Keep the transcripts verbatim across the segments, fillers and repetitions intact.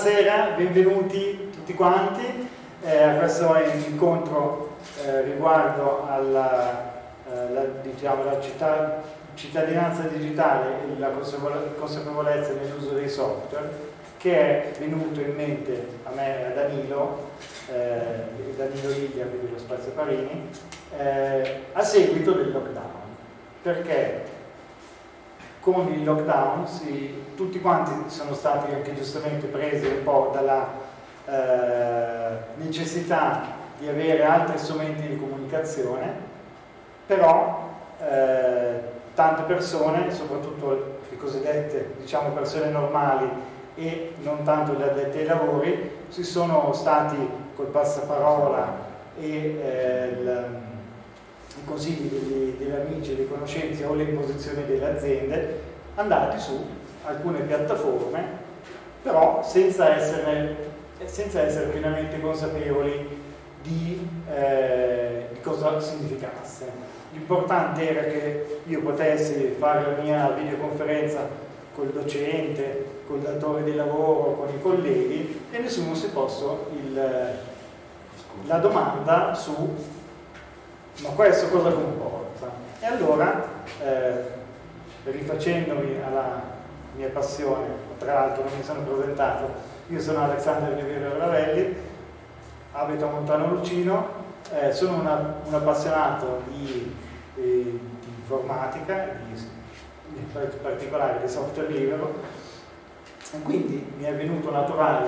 buonasera, benvenuti tutti quanti eh, a questo incontro eh, riguardo alla, eh, la, diciamo, la città, cittadinanza digitale e la consapevolezza nell'uso dei software, che è venuto in mente a me e a Danilo, eh, Danilo Liglia, quindi lo Spazio Parini, eh, a seguito del lockdown, perché con il lockdown si, tutti quanti sono stati anche giustamente presi un po' dalla eh, necessità di avere altri strumenti di comunicazione, però eh, tante persone, soprattutto le cosiddette, diciamo, persone normali e non tanto gli addetti ai lavori, si sono stati col passaparola e eh, il, i consigli degli, degli amici, dei conoscenti o le imposizioni delle aziende, andati su alcune piattaforme, però senza essere, senza essere pienamente consapevoli di, eh, di cosa significasse. L'importante era che io potessi fare la mia videoconferenza col docente, col datore di lavoro, con i colleghi, e nessuno si è posto il, la domanda su ma questo cosa comporta? E allora, eh, rifacendomi alla mia passione, tra l'altro non mi sono presentato, io sono Alessandro Rivero Ravelli, abito a Montano Lucino, eh, sono una, un appassionato di, di, di informatica, di, in particolare di software libero, e quindi mi è venuto naturale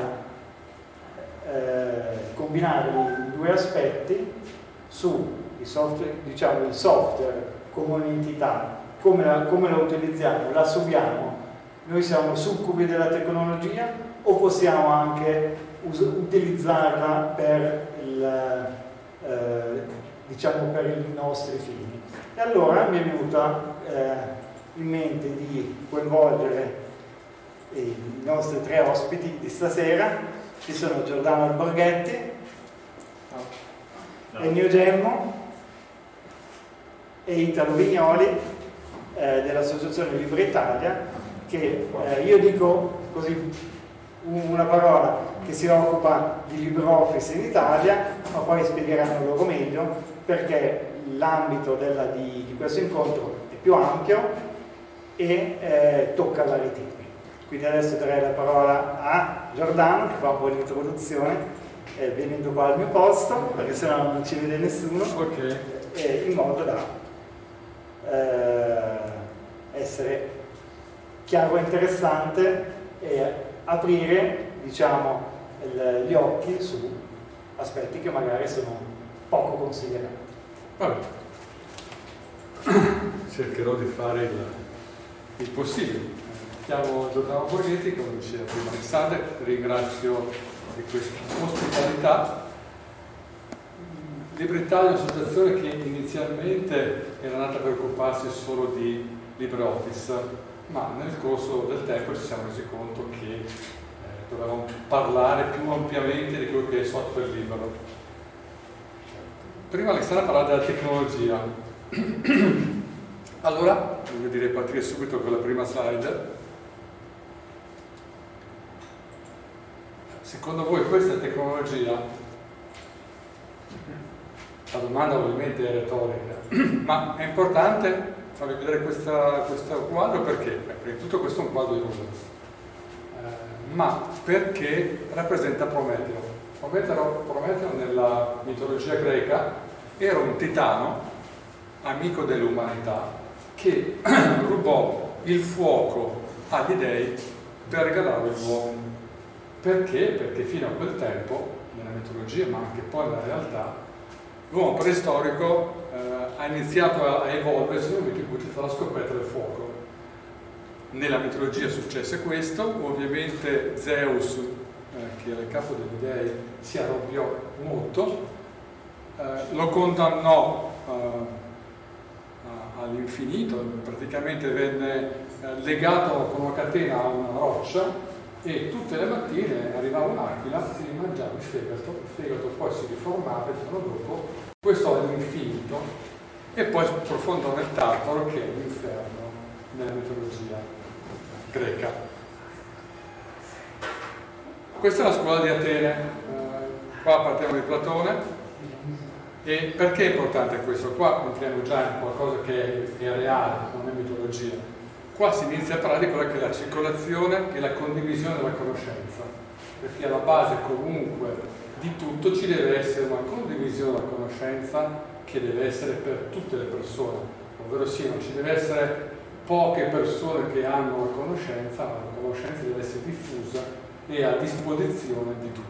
eh, combinare i due aspetti su il software, diciamo il software come un'entità, come la, come la utilizziamo, la subiamo, noi siamo succubi della tecnologia o possiamo anche utilizzarla per, il, eh, diciamo per i nostri fini. E allora mi è venuta eh, in mente di coinvolgere i nostri tre ospiti di stasera, che sono Giordano Alborghetti, no. Ennio Gemmo e Italo Vignoli eh, dell'Associazione Libra Italia, che eh, io dico così una parola, che si occupa di LibreOffice in Italia, ma poi spiegheranno loro meglio, perché l'ambito della, di, di questo incontro è più ampio e eh, tocca vari temi. Quindi adesso darei la parola a Giordano, che fa un po' l'introduzione, eh, venendo qua al mio posto, perché sennò non ci vede nessuno, okay. eh, in modo da Eh, essere chiaro e interessante e aprire, diciamo, il, gli occhi su aspetti che magari sono poco considerati. Vabbè. Cercherò di fare il, il possibile. Mi chiamo Giordano Borghetti, come diceva prima Alessandro, ringrazio di questa ospitalità. Libra Italia è un'associazione che inizialmente era nata per occuparsi solo di LibreOffice, ma nel corso del tempo ci siamo resi conto che eh, dovevamo parlare più ampiamente di quello che è il software libero. Prima Alessandra parlava della tecnologia, allora voglio dire partire subito con la prima slide. Secondo voi questa è tecnologia? La domanda ovviamente è retorica, ma è importante farvi vedere questa, questo quadro perché? Beh, prima di tutto questo è un quadro di Rubens, eh, ma perché rappresenta Prometeo. Prometeo, Prometeo nella mitologia greca era un titano, amico dell'umanità, che rubò il fuoco agli dei per regalarlo agli uomini. Perché? Perché fino a quel tempo, nella mitologia ma anche poi nella realtà, l'uomo preistorico eh, ha iniziato a, a evolversi nel momento in cui c'è stata la scoperta del fuoco. Nella mitologia successe questo, ovviamente Zeus, eh, che era il capo degli dei, si arrabbiò molto, eh, lo condannò eh, all'infinito, praticamente venne eh, legato con una catena a una roccia e tutte le mattine arrivava un'aquila e gli mangiava il fegato, il fegato poi si riformava il giorno dopo, questo è l'infinito, e poi sprofondò nel Tartaro, che è l'inferno nella mitologia greca. Questa è la scuola di Atene, eh, qua partiamo di Platone. E perché è importante questo? Qua entriamo già in qualcosa che è, è reale, non è mitologia. Qua si inizia a parlare di quella che è la circolazione e la condivisione della conoscenza, perché alla base comunque di tutto ci deve essere una condivisione della conoscenza che deve essere per tutte le persone, ovvero sì, non ci deve essere poche persone che hanno la conoscenza, ma la conoscenza deve essere diffusa e a disposizione di tutti.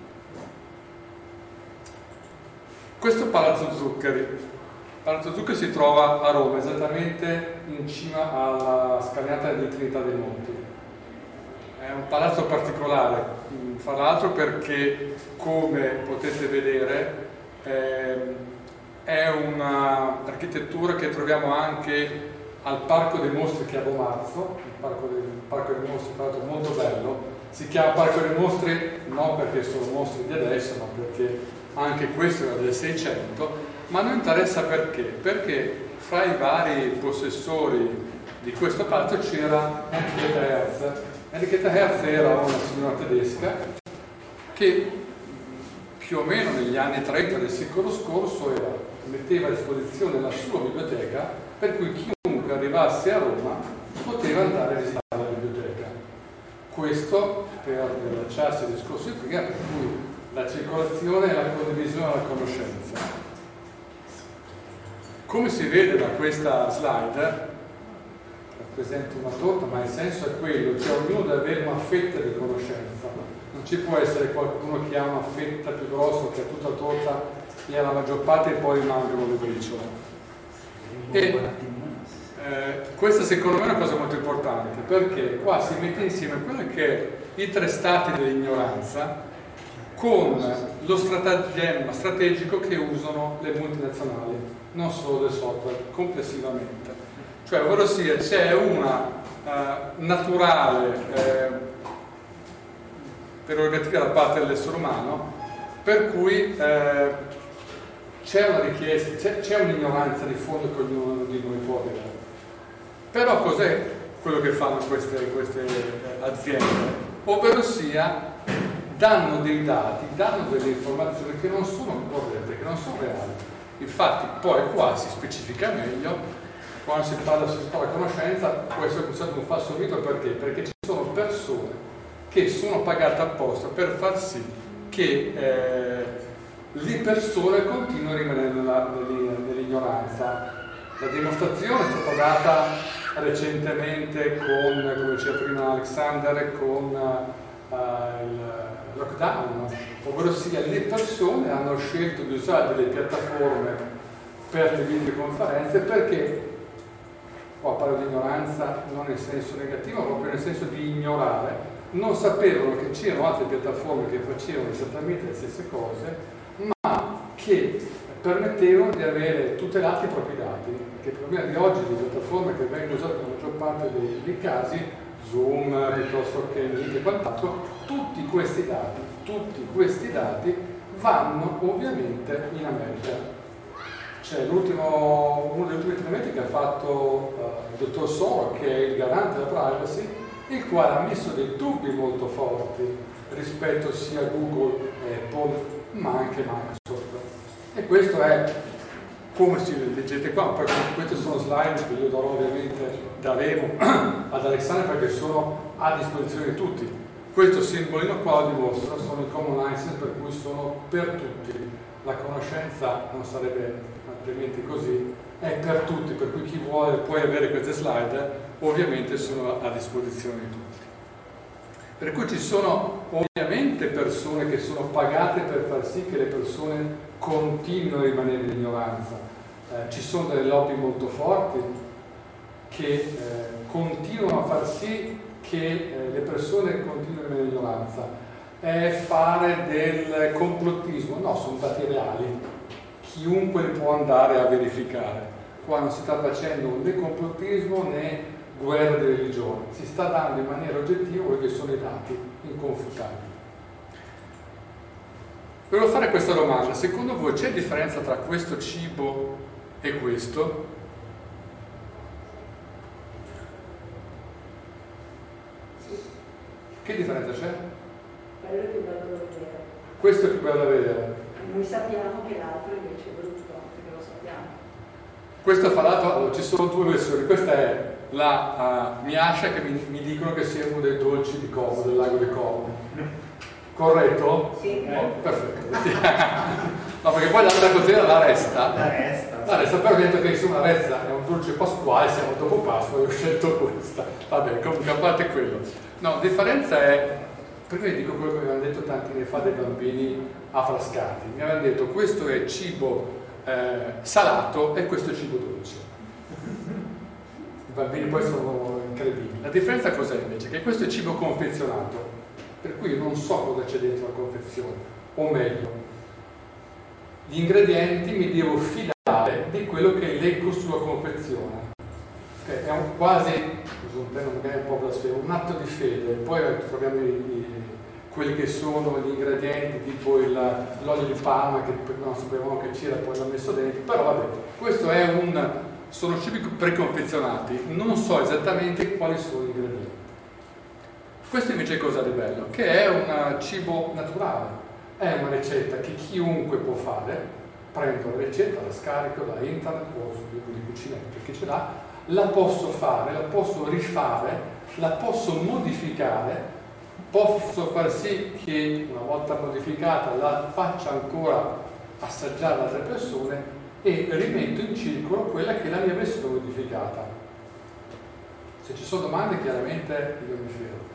Questo è Palazzo Zuccari. Palazzo Zuccari si trova a Roma, esattamente in cima alla scalinata di Trinità dei Monti. È un palazzo particolare, fra l'altro perché, come potete vedere, eh, è un'architettura che troviamo anche al Parco dei Mostri che è a Bomarzo. Il Parco dei, il Parco dei Mostri, tra l'altro, molto bello. Si chiama Parco dei Mostri non perché sono mostri di adesso, ma perché anche questo era del Seicento, ma non interessa perché, perché fra i vari possessori di questo palazzo c'era Enrichetta Herz. Enrichetta Herz era una signora tedesca che più o meno negli anni trenta del secolo scorso era, metteva a disposizione la sua biblioteca, per cui chiunque arrivasse a Roma poteva andare a visitare la biblioteca. Questo per rilacciarsi al discorso di prima, per cui la circolazione e la condivisione della conoscenza. Come si vede da questa slide, rappresenta una torta, ma il senso è quello, cioè ognuno deve avere una fetta di conoscenza. Non ci può essere qualcuno che ha una fetta più grossa, che ha tutta la torta e ha la maggior parte e poi rimangono le briciole. E eh, questa secondo me è una cosa molto importante, perché qua si mette insieme quello che è i tre stati dell'ignoranza con lo stratagemma strategico che usano le multinazionali, non solo del software, complessivamente. Cioè, ovvero sia, c'è una uh, naturale eh, prerogativa da parte dell'essere umano, per cui eh, c'è una richiesta, c'è un'ignoranza di fondo che ognuno di noi può avere. Però cos'è quello che fanno queste, queste aziende? Ovvero sia, danno dei dati, danno delle informazioni che non sono corrette, che non sono reali. Infatti poi qua si specifica meglio, quando si parla di storia della conoscenza, può essere usato un falso mito perché? Perché ci sono persone che sono pagate apposta per far sì che eh, le persone continuino a rimanere nell'ignoranza. La dimostrazione è stata data recentemente con, come diceva prima Alexander, con uh, il lockdown, ovvero sia le persone hanno scelto di usare delle piattaforme per le videoconferenze perché, qua parlo di ignoranza non nel senso negativo, ma proprio nel senso di ignorare, non sapevano che c'erano altre piattaforme che facevano esattamente le stesse cose, ma che permettevano di avere tutelati i propri dati, perché il problema di oggi di piattaforme che vengono usate nella maggior parte dei, dei casi, Zoom, piuttosto che Meet e quant'altro, tutti questi dati, tutti questi dati vanno ovviamente in America. C'è l'ultimo, uno degli ultimi trasferimenti che ha fatto uh, il dottor Soro, che è il garante della privacy, il quale ha messo dei dubbi molto forti rispetto sia a Google e Apple, ma anche Microsoft. E questo è, come si leggete qua, poi queste sono slide che io darò ovviamente, daremo ad Alexander perché sono a disposizione di tutti. Questo simbolino qua lo dimostra, sono i common license per cui sono per tutti. La conoscenza non sarebbe altrimenti così, è per tutti, per cui chi vuole puoi avere queste slide, ovviamente sono a disposizione di tutti. Per cui ci sono ovviamente persone che sono pagate per far sì che le persone continuino a rimanere in ignoranza. Eh, ci sono delle lobby molto forti che eh, continuano a far sì che eh, le persone continuino a rimanere in ignoranza. È fare del complottismo? No, sono dati reali. Chiunque li può andare a verificare. Qua non si sta facendo né complottismo né guerra di religione, si sta dando in maniera oggettiva quelli che sono i dati inconfutabili. Volevo fare questa domanda: secondo voi c'è differenza tra questo cibo e questo? Che differenza c'è? quello è più bello da vedere. Questo è più bello da vedere. Noi sappiamo che l'altro invece è brutto, perché lo sappiamo. Questo fa lato, allora, ci sono due versioni. Questa è la uh, Miascia, che mi, mi dicono che sia uno dei dolci di Como, del lago di Como. Corretto? Sì. Oh, perfetto. No, perché poi l'altra cos'era la resta. La resta. La resta, però ho detto che insomma la resta è un dolce pasquale, siamo dopo Pasqua e ho scelto questa. Vabbè, comunque a parte quello. No, la differenza è, prima vi dico quello che mi avevano detto tanti anni fa dei bambini affrascati. Mi avevano detto questo è cibo eh, salato e questo è cibo dolce. I bambini poi sono incredibili. La differenza cos'è invece? Che questo è cibo confezionato, per cui io non so cosa c'è dentro la confezione, o meglio, gli ingredienti mi devo fidare di quello che leggo sulla confezione. Okay, è un quasi, uso un termine magari un po' blasfemo, un atto di fede. Poi troviamo i, i, quelli che sono gli ingredienti, tipo l'olio di palma che non sapevamo che c'era, poi l'ho messo dentro, però vabbè, questo è un, sono cibi preconfezionati, non so esattamente quali sono gli ingredienti. Questo invece è cosa di bello? Che è un cibo naturale. È una ricetta che chiunque può fare, prendo la ricetta, la scarico da internet o su libri di cucina perché ce l'ha, la posso fare, la posso rifare, la posso modificare, posso far sì che una volta modificata la faccia ancora assaggiare ad altre persone e rimetto in circolo quella che è la mia versione modificata. Se ci sono domande chiaramente io mi fermo.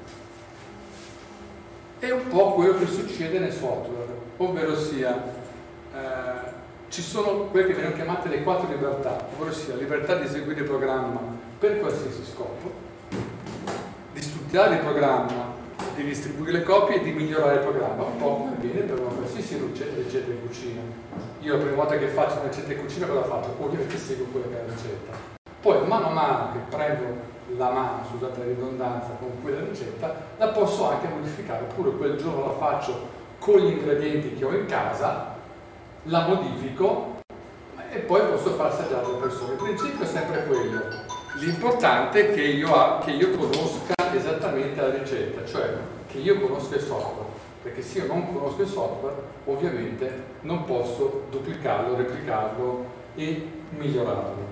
È un po' quello che succede nel software, ovvero sia eh, ci sono quelle che vengono chiamate le quattro libertà, ovvero sia libertà di eseguire il programma per qualsiasi scopo, di studiare il programma, di distribuire le copie e di migliorare il programma, un po' come viene per una qualsiasi ricetta di cucina. Io la prima volta che faccio una ricetta di cucina cosa faccio? Ovviamente seguo quella che è la ricetta. Poi mano a mano che prendo la mano, scusate la ridondanza, con quella ricetta, la posso anche modificare, oppure quel giorno la faccio con gli ingredienti che ho in casa, la modifico e poi posso far assaggiare alle persone. Il principio è sempre quello. L'importante è che io, che io conosca esattamente la ricetta, cioè che io conosca il software, perché se io non conosco il software, ovviamente non posso duplicarlo, replicarlo e migliorarlo.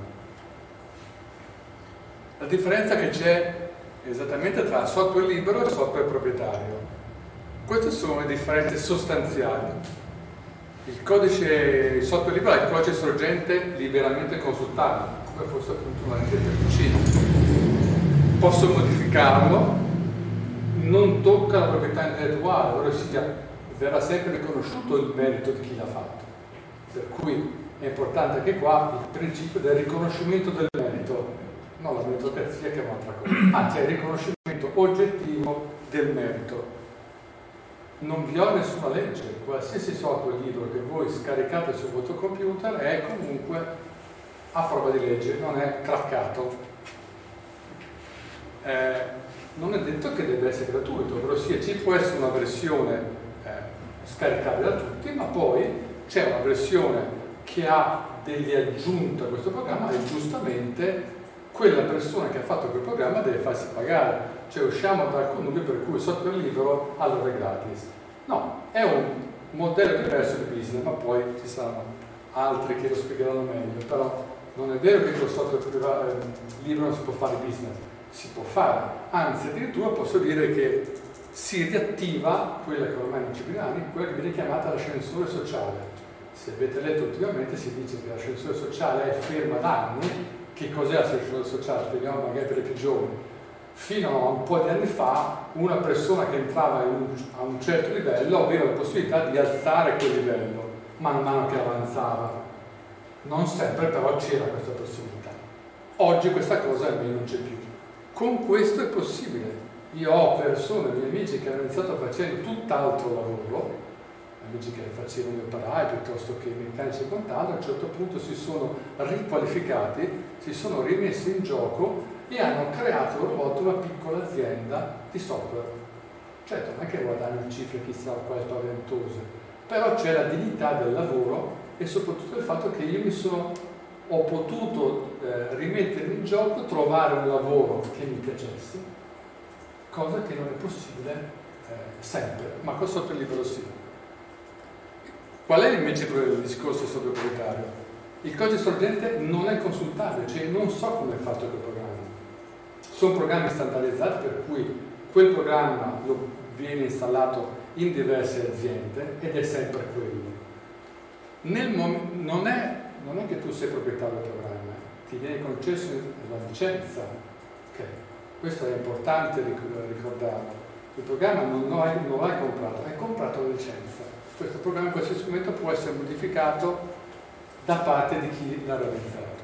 La differenza che c'è esattamente tra software libero e software proprietario. Queste sono le differenze sostanziali. Il codice il software libero è il codice sorgente liberamente consultabile, come fosse appunto una ricetta di cucina. Posso modificarlo, non tocca la proprietà intellettuale, ovvero sia verrà sempre riconosciuto il merito di chi l'ha fatto. Per cui è importante anche qua il principio del riconoscimento del merito. Non la meritocrazia che è un'altra cosa, anzi è il riconoscimento oggettivo del merito. Non viola nessuna legge, qualsiasi software libero che voi scaricate sul vostro computer è comunque a prova di legge, non è craccato. Eh, non è detto che deve essere gratuito, ovvero sia ci può essere una versione eh, scaricabile da tutti, ma poi c'è una versione che ha delle aggiunte a questo programma e giustamente quella persona che ha fatto quel programma deve farsi pagare, cioè usciamo dal connubio per cui il software libero allora è gratis. No, è un modello diverso di business, ma poi ci saranno altri che lo spiegheranno meglio, però non è vero che con il software libero non si può fare business, si può fare, anzi addirittura posso dire che si riattiva quella che ormai non ci più anni, quella che viene chiamata l'ascensore sociale. Se avete letto ultimamente si dice che l'ascensore sociale è ferma da anni. Che cos'è l'ascensore sociale? Spieghiamo magari per i più giovani. Fino a un po' di anni fa una persona che entrava in un, a un certo livello aveva la possibilità di alzare quel livello man mano che avanzava. Non sempre però c'era questa possibilità. Oggi questa cosa almeno non c'è più. Con questo è possibile. Io ho persone, miei amici che hanno iniziato facendo tutt'altro lavoro, amici che facevano gli operai piuttosto che i meccanici e quant'altro, a un certo punto si sono riqualificati, si sono rimessi in gioco e hanno creato a loro volta una piccola azienda di software. Certo, non è che guadagnano cifre chissà quale spaventose, però c'è la dignità del lavoro e soprattutto il fatto che io mi sono, ho potuto eh, rimettermi in gioco, trovare un lavoro che mi piacesse, cosa che non è possibile eh, sempre, ma col software libero sì. Qual è invece il discorso sottoproprietario? Il codice sorgente non è consultabile, cioè non so come è fatto quel programma. Sono programmi standardizzati per cui quel programma lo viene installato in diverse aziende ed è sempre quello. Nel non, è, non è che tu sei proprietario del programma, ti viene concesso la licenza. Okay. Questo è importante ricordarlo. Il programma non l'hai, non l'hai comprato, hai comprato la licenza. Questo programma in qualsiasi momento può essere modificato da parte di chi l'ha realizzato.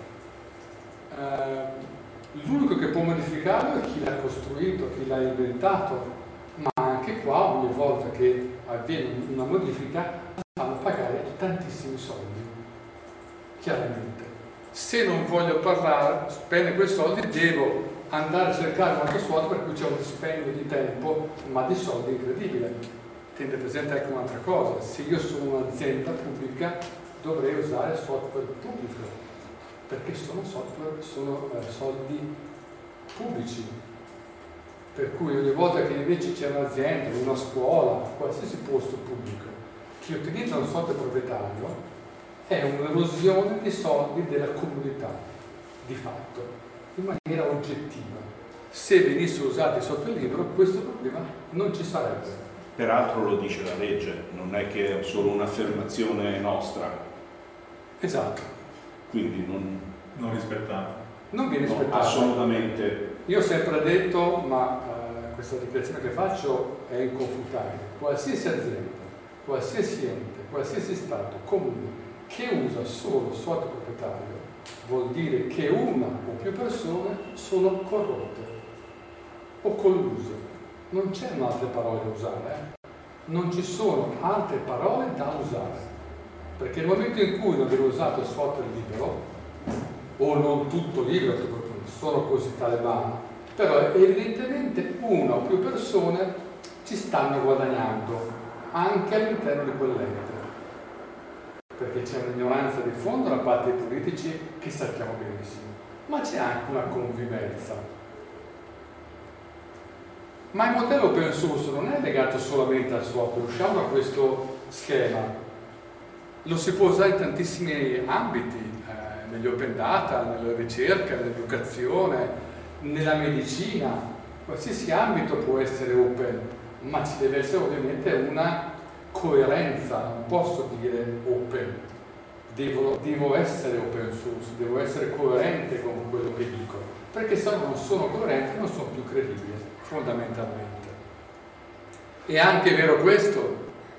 Uh, L'unico che può modificarlo è chi l'ha costruito, chi l'ha inventato, ma anche qua ogni volta che avviene una modifica fanno pagare tantissimi soldi, chiaramente. Se non voglio parlare, spendere quei soldi, devo andare a cercare un altro soldo, per cui c'è un dispendio di tempo, ma di soldi incredibile. Tenete presente anche un'altra cosa: se io sono un'azienda pubblica dovrei usare software pubblico, perché sono software, sono eh, soldi pubblici, per cui ogni volta che invece c'è un'azienda, una scuola, qualsiasi posto pubblico che utilizza un software proprietario, è un'erosione di soldi della comunità, di fatto, in maniera oggettiva. Se venisse usato il software libero, questo problema non ci sarebbe. Peraltro lo dice la legge, non è che è solo un'affermazione nostra. Esatto. Quindi non, non rispettato. Non viene no, rispettato. Assolutamente. Io ho sempre detto, ma eh, questa dichiarazione che faccio è inconfutabile. Qualsiasi azienda, qualsiasi ente, qualsiasi Stato, comune, che usa solo software proprietario, vuol dire che una o più persone sono corrotte o colluse. Non c'erano altre parole da usare, eh? Non ci sono altre parole da usare. Perché nel momento in cui non viene usato il software libero, o non tutto libero, sono così talebani, però evidentemente una o più persone ci stanno guadagnando anche all'interno di quell'ente, perché c'è un'ignoranza di fondo da parte dei politici che sappiamo benissimo, ma c'è anche una convivenza. Ma il modello open source non è legato solamente al software, usciamo da questo schema. Lo si può usare in tantissimi ambiti, eh, negli open data, nella ricerca, nell'educazione, nella medicina, qualsiasi ambito può essere open, ma ci deve essere ovviamente una coerenza, non posso dire open, devo, devo essere open source, devo essere coerente con quello che dico, perché se non sono coerente non sono più credibile, fondamentalmente. È anche vero questo.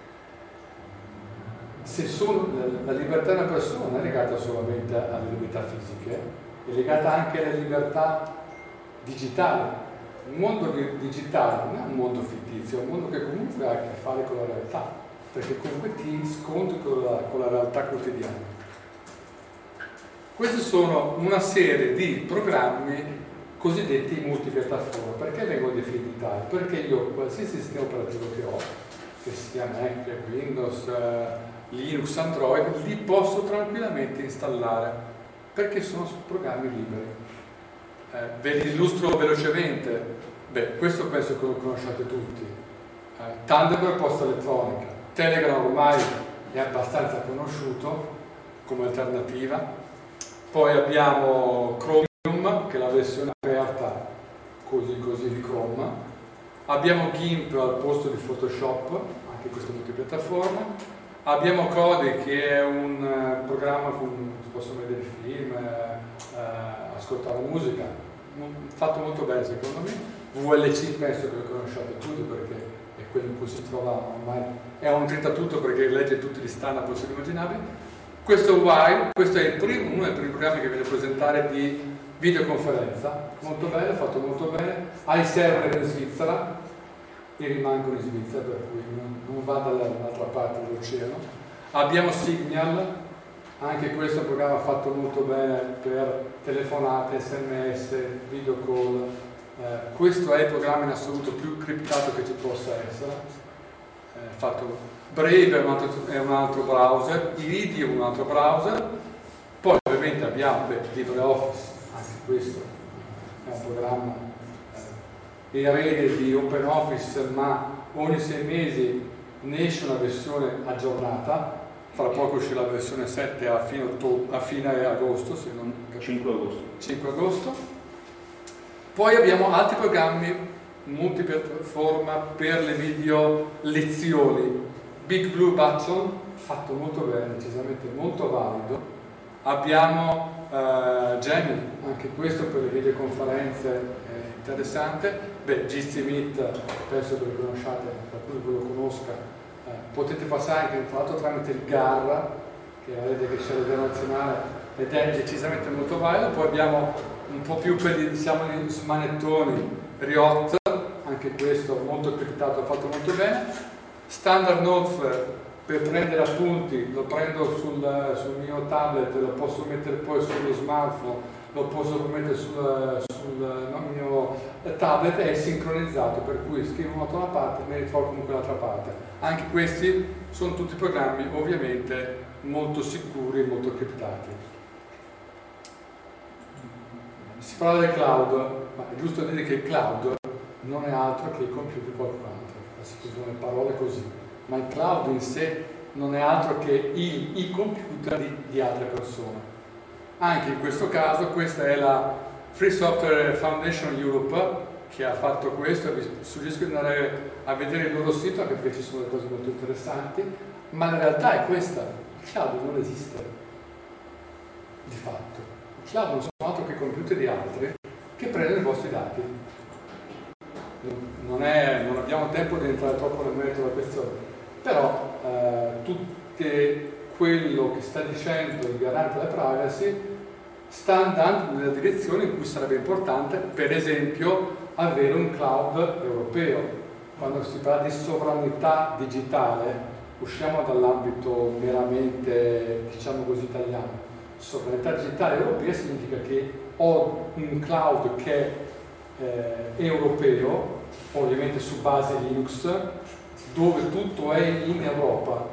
Se sono, la libertà della persona non è legata solamente alle libertà fisiche, è legata anche alle libertà digitali. Il mondo digitale non è un mondo fittizio, è un mondo che comunque ha a che fare con la realtà, perché comunque ti scontri con la, con la realtà quotidiana. Questi sono una serie di programmi cosiddetti multipiattaforma. Perché vengono definiti tali? Perché io qualsiasi sistema operativo che ho, che sia Mac, Windows, Linux, Android, li posso tranquillamente installare perché sono programmi liberi. Eh, ve li illustro velocemente. Beh, questo penso che lo conosciate tutti. Eh, Thunderbird, posta elettronica. Telegram ormai è abbastanza conosciuto come alternativa. Poi abbiamo Chromium, che è la versione aperta così così di Chrome. Abbiamo GIMP al posto di Photoshop, anche questo multipiattaforma. Abbiamo Kodi, che è un uh, programma con cui si possono vedere film, uh, uh, ascoltare musica, fatto molto bene secondo me. V L C penso che lo conosciate tutti perché è quello in cui si trova ormai, è un trittatutto perché legge tutti gli standard possibili e immaginabili. Questo è Wire, questo è il primo, uno dei primi programmi che viene a presentare di videoconferenza, molto bello, fatto molto bene. Ha i server in Svizzera, e rimangono in Svizzera, per cui non, non va dall'altra parte dell'oceano. Abbiamo Signal, anche questo è un programma fatto molto bene per telefonate, sms, video call. Eh, questo è il programma in assoluto più criptato che ci possa essere. Eh, fatto Brave è un, altro, è un altro browser, Iridium è un altro browser. Poi ovviamente abbiamo beh, LibreOffice, anche questo è un programma erede di OpenOffice, ma ogni sei mesi ne esce una versione aggiornata, fra poco uscirà la versione sette a fine, a fine agosto, se non cinque agosto. cinque agosto. Poi abbiamo altri programmi multipiattaforma per le video lezioni. Big Blue Button, fatto molto bene, decisamente molto valido. Abbiamo uh, Gemini, anche questo per le videoconferenze è interessante. Beh, G C Meet, penso che lo conosciate, qualcuno che lo conosca, eh, potete passare anche tra l'altro tramite il G A R, che è la rete che c'è a livello nazionale ed è decisamente molto valido. Poi abbiamo un po' più per gli, diciamo, gli smanettoni, Riot, anche questo molto criptato, fatto molto bene. Standard Notes per prendere appunti, lo prendo sul, sul mio tablet, lo posso mettere poi sullo smartphone, lo posso mettere sul, sul no, mio tablet, è sincronizzato, per cui scrivo una da una parte e mi ritrovo comunque dall'altra parte. Anche questi sono tutti programmi ovviamente molto sicuri e molto criptati. Si parla del cloud, ma è giusto dire che il cloud non è altro che il computer di qualcun altro, si usano le parole così, ma il cloud in sé non è altro che il, i computer di, di altre persone. Anche in questo caso questa è la Free Software Foundation Europe che ha fatto questo, vi suggerisco di andare a vedere il loro sito anche perché ci sono delle cose molto interessanti, ma la realtà è questa: il cloud non esiste di fatto. Il cloud non sono altro che computer di altri che prendono i vostri dati. Non, è, non abbiamo tempo di entrare troppo nel merito della questione, però eh, tutto quello che sta dicendo il garante della privacy sta andando nella direzione in cui sarebbe importante, per esempio, avere un cloud europeo. Quando si parla di sovranità digitale, usciamo dall'ambito meramente, diciamo così, italiano. Sovranità digitale europea significa che ho un cloud che è eh, europeo, ovviamente su base Linux, dove tutto è in Europa.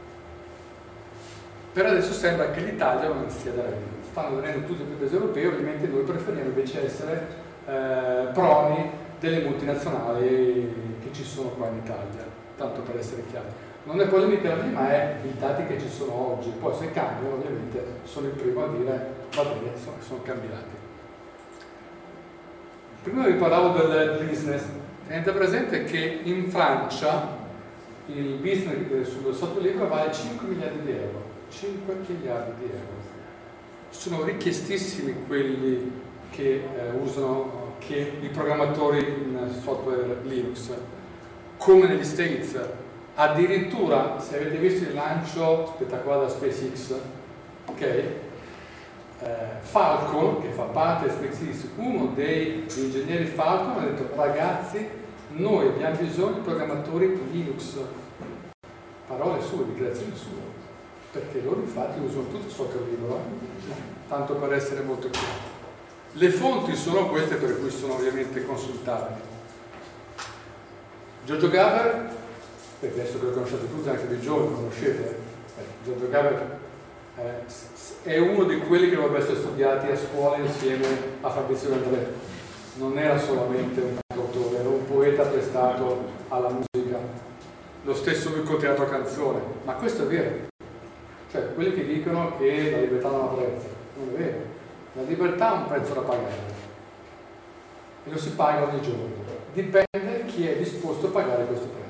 Per adesso sembra che l'Italia non stia aderendo. Stanno aderendo tutti i paesi europei, ovviamente noi preferiamo invece essere eh, proni delle multinazionali che ci sono qua in Italia, tanto per essere chiari. Non è polemica la mia, ma è i dati che ci sono oggi. Poi se cambiano, ovviamente sono il primo a dire va bene, sono, sono cambiati. Prima vi parlavo del business. Tenete presente che in Francia il business sul software libero vale cinque miliardi di euro. cinque miliardi di euro. Sono richiestissimi quelli che eh, usano, che i programmatori in software Linux, come negli States. Addirittura, se avete visto il lancio spettacolare da SpaceX, ok? Eh, Falcon, che fa parte di SpaceX, uno dei ingegneri Falcon ha detto: ragazzi, noi abbiamo bisogno di programmatori Linux. Parole sue, di creazione sua, perché loro infatti usano tutto il software libero, tanto per essere molto chiaro. Le fonti sono queste, per cui sono ovviamente consultabili. Giorgio Gaber, perché adesso che lo conoscete tutti, anche di giovani lo conoscete, eh, Giorgio Gaber eh, è uno di quelli che dovrebbero essere studiati a scuola insieme a Fabrizio André. Non era solamente un cantautore, era un poeta prestato alla musica. Lo stesso lui col teatro canzone, ma questo è vero. Cioè, quelli che dicono che la libertà non ha prezzo, non è vero. La libertà ha un prezzo da pagare e lo si paga ogni giorno. Dipende chi è disposto a pagare questo prezzo.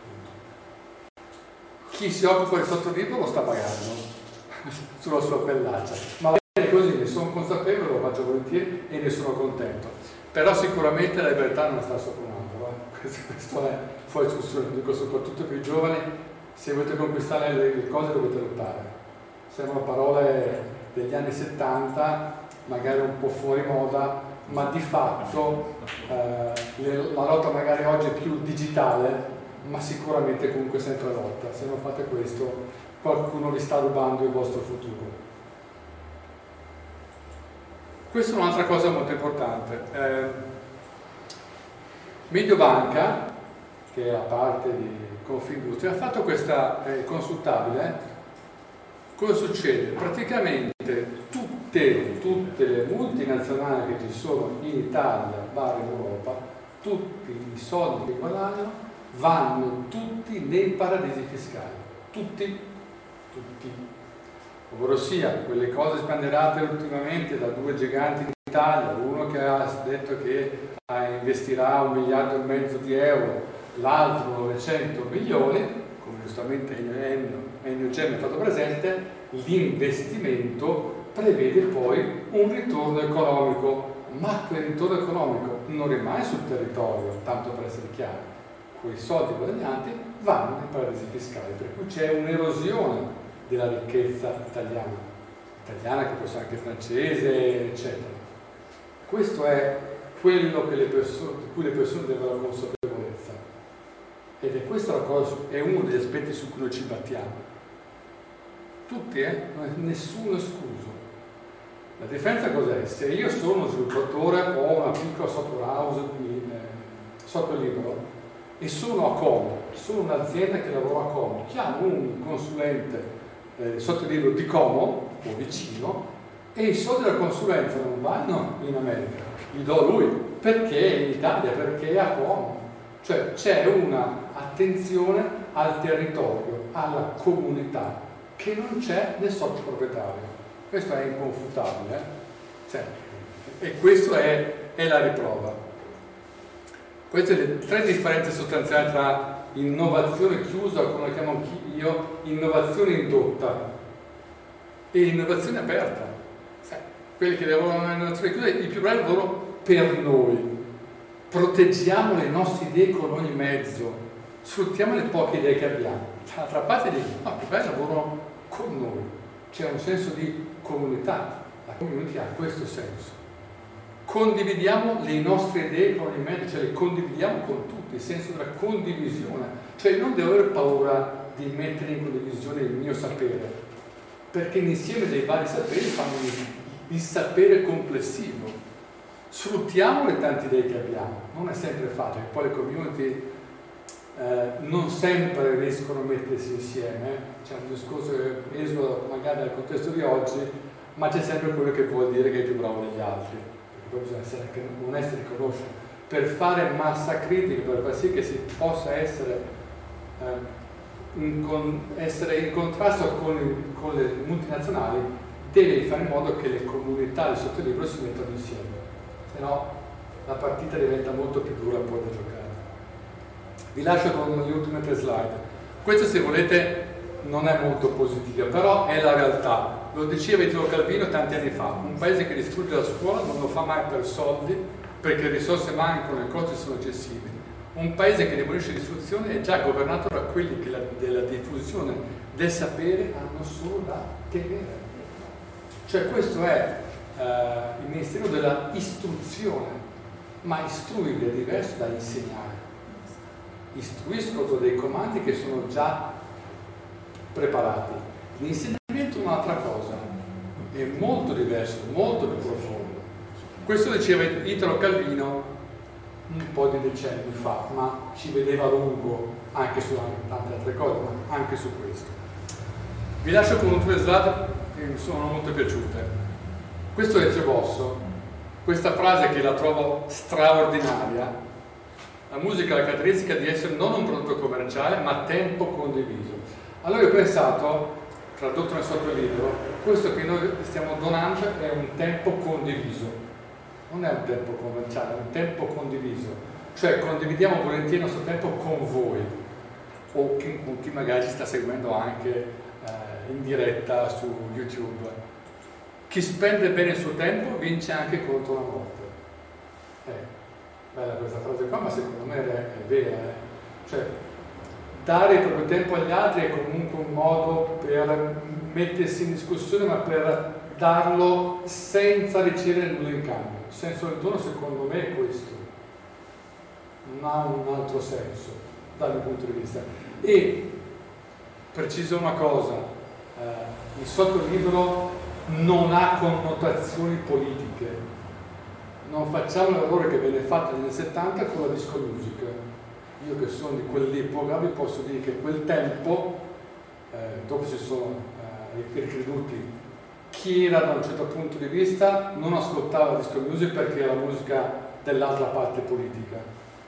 Chi si occupa di software libero lo sta pagando sulla sua pellaccia, ma va bene così, ne sono consapevole, lo faccio volentieri e ne sono contento. Però sicuramente la libertà non sta sopra un altro, eh? questo, questo è fuori discussione. Dico soprattutto per i giovani: se volete conquistare le, le cose dovete lottare. Sembrano parole degli anni settanta, magari un po' fuori moda, ma di fatto eh, le, la lotta magari oggi è più digitale, ma sicuramente comunque sempre lotta. Se non fate questo, qualcuno vi sta rubando il vostro futuro. Questa è un'altra cosa molto importante. Eh, Mediobanca, che è la parte di Confindustria, ha fatto questa eh, consultabile. Cosa succede? Praticamente tutte, tutte le multinazionali che ci sono in Italia, barra in Europa, tutti i soldi che guadagnano vanno tutti nei paradisi fiscali, tutti, tutti, ovvero sia quelle cose sbandierate ultimamente da due giganti in Italia, uno che ha detto che investirà un miliardo e mezzo di euro, l'altro novecento milioni, come giustamente Ennio Gemmi ha fatto presente, l'investimento prevede poi un ritorno economico, ma quel ritorno economico non rimane sul territorio, tanto per essere chiari, quei soldi guadagnati vanno nei paradisi fiscali, per cui c'è un'erosione della ricchezza italiana, italiana che può essere anche francese, eccetera. Questo è quello che le persone, di cui le persone devono avere consapevolezza, ed è questa la cosa, è uno degli aspetti su cui noi ci battiamo. Tutti, eh? Nessuno escluso. La differenza cos'è? Se io sono uno sviluppatore o una piccola software house di eh, software libero e sono a Como, sono un'azienda che lavora a Como, chiamo un consulente eh, software libero di Como o vicino e i soldi della consulenza non vanno in America, li do a lui perché è in Italia, perché è a Como. Cioè c'è una attenzione al territorio, alla comunità, che non c'è nel socio proprietario. Questo è inconfutabile, eh? Cioè, e questa è, è la riprova. Queste sono le tre differenze sostanziali tra innovazione chiusa, come la chiamo io, innovazione indotta e innovazione aperta. Cioè, quelli che lavorano nell'innovazione chiusa, i più bravi lavorano per noi. Proteggiamo le nostre idee con ogni mezzo, sfruttiamo le poche idee che abbiamo. Dall'altra parte dico, no, i più bravi lavorano con noi. C'è un senso di comunità, la community ha questo senso. Condividiamo le nostre idee con ogni mezzo, cioè le condividiamo con tutti, il senso della condivisione. Cioè non devo avere paura di mettere in condivisione il mio sapere, perché l'insieme dei vari saperi fanno il sapere complessivo. Sfruttiamo le tante idee che abbiamo, non è sempre facile, poi le community eh, non sempre riescono a mettersi insieme, eh. C'è un discorso che esco magari dal contesto di oggi, ma c'è sempre quello che vuol dire che è più bravo degli altri, perché poi bisogna essere anche onesti e riconoscere. Per fare massa critica, per far sì che si possa essere, eh, in, con, essere in contrasto con, con le multinazionali, devi fare in modo che le comunità del sottolibro si mettano insieme. Se no la partita diventa molto più dura poi da giocare. Vi lascio con le ultime tre slide. Questo, se volete, non è molto positivo, però è la realtà. Lo diceva Italo Calvino tanti anni fa: un paese che distrugge la scuola non lo fa mai per soldi, perché le risorse mancano e i costi sono eccessivi. Un paese che demolisce l'istruzione è già governato da quelli che la, della diffusione del sapere hanno solo da temere. Cioè questo è Uh, il Ministero della Istruzione, ma istruire è diverso da insegnare. Istruisco con dei comandi che sono già preparati. L'insegnamento è un'altra cosa, è molto diverso, molto più profondo. Questo diceva Italo Calvino un po' di decenni fa, ma ci vedeva a lungo anche su tante altre cose, ma anche su questo. Vi lascio con un due slide che mi sono molto piaciute. Questo è Ezio Bosso, questa frase che la trovo straordinaria: la musica ha la caratteristica di essere non un prodotto commerciale, ma tempo condiviso. Allora ho pensato, tradotto nel software libero, questo che noi stiamo donando è un tempo condiviso, non è un tempo commerciale, è un tempo condiviso, cioè condividiamo volentieri il nostro tempo con voi o con chi magari ci sta seguendo anche eh, in diretta su YouTube. Chi spende bene il suo tempo vince anche contro la morte. Eh, bella questa frase qua, ma secondo me è, è vera. Eh? Cioè, dare il proprio tempo agli altri è comunque un modo per mettersi in discussione, ma per darlo senza ricevere nulla in cambio. Il senso del dono, secondo me, è questo. Non ha un altro senso, dal mio punto di vista. E, preciso una cosa, eh, il software libero non ha connotazioni politiche. Non facciamo il lavoro che venne fatto negli anni settanta con la disco music. Io che sono di quell'epoca vi posso dire che quel tempo, eh, dopo si sono eh, ricreduti, chi era da un certo punto di vista non ascoltava la disco music perché era la musica dell'altra parte politica.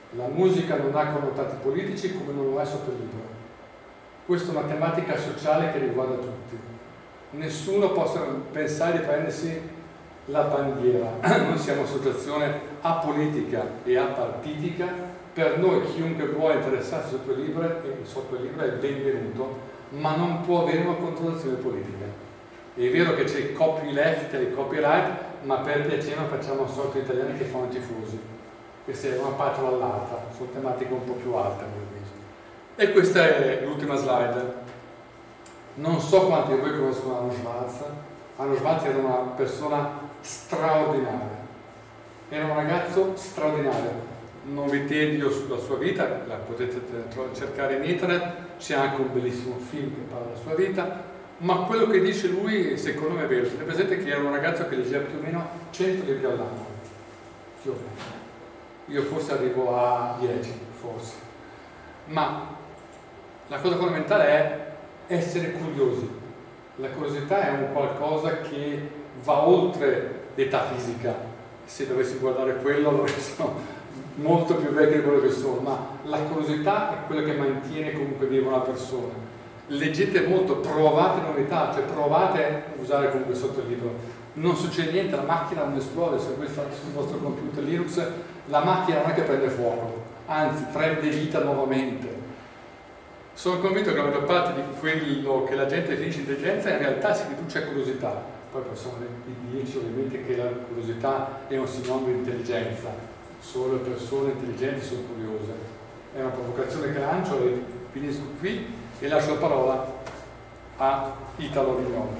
La musica non ha connotati politici come non lo è sotto il libro. Questa è una tematica sociale che riguarda tutti. Nessuno possa pensare di prendersi la bandiera. Noi siamo un'associazione apolitica e apartitica. Per noi chiunque vuole interessarsi sotto il libro, sotto il libro è benvenuto, ma non può avere una controllazione politica. È vero che c'è il copyleft e il copyright, ma per piacere non facciamo un sorto italiani che fanno tifosi, che se da una parte o dall'altra, sono tematiche un po' più alte. E questa è l'ultima slide. Non so quanti di voi conoscono Arno Schwarz. Arno Schwarz era una persona straordinaria, era un ragazzo straordinario. Non vi tedio sulla sua vita, la potete cercare in internet, c'è anche un bellissimo film che parla della sua vita, ma quello che dice lui secondo me è vero. Tenete presente che era un ragazzo che leggeva più o meno cento libri all'anno, più o meno. Io forse arrivo a dieci, forse, ma la cosa fondamentale è essere curiosi. La curiosità è un qualcosa che va oltre l'età fisica. Se dovessi guardare quello allora sono molto più vecchio di quello che sono, ma la curiosità è quello che mantiene comunque viva una persona. Leggete molto, provate novità, cioè provate a usare comunque sotto il libro. Non succede niente, la macchina non esplode. Se voi fate sul vostro computer Linux, la macchina non è che prende fuoco, anzi prende vita nuovamente. Sono convinto che la maggior parte di quello che la gente definisce intelligenza in realtà si riduce a curiosità. Poi possiamo dirci ovviamente che la curiosità è un sinonimo di intelligenza. Solo le persone intelligenti sono curiose. È una provocazione che lancio e finisco qui e lascio la parola a Italo Vignoli.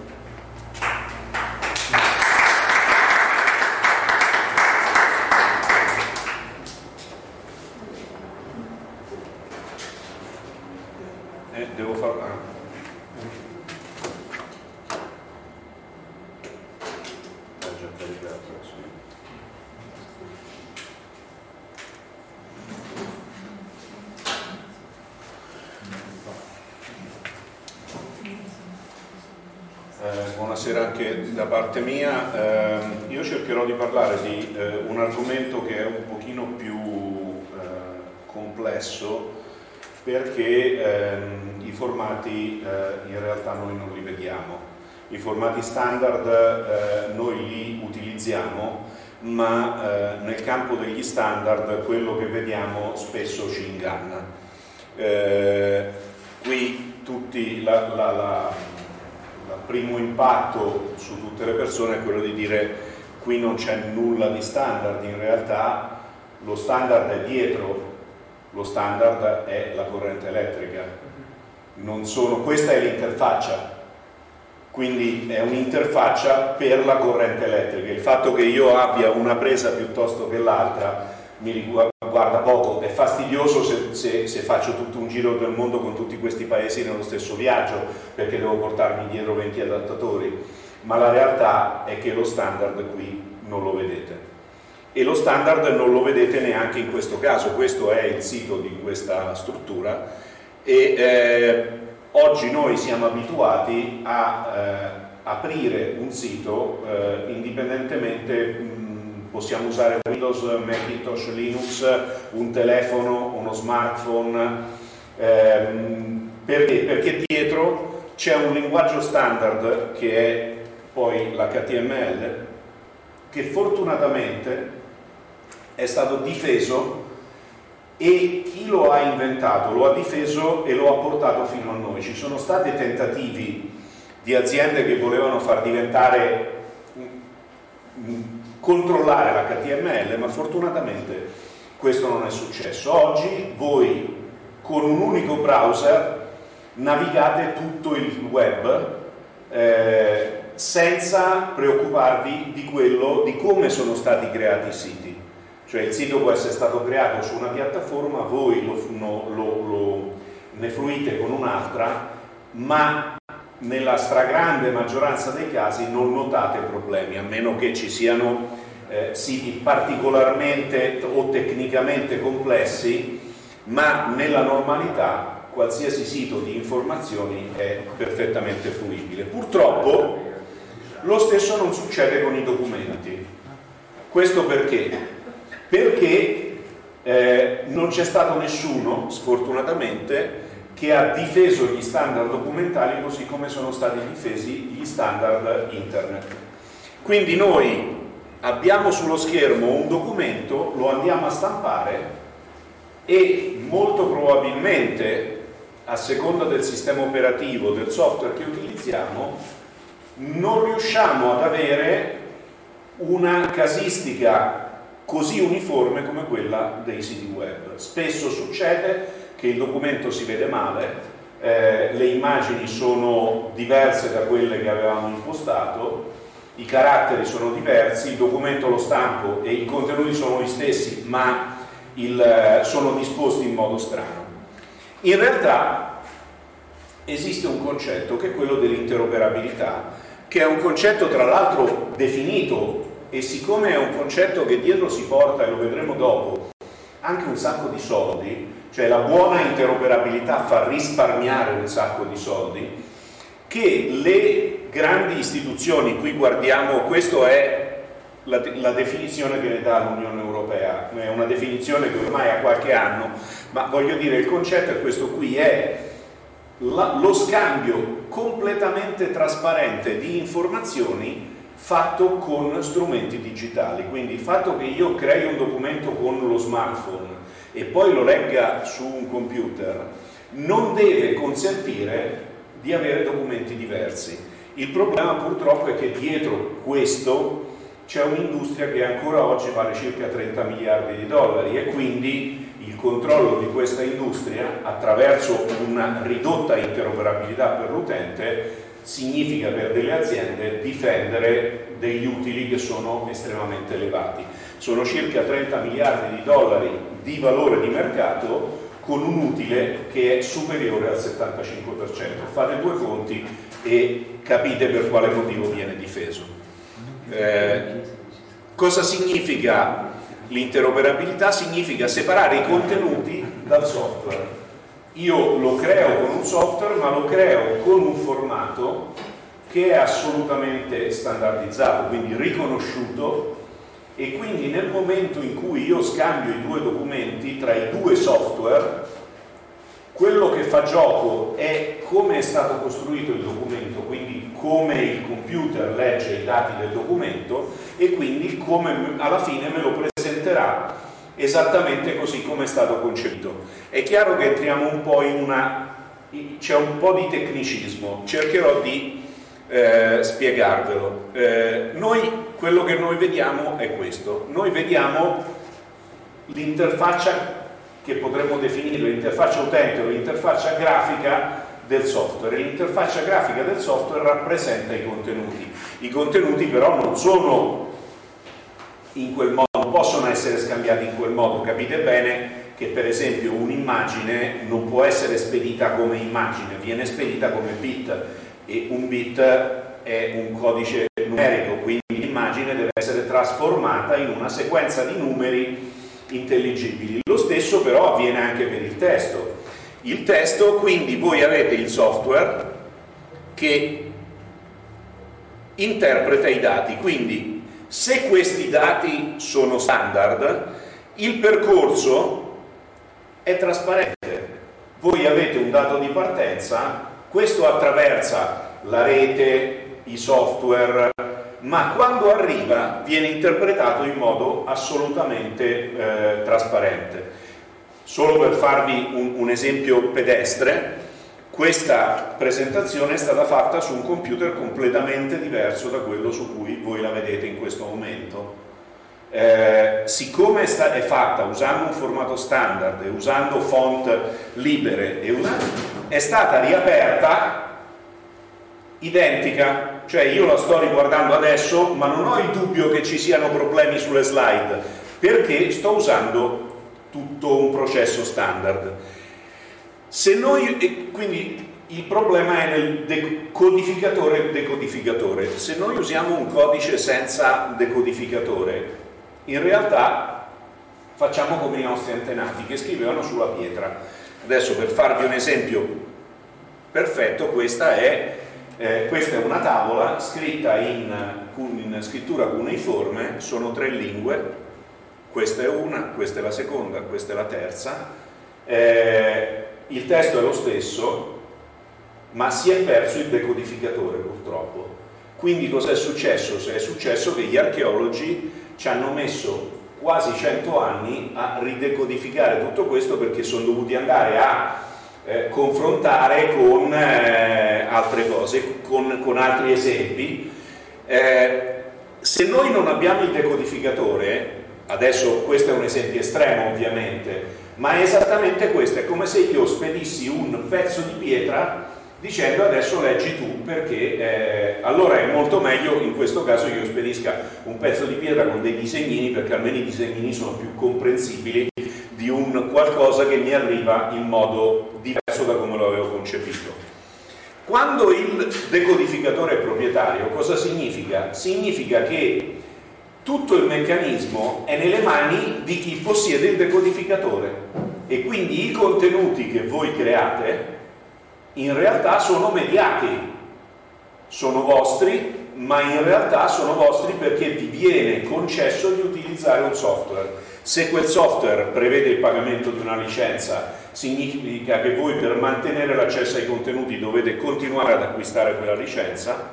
Eh, devo fare... Ah. È già caricato, sì. Eh, buonasera anche da parte mia. Eh, io cercherò di parlare di eh, un argomento che è un pochino più eh, complesso, perché ehm, i formati eh, in realtà noi non li vediamo. I formati standard eh, noi li utilizziamo, ma eh, nel campo degli standard quello che vediamo spesso ci inganna. Eh, qui tutti la, la, la, il primo impatto su tutte le persone è quello di dire qui non c'è nulla di standard. In realtà lo standard è dietro. Lo standard è la corrente elettrica, non sono, questa è l'interfaccia, quindi è un'interfaccia per la corrente elettrica. Il fatto che io abbia una presa piuttosto che l'altra mi riguarda poco. È fastidioso se, se, se faccio tutto un giro del mondo con tutti questi paesi nello stesso viaggio, perché devo portarmi dietro venti adattatori, ma la realtà è che lo standard qui non lo vedete. E lo standard non lo vedete neanche in questo caso. Questo è il sito di questa struttura e eh, oggi noi siamo abituati a eh, aprire un sito eh, indipendentemente, mh, possiamo usare Windows, Macintosh, Linux, un telefono, uno smartphone, ehm, perché? Perché dietro c'è un linguaggio standard che è poi l'H T M L, che fortunatamente è stato difeso e chi lo ha inventato lo ha difeso e lo ha portato fino a noi. Ci sono stati tentativi di aziende che volevano far diventare, controllare l'H T M L, ma fortunatamente questo non è successo. Oggi voi con un unico browser navigate tutto il web eh, senza preoccuparvi di quello, di come sono stati creati i siti. Cioè il sito può essere stato creato su una piattaforma, voi lo, no, lo, lo, ne fruite con un'altra, ma nella stragrande maggioranza dei casi non notate problemi, a meno che ci siano eh, siti particolarmente o tecnicamente complessi, ma nella normalità qualsiasi sito di informazioni è perfettamente fruibile. Purtroppo lo stesso non succede con i documenti. Questo perché? Perché Eh, non c'è stato nessuno, sfortunatamente, che ha difeso gli standard documentali così come sono stati difesi gli standard internet. Quindi noi abbiamo sullo schermo un documento, lo andiamo a stampare e molto probabilmente, a seconda del sistema operativo, del software che utilizziamo, non riusciamo ad avere una casistica così uniforme come quella dei siti web. Spesso succede che il documento si vede male, eh, le immagini sono diverse da quelle che avevamo impostato, i caratteri sono diversi, il documento lo stampo e i contenuti sono gli stessi, ma il, sono disposti in modo strano. In realtà esiste un concetto che è quello dell'interoperabilità, che è un concetto tra l'altro definito, e siccome è un concetto che dietro si porta, e lo vedremo dopo, anche un sacco di soldi, cioè la buona interoperabilità fa risparmiare un sacco di soldi, che le grandi istituzioni, qui guardiamo, questa è la, la definizione che ne dà l'Unione Europea, è una definizione che ormai ha qualche anno, ma voglio dire, il concetto è questo qui, è la, lo scambio completamente trasparente di informazioni fatto con strumenti digitali. Quindi il fatto che io crei un documento con lo smartphone e poi lo legga su un computer non deve consentire di avere documenti diversi. Il problema purtroppo è che dietro questo c'è un'industria che ancora oggi vale circa trenta miliardi di dollari e quindi il controllo di questa industria attraverso una ridotta interoperabilità per l'utente significa per delle aziende difendere degli utili che sono estremamente elevati. Sono circa trenta miliardi di dollari di valore di mercato con un utile che è superiore al settantacinque per cento. Fate due conti e capite per quale motivo viene difeso. Eh, cosa significa l'interoperabilità? Significa separare i contenuti dal software. Io lo creo con un software, ma lo creo con un formato che è assolutamente standardizzato, quindi riconosciuto, e quindi nel momento in cui io scambio i due documenti tra i due software, quello che fa gioco è come è stato costruito il documento, quindi come il computer legge i dati del documento e quindi come alla fine me lo presenterà esattamente così come è stato concepito. È chiaro che entriamo un po' in una... c'è un po' di tecnicismo, cercherò di eh, spiegarvelo. Eh, noi, quello che noi vediamo è questo, noi vediamo l'interfaccia che potremmo definire l'interfaccia utente o l'interfaccia grafica del software. L'interfaccia grafica del software rappresenta i contenuti. I contenuti però non sono in quel modo, non possono essere scambiati in quel modo. Capite bene che per esempio un'immagine non può essere spedita come immagine, viene spedita come bit, e un bit è un codice numerico, quindi l'immagine deve essere trasformata in una sequenza di numeri intelligibili. Lo stesso però avviene anche per il testo. Il testo, quindi voi avete il software che interpreta i dati, quindi se questi dati sono standard, il percorso è trasparente. Voi avete un dato di partenza, questo attraversa la rete, i software, ma quando arriva viene interpretato in modo assolutamente eh, trasparente. Solo per farvi un, un esempio pedestre, questa presentazione è stata fatta su un computer completamente diverso da quello su cui voi la vedete in questo momento. Eh, siccome è, sta, è fatta usando un formato standard e usando font libere, e una, è stata riaperta identica, cioè io la sto riguardando adesso ma non ho il dubbio che ci siano problemi sulle slide perché sto usando tutto un processo standard. Se noi, quindi il problema è nel decodificatore e decodificatore. Se noi usiamo un codice senza decodificatore, in realtà facciamo come i nostri antenati che scrivevano sulla pietra. Adesso per farvi un esempio perfetto, questa è Eh, questa è una tavola scritta in, in scrittura cuneiforme, sono tre lingue, questa è una, questa è la seconda, questa è la terza, eh, il testo è lo stesso, ma si è perso il decodificatore purtroppo. Quindi cos'è successo? È successo che gli archeologi ci hanno messo quasi cento anni a ridecodificare tutto questo, perché sono dovuti andare a eh, confrontare con eh, altre cose, con, con altri esempi. Eh, se noi non abbiamo il decodificatore, adesso questo è un esempio estremo ovviamente, ma è esattamente questo, è come se io spedissi un pezzo di pietra dicendo adesso leggi tu, perché eh, allora è molto meglio in questo caso io spedisca un pezzo di pietra con dei disegnini, perché almeno i disegnini sono più comprensibili di un qualcosa che mi arriva in modo diverso da come lo avevo concepito. Quando il decodificatore è proprietario, cosa significa? Significa che tutto il meccanismo è nelle mani di chi possiede il decodificatore, e quindi i contenuti che voi create in realtà sono mediati, sono vostri, ma in realtà sono vostri perché vi viene concesso di utilizzare un software. Se quel software prevede il pagamento di una licenza, significa che voi per mantenere l'accesso ai contenuti dovete continuare ad acquistare quella licenza,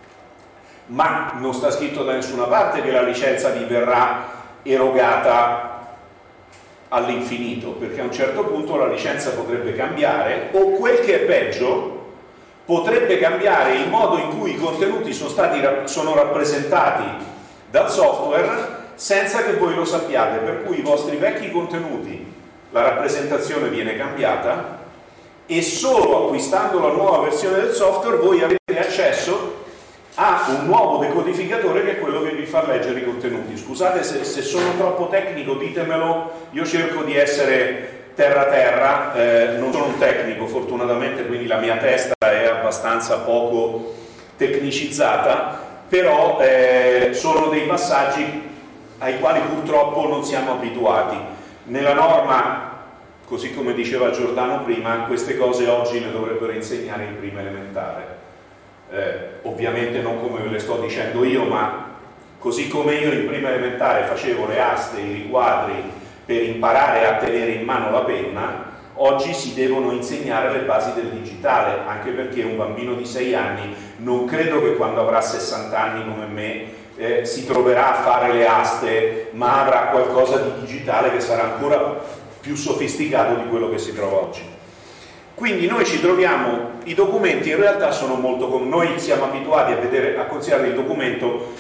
ma non sta scritto da nessuna parte che la licenza vi verrà erogata all'infinito, perché a un certo punto la licenza potrebbe cambiare, o quel che è peggio, potrebbe cambiare il modo in cui i contenuti sono stati sono rappresentati dal software senza che voi lo sappiate, per cui i vostri vecchi contenuti, la rappresentazione viene cambiata e solo acquistando la nuova versione del software voi avete accesso ha un nuovo decodificatore che è quello che vi fa leggere i contenuti. Scusate se, se sono troppo tecnico, ditemelo, io cerco di essere terra terra, eh, non sono un tecnico fortunatamente, quindi la mia testa è abbastanza poco tecnicizzata, però eh, sono dei passaggi ai quali purtroppo non siamo abituati. Nella norma, così come diceva Giordano prima, queste cose oggi le dovrebbero insegnare in prima elementare. Eh, ovviamente non come ve le sto dicendo io, ma così come io in prima elementare facevo le aste, i riquadri per imparare a tenere in mano la penna, oggi si devono insegnare le basi del digitale, anche perché un bambino di sei anni non credo che quando avrà sessanta anni come me eh, si troverà a fare le aste, ma avrà qualcosa di digitale che sarà ancora più sofisticato di quello che si trova oggi. Quindi noi ci troviamo, i documenti in realtà sono molto, noi siamo abituati a, vedere, a considerare il documento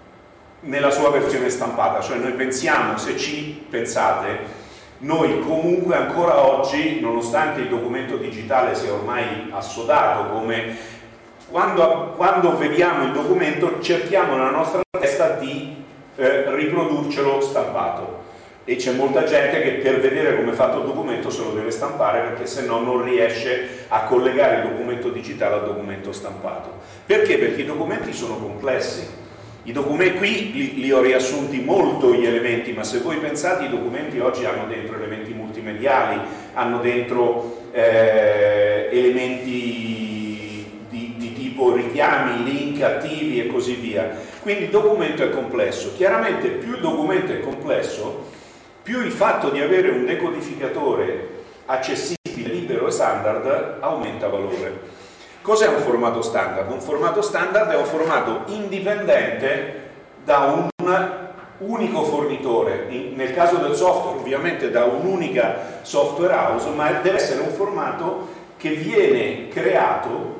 nella sua versione stampata, cioè noi pensiamo, se ci pensate, noi comunque ancora oggi, nonostante il documento digitale sia ormai assodato, come quando, quando vediamo il documento cerchiamo nella nostra testa di eh, riprodurcelo stampato. E c'è molta gente che per vedere come è fatto il documento se lo deve stampare, perché se no non riesce a collegare il documento digitale al documento stampato. Perché? Perché i documenti sono complessi. I documenti qui li, li ho riassunti molto gli elementi, ma se voi pensate i documenti oggi hanno dentro elementi multimediali, hanno dentro eh, elementi di, di tipo richiami, link attivi e così via. Quindi il documento è complesso. Chiaramente più il documento è complesso, più il fatto di avere un decodificatore accessibile, libero e standard aumenta valore. Cos'è un formato standard? Un formato standard è un formato indipendente da un unico fornitore, nel caso del software ovviamente da un'unica software house, ma deve essere un formato che viene creato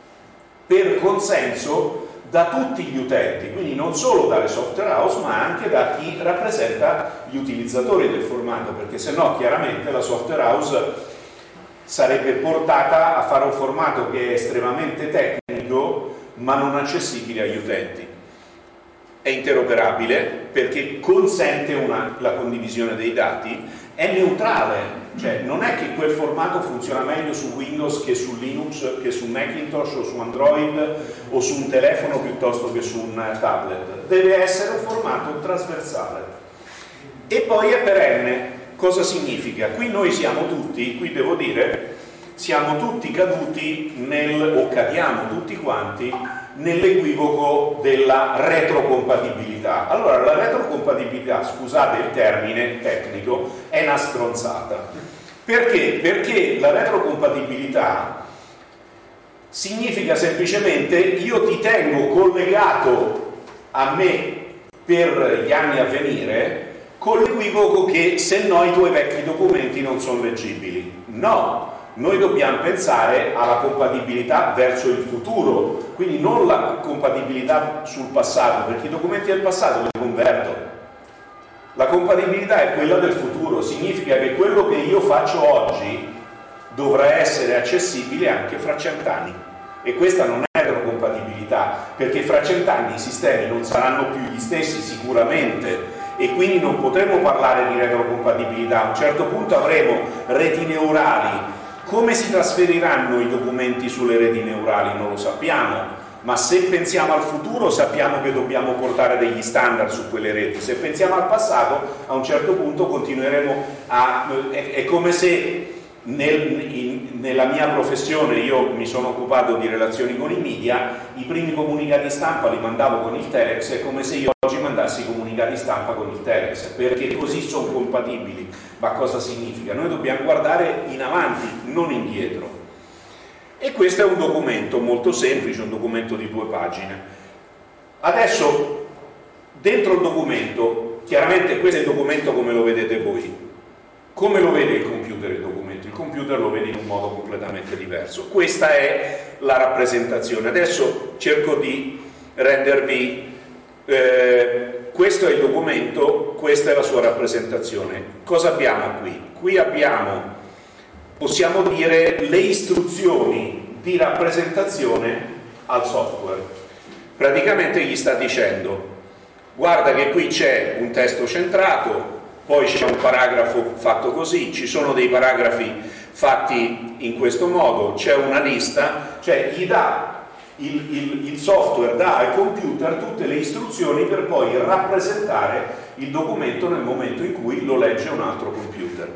per consenso da tutti gli utenti, quindi non solo dalle software house ma anche da chi rappresenta gli utilizzatori del formato, perché se no chiaramente la software house sarebbe portata a fare un formato che è estremamente tecnico ma non accessibile agli utenti. È interoperabile perché consente una, la condivisione dei dati, è neutrale, cioè non è che quel formato funziona meglio su Windows che su Linux, che su Macintosh o su Android o su un telefono piuttosto che su un tablet. Deve essere un formato trasversale. E poi è perenne. Cosa significa? Qui noi siamo tutti, qui devo dire, siamo tutti caduti nel, o cadiamo tutti quanti nell'equivoco della retrocompatibilità. Allora, la retrocompatibilità, scusate il termine tecnico, è una stronzata. Perché? Perché la retrocompatibilità significa semplicemente io ti tengo collegato a me per gli anni a venire, con l'equivoco che se no i tuoi vecchi documenti non sono leggibili. No, noi dobbiamo pensare alla compatibilità verso il futuro, quindi non la compatibilità sul passato, perché i documenti del passato li converto. La compatibilità è quella del futuro, significa che quello che io faccio oggi dovrà essere accessibile anche fra cent'anni. E questa non è retrocompatibilità, perché fra cent'anni i sistemi non saranno più gli stessi sicuramente, e quindi non potremo parlare di retrocompatibilità. A un certo punto avremo reti neurali. Come si trasferiranno i documenti sulle reti neurali non lo sappiamo, ma se pensiamo al futuro sappiamo che dobbiamo portare degli standard su quelle reti. Se pensiamo al passato, a un certo punto continueremo a... è, è come se nel, in, nella mia professione, io mi sono occupato di relazioni con i media, i primi comunicati stampa li mandavo con il telex, è come se io oggi mandassi i comunicati stampa con il telex, perché così sono compatibili. Ma cosa significa? Noi dobbiamo guardare in avanti, non indietro. E questo è un documento molto semplice, un documento di due pagine. Adesso, dentro il documento, chiaramente questo è il documento come lo vedete voi. Come lo vede il computer il documento? Il computer lo vede in un modo completamente diverso. Questa è la rappresentazione. Adesso cerco di rendervi... Eh, questo è il documento, questa è la sua rappresentazione. Cosa abbiamo qui? Qui abbiamo, possiamo dire, le istruzioni di rappresentazione al software. Praticamente gli sta dicendo: guarda che qui c'è un testo centrato, poi c'è un paragrafo fatto così, ci sono dei paragrafi fatti in questo modo, c'è una lista, cioè gli dà il, il, il software dà al computer tutte le istruzioni per poi rappresentare il documento nel momento in cui lo legge un altro computer.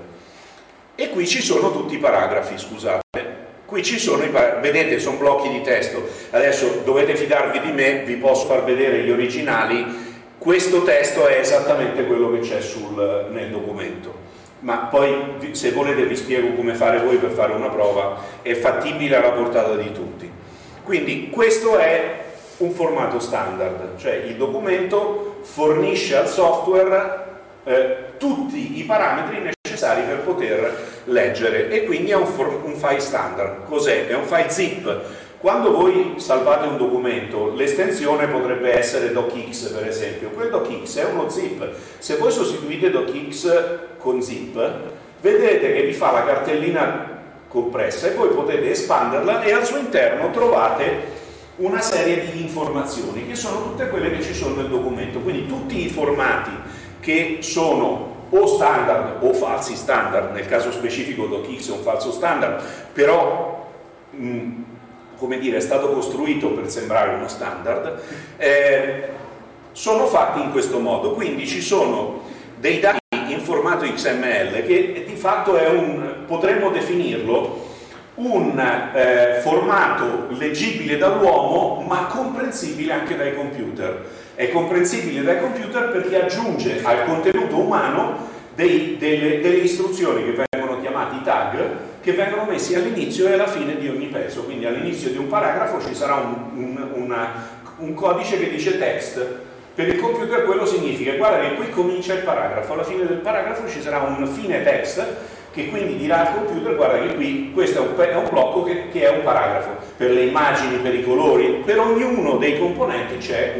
E qui ci sono tutti i paragrafi, scusate, qui ci sono i paragrafi, vedete, sono blocchi di testo. Adesso dovete fidarvi di me, vi posso far vedere gli originali. Questo testo è esattamente quello che c'è sul, nel documento, ma poi se volete vi spiego come fare voi per fare una prova, è fattibile alla portata di tutti. Quindi questo è un formato standard, cioè il documento fornisce al software eh, tutti i parametri necessari per poter leggere, e quindi è un, un file standard. Cos'è? È un file zip. Quando voi salvate un documento, l'estensione potrebbe essere docx, per esempio. Quel docx è uno zip. Se voi sostituite docx con zip, vedrete che vi fa la cartellina compressa e voi potete espanderla e al suo interno trovate una serie di informazioni che sono tutte quelle che ci sono nel documento. Quindi tutti i formati che sono o standard o falsi standard, nel caso specifico docx è un falso standard, però mh, come dire, è stato costruito per sembrare uno standard, eh, sono fatti in questo modo. Quindi ci sono dei dati in formato X M L che di fatto è un, potremmo definirlo un eh, formato leggibile dall'uomo ma comprensibile anche dai computer. È comprensibile dai computer perché aggiunge al contenuto umano dei, delle, delle istruzioni che vengono chiamati tag, che vengono messi all'inizio e alla fine di ogni pezzo. Quindi all'inizio di un paragrafo ci sarà un, un, una, un codice che dice text. Per il computer quello significa, guarda che qui comincia il paragrafo, alla fine del paragrafo ci sarà un fine text che quindi dirà al computer, guarda che qui questo è un, è un blocco che, che è un paragrafo. Per le immagini, per i colori, per ognuno dei componenti c'è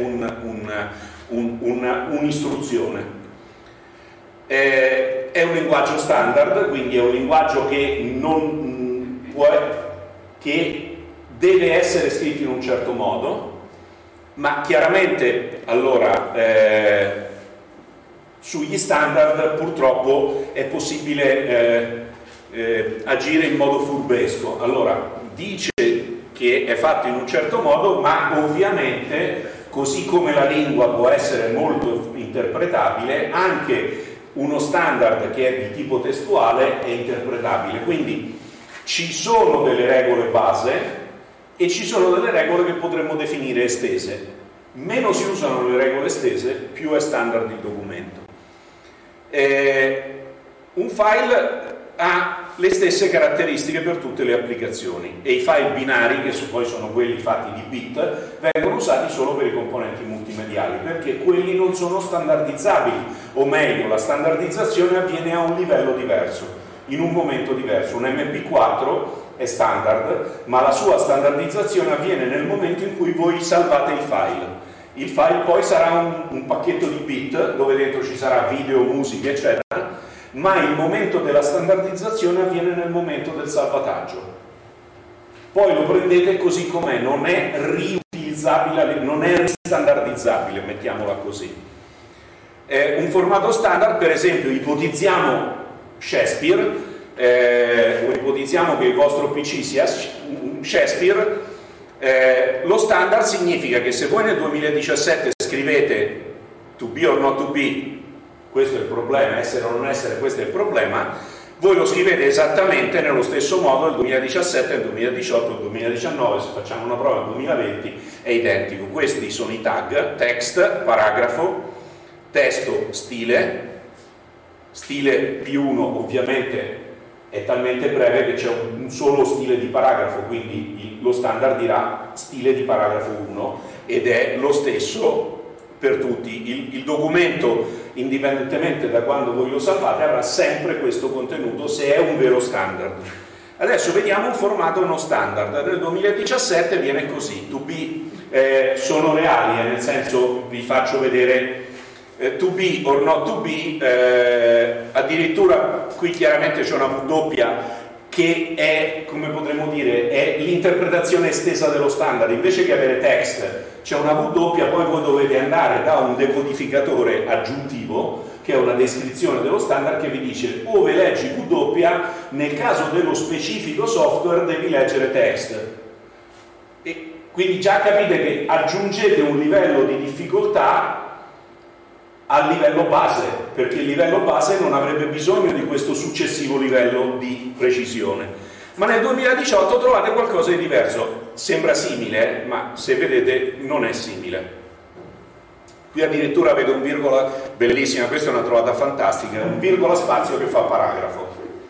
un'istruzione. Un, un, un eh, è un linguaggio standard, quindi è un linguaggio che, non, può, che deve essere scritto in un certo modo, ma chiaramente allora eh, sugli standard purtroppo è possibile eh, eh, agire in modo furbesco. Allora dice che è fatto in un certo modo, ma ovviamente così come la lingua può essere molto interpretabile, anche uno standard che è di tipo testuale è interpretabile. Quindi Ci sono delle regole base e ci sono delle regole che potremmo definire estese. Meno si usano le regole estese, più è standard il documento. Eh, un file ha le stesse caratteristiche per tutte le applicazioni e i file binari, che poi sono quelli fatti di bit, vengono usati solo per i componenti multimediali, perché quelli non sono standardizzabili, o meglio, la standardizzazione avviene a un livello diverso, in un momento diverso. Un M P quattro è standard, ma la sua standardizzazione avviene nel momento in cui voi salvate il file. Il file poi sarà un, un pacchetto di bit dove dentro ci sarà video, musica, eccetera, ma il momento della standardizzazione avviene nel momento del salvataggio. Poi lo prendete così com'è, non è riutilizzabile, non è ristandardizzabile, mettiamola così. Eh, un formato standard, per esempio, ipotizziamo Shakespeare, eh, o ipotizziamo che il vostro P C sia Shakespeare. Eh, lo standard significa che se voi nel duemiladiciassette scrivete to be or not to be, questo è il problema, essere o non essere, questo è il problema, voi lo scrivete esattamente nello stesso modo nel duemiladiciassette, nel duemiladiciotto, nel duemiladiciannove, se facciamo una prova nel duemilaventi è identico. Questi sono i tag: text, paragrafo, testo, stile, stile P uno ovviamente è talmente breve che c'è un solo stile di paragrafo, quindi lo standard dirà stile di paragrafo uno ed è lo stesso per tutti. Il, il documento, indipendentemente da quando voi lo salvate, avrà sempre questo contenuto se è un vero standard. Adesso vediamo un formato non standard. Nel duemiladiciassette viene così: to be eh, sono reali, eh, nel senso, vi faccio vedere eh, to be or not to be, eh, addirittura qui chiaramente c'è una W che è, come potremmo dire, è l'interpretazione estesa dello standard. Invece che avere text c'è una W, poi voi dovete andare da un decodificatore aggiuntivo che è una descrizione dello standard che vi dice: ove leggi W, nel caso dello specifico software devi leggere text. E quindi già capite che aggiungete un livello di difficoltà al livello base, perché il livello base non avrebbe bisogno di questo successivo livello di precisione. Ma nel duemiladiciotto trovate qualcosa di diverso. Sembra simile, ma se vedete non è simile. Qui addirittura vedo un virgola bellissima, questa è una trovata fantastica, un virgola spazio che fa paragrafo.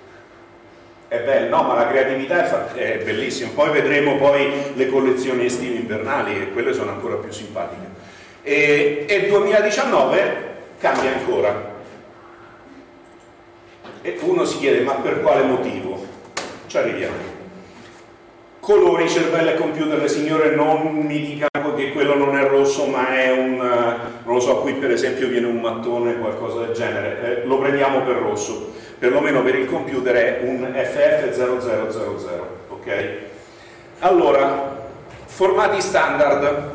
È bello, no, ma la creatività è, è bellissima. Poi vedremo poi le collezioni estive invernali, e quelle sono ancora più simpatiche. E il duemiladiciannove cambia ancora. E uno si chiede: ma per quale motivo? Ci arriviamo. Colori, cervello e computer. Le signore non mi dicano che quello non è rosso ma è un, non lo so, qui per esempio viene un mattone, qualcosa del genere, eh, lo prendiamo per rosso, perlomeno per il computer è un F F zero zero zero zero, ok? Allora, formati standard.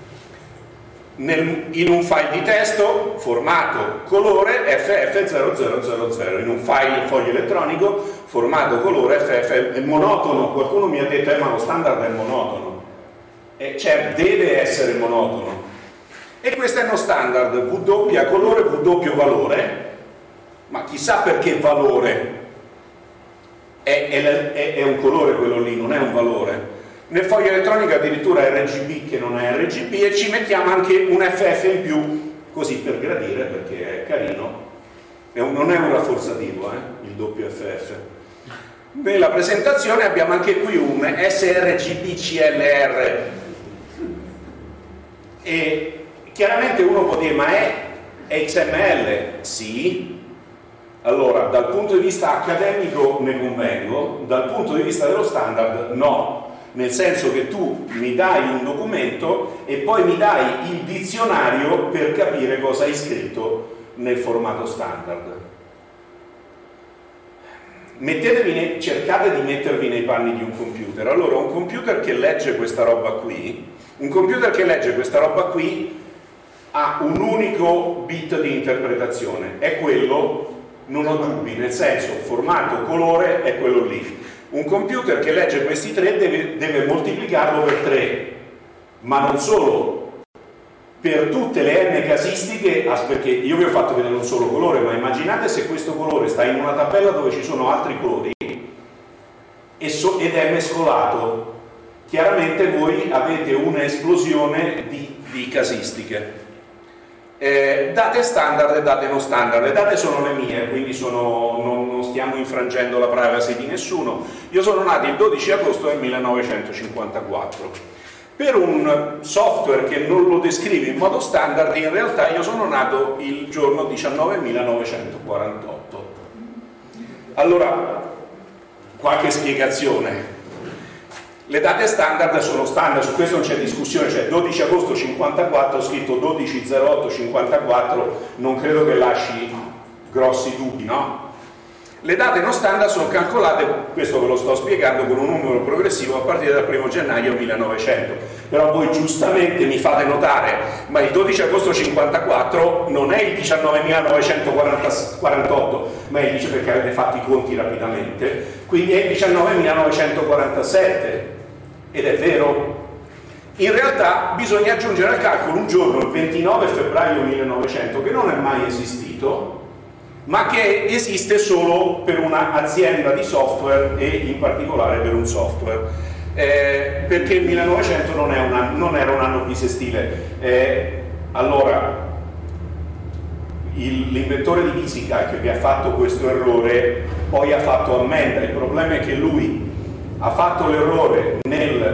Nel, in un file di testo, formato colore F F zero zero zero zero, in un file foglio elettronico, formato colore F F. È monotono. Qualcuno mi ha detto: eh, ma lo standard è monotono. E cioè, deve essere monotono. E questo è uno standard: W colore, W valore. Ma chissà perché valore. È, è, è, è un colore quello lì, non è un valore. Nel foglio elettronico addirittura R G B che non è R G B, e ci mettiamo anche un F F in più, così per gradire, perché è carino. È un, non è un rafforzativo, eh, il W F F. Nella presentazione abbiamo anche qui un sRGB C L R. E chiaramente uno può dire: ma è X M L? Sì. Allora, dal punto di vista accademico ne convengo, dal punto di vista dello standard no. Nel senso che tu mi dai un documento e poi mi dai il dizionario per capire cosa hai scritto nel formato standard. Mettetevi nei, cercate di mettervi nei panni di un computer. Allora, un computer che legge questa roba qui, un computer che legge questa roba qui ha un unico bit di interpretazione, è quello, non ho dubbi, nel senso, formato, colore è quello lì. Un computer che legge questi tre deve, deve moltiplicarlo per tre, ma non solo, per tutte le n casistiche, perché io vi ho fatto vedere un solo colore, ma immaginate se questo colore sta in una tabella dove ci sono altri colori, so, ed è mescolato. Chiaramente voi avete un'esplosione di, di casistiche. Eh, date standard e date non standard. Le date sono le mie, quindi sono, non, non stiamo infrangendo la privacy di nessuno. Io sono nato il dodici agosto del millenovecentocinquantaquattro. Per un software che non lo descrive in modo standard, in realtà io sono nato il giorno diciannove millenovecentoquarantotto. Allora, qualche spiegazione. Le date standard sono standard, su questo non c'è discussione, cioè dodici agosto cinquantaquattro scritto dodici zero otto cinquantaquattro, non credo che lasci grossi dubbi, no? Le date non standard sono calcolate, questo ve lo sto spiegando, con un numero progressivo a partire dal primo gennaio millenovecento. Però voi giustamente mi fate notare, ma il dodici agosto cinquantaquattro non è il diciannove millenovecentoquarantotto, ma è il dice perché avete fatto i conti rapidamente, quindi è il diciannove millenovecentoquarantasette. Ed è vero. In realtà bisogna aggiungere al calcolo un giorno, il ventinove febbraio millenovecento, che non è mai esistito, ma che esiste solo per un'azienda di software e in particolare per un software, eh, perché il millenovecento non, è un anno, non era un anno bisestile. Eh, allora, l'inventore di fisica che vi ha fatto questo errore poi ha fatto ammenda. Il problema è che lui ha fatto l'errore nel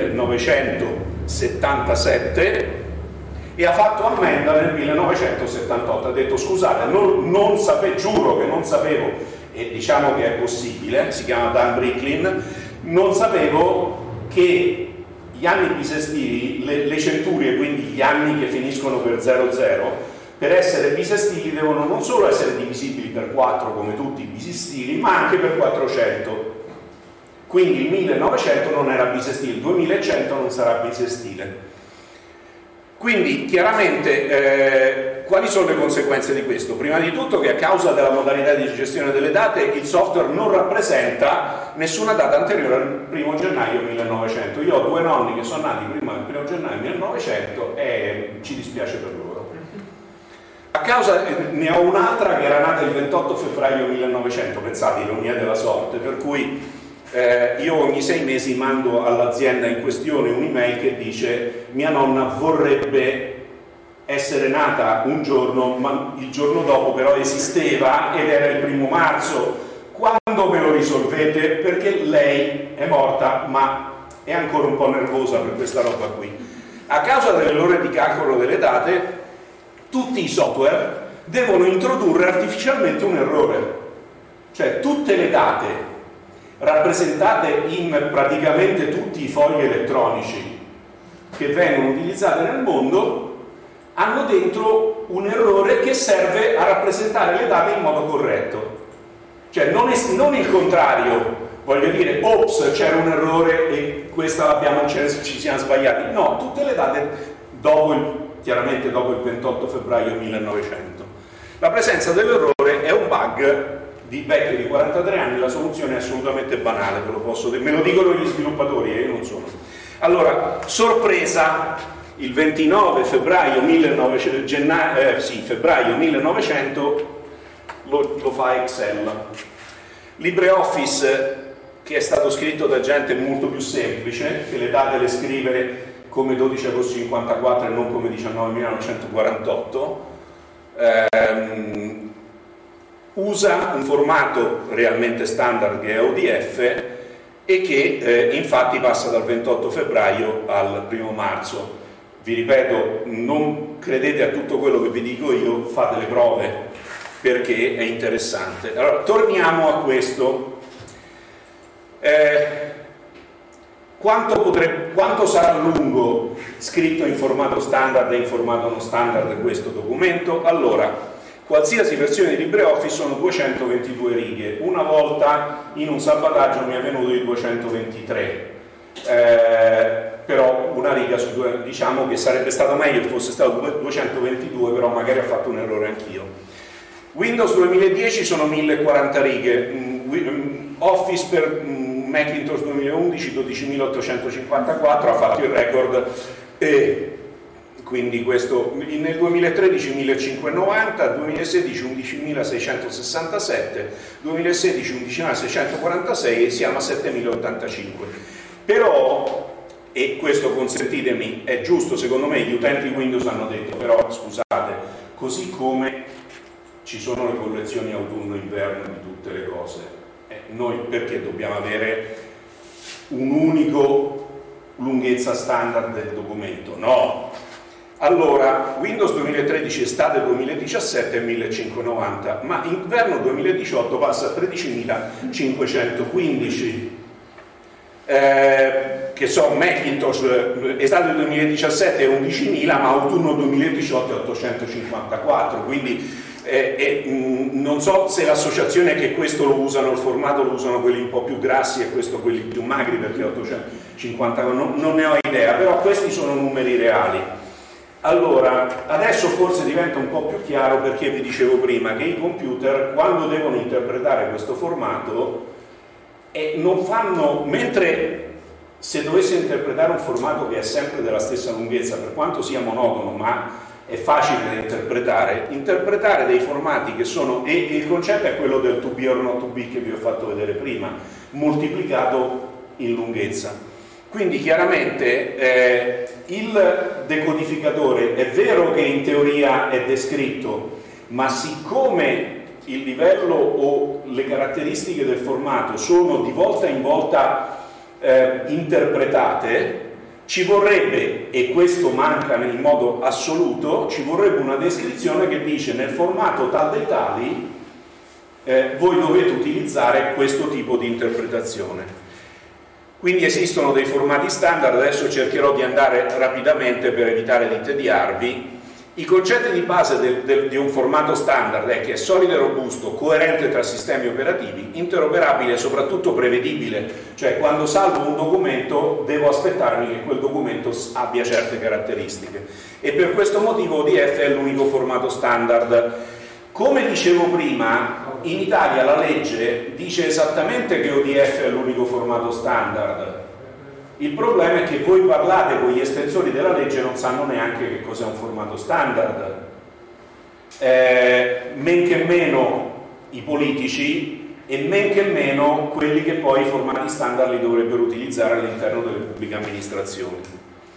millenovecentosettantasette e ha fatto ammenda nel millenovecentosettantotto. Ha detto scusate, non, non sapevo, giuro che non sapevo, e diciamo che è possibile, si chiama Dan Bricklin, non sapevo che gli anni bisestili, le, le centurie, quindi gli anni che finiscono per zero zero, per essere bisestili devono non solo essere divisibili per quattro come tutti i bisestili, ma anche per quattrocento. Quindi il millenovecento non era bisestile, il duemilacento non sarà bisestile. Quindi chiaramente eh, quali sono le conseguenze di questo? Prima di tutto che a causa della modalità di gestione delle date il software non rappresenta nessuna data anteriore al primo gennaio millenovecento. Io ho due nonni che sono nati prima del primo gennaio millenovecento e ci dispiace per loro. A causa, ne ho un'altra che era nata il ventotto febbraio millenovecento, pensate, ironia della sorte, per cui Eh, io ogni sei mesi mando all'azienda in questione un'email che dice mia nonna vorrebbe essere nata un giorno, ma il giorno dopo però esisteva ed era il primo marzo. Quando me lo risolvete? Perché lei è morta ma è ancora un po' nervosa per questa roba qui. A causa dell'errore di calcolo delle date tutti i software devono introdurre artificialmente un errore, cioè tutte le date rappresentate in praticamente tutti i fogli elettronici che vengono utilizzati nel mondo hanno dentro un errore che serve a rappresentare le date in modo corretto, cioè non, è, non il contrario, voglio dire ops c'era un errore e questa l'abbiamo, ci siamo sbagliati, no, tutte le date dopo il, chiaramente dopo il ventotto febbraio millenovecento. La presenza dell'errore è un bug di vecchio di quarantatré anni, la soluzione è assolutamente banale, ve lo posso dire, me lo dicono gli sviluppatori e io non sono. Allora, sorpresa, il ventinove febbraio millenovecento, genna, eh, sì, febbraio millenovecento lo, lo fa Excel. LibreOffice, che è stato scritto da gente molto più semplice, che le date le scrive come dodici agosto cinquantaquattro e non come diciannove millenovecentoquarantotto, ehm, usa un formato realmente standard che è O D F e che eh, infatti passa dal ventotto febbraio al primo marzo. Vi ripeto, non credete a tutto quello che vi dico io, fate le prove perché è interessante. Allora, torniamo a questo. Eh, quanto, potrebbe, quanto sarà lungo scritto in formato standard e in formato non standard questo documento? Allora, qualsiasi versione di LibreOffice sono duecentoventidue righe, una volta in un salvataggio mi è venuto di duecentoventitré, eh, però una riga su due, diciamo che sarebbe stato meglio che fosse stato duecentoventidue, però magari ho fatto un errore anch'io. Windows duemiladieci sono mille e quaranta righe, Office per Macintosh duemilaundici dodicimilaottocentocinquantaquattro ha fatto il record e quindi questo nel duemilatredici millecinquecentonovanta, duemilasedici undicimilaseicentosessantasette, duemilasedici undicimilaseicentoquarantasei e siamo a settemilaottantacinque. Però, e questo consentitemi, è giusto secondo me, gli utenti Windows hanno detto, però scusate, così come ci sono le collezioni autunno-inverno di tutte le cose, eh, noi perché dobbiamo avere un unico lunghezza standard del documento? No! Allora, Windows duemilatredici estate duemiladiciassette è millecinquecentonovanta, ma inverno duemiladiciotto passa a tredicimilacinquecentoquindici. Eh, che so, Macintosh estate duemiladiciassette è undicimila, ma autunno duemiladiciotto è ottocentocinquantaquattro, quindi eh, eh, mh, non so se l'associazione è che questo lo usano, il formato lo usano quelli un po' più grassi e questo quelli più magri perché ottocentocinquantaquattro, non, non ne ho idea, però questi sono numeri reali. Allora, adesso forse diventa un po' più chiaro perché vi dicevo prima che i computer, quando devono interpretare questo formato, eh, non fanno, mentre se dovesse interpretare un formato che è sempre della stessa lunghezza, per quanto sia monotono, ma è facile da interpretare, interpretare dei formati che sono, e il concetto è quello del to be or not to be che vi ho fatto vedere prima, moltiplicato in lunghezza. Quindi chiaramente eh, il decodificatore è vero che in teoria è descritto, ma siccome il livello o le caratteristiche del formato sono di volta in volta eh, interpretate, ci vorrebbe, e questo manca in modo assoluto, ci vorrebbe una descrizione che dice nel formato tal dei tali eh, voi dovete utilizzare questo tipo di interpretazione. Quindi esistono dei formati standard, adesso cercherò di andare rapidamente per evitare di tediarvi. I concetti di base del, del, di un formato standard è che è solido e robusto, coerente tra sistemi operativi, interoperabile e soprattutto prevedibile, cioè quando salvo un documento devo aspettarmi che quel documento abbia certe caratteristiche e per questo motivo O D F è l'unico formato standard. Come dicevo prima, in Italia la legge dice esattamente che O D F è l'unico formato standard. Il problema è che voi parlate con gli estensori della legge e non sanno neanche che cos'è un formato standard. Eh, men che meno i politici e men che meno quelli che poi i formati standard li dovrebbero utilizzare all'interno delle pubbliche amministrazioni.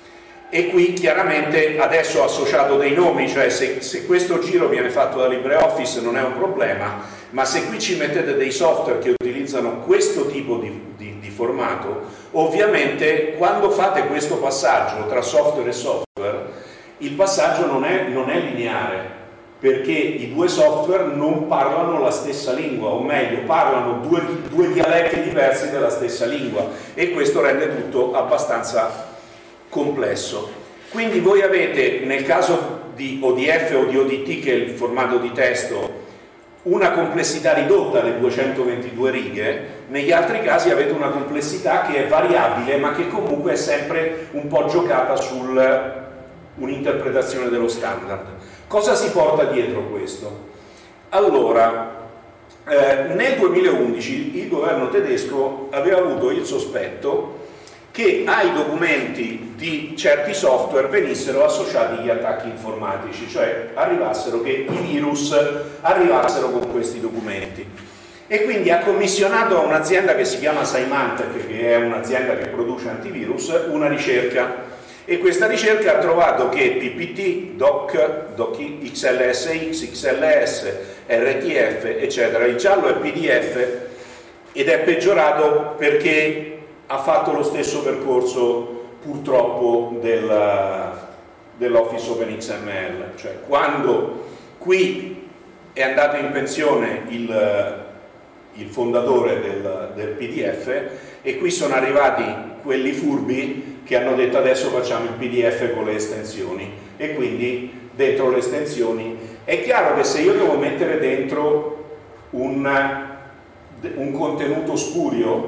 E qui chiaramente adesso ho associato dei nomi, cioè se, se questo giro viene fatto da LibreOffice non è un problema, ma se qui ci mettete dei software che utilizzano questo tipo di, di, di formato, ovviamente quando fate questo passaggio tra software e software, il passaggio non è, non è lineare, perché i due software non parlano la stessa lingua, o meglio, parlano due, due dialetti diversi della stessa lingua, e questo rende tutto abbastanza complesso. Quindi voi avete, nel caso di O D F o di O D T, che è il formato di testo, una complessità ridotta alle duecentoventidue righe, negli altri casi avete una complessità che è variabile ma che comunque è sempre un po' giocata su un'interpretazione dello standard. Cosa si porta dietro questo? Allora, eh, nel duemilaundici il governo tedesco aveva avuto il sospetto che ai documenti di certi software venissero associati gli attacchi informatici, cioè arrivassero che i virus arrivassero con questi documenti. E quindi ha commissionato a un'azienda che si chiama Symantec, che è un'azienda che produce antivirus, una ricerca. E questa ricerca ha trovato che P P T, D O C, D O C X L S X, X L S, R T F, eccetera, il giallo è P D F ed è peggiorato perché ha fatto lo stesso percorso purtroppo del, dell'Office OpenXML, cioè quando qui è andato in pensione il, il fondatore del, del P D F e qui sono arrivati quelli furbi che hanno detto adesso facciamo il P D F con le estensioni, e quindi dentro le estensioni è chiaro che se io devo mettere dentro un, un contenuto spurio,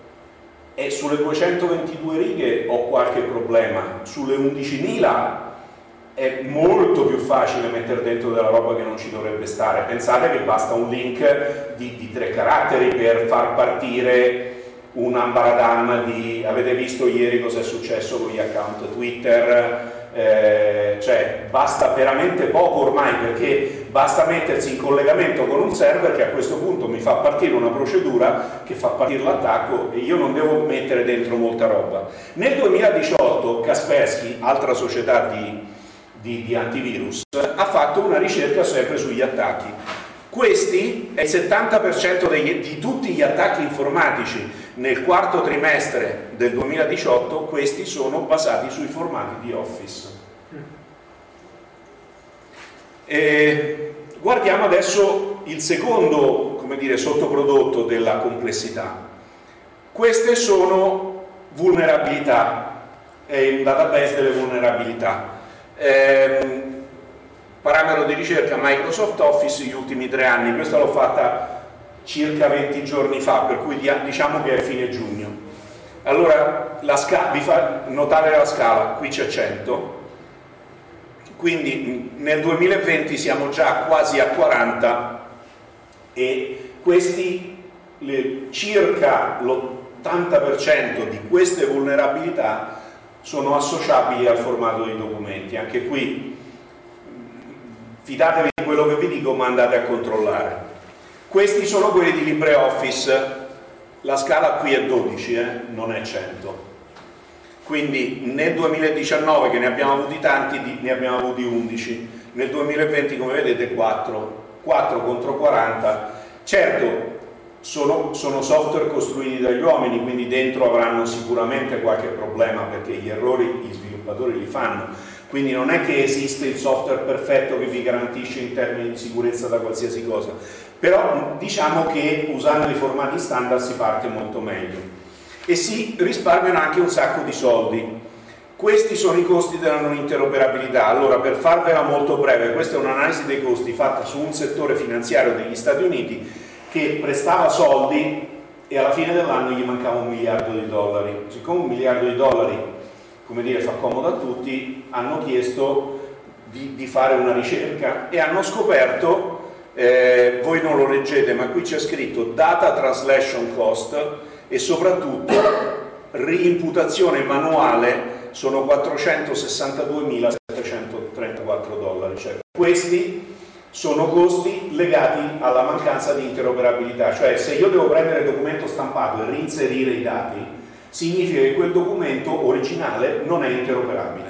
e sulle duecentoventidue righe ho qualche problema, sulle undicimila è molto più facile mettere dentro della roba che non ci dovrebbe stare. Pensate che basta un link di, di tre caratteri per far partire un ambaradam di... avete visto ieri cosa è successo con gli account Twitter eh, cioè basta veramente poco ormai, perché basta mettersi in collegamento con un server che a questo punto mi fa partire una procedura che fa partire l'attacco e io non devo mettere dentro molta roba. Nel duemiladiciotto Kaspersky, altra società di, di, di antivirus, ha fatto una ricerca sempre sugli attacchi. Questi è il settanta per cento degli, di tutti gli attacchi informatici nel quarto trimestre del duemiladiciotto, questi sono basati sui formati di Office. E guardiamo adesso il secondo, come dire, sottoprodotto della complessità. Queste sono vulnerabilità, è il database delle vulnerabilità. Ehm, parametro di ricerca Microsoft Office gli ultimi tre anni, questa l'ho fatta circa venti giorni fa, per cui diciamo che è fine giugno. Allora, la scala, vi fa notare la scala, qui c'è cento, quindi nel duemilaventi siamo già quasi a quaranta e questi, le, circa l'ottanta per cento di queste vulnerabilità sono associabili al formato dei documenti. Anche qui fidatevi di quello che vi dico, ma andate a controllare. Questi sono quelli di LibreOffice, la scala qui è dodici, eh? Non è cento. Quindi nel duemiladiciannove, che ne abbiamo avuti tanti, ne abbiamo avuti undici, nel duemilaventi come vedete quattro, quattro contro quaranta. Certo, sono, sono software costruiti dagli uomini, quindi dentro avranno sicuramente qualche problema, perché gli errori gli sviluppatori li fanno. Quindi non è che esiste il software perfetto che vi garantisce in termini di sicurezza da qualsiasi cosa, però diciamo che usando i formati standard si parte molto meglio e si risparmiano anche un sacco di soldi. Questi sono i costi della non interoperabilità. Allora, per farvela molto breve, questa è un'analisi dei costi fatta su un settore finanziario degli Stati Uniti che prestava soldi e alla fine dell'anno gli mancava un miliardo di dollari. Siccome un miliardo di dollari, come dire, fa comodo a tutti, hanno chiesto di, di fare una ricerca e hanno scoperto, eh, voi non lo leggete ma qui c'è scritto data translation cost e soprattutto reimputazione manuale sono quattrocentosessantaduemilasettecentotrentaquattro dollari, cioè questi sono costi legati alla mancanza di interoperabilità, cioè se io devo prendere il documento stampato e reinserire i dati significa che quel documento originale non è interoperabile.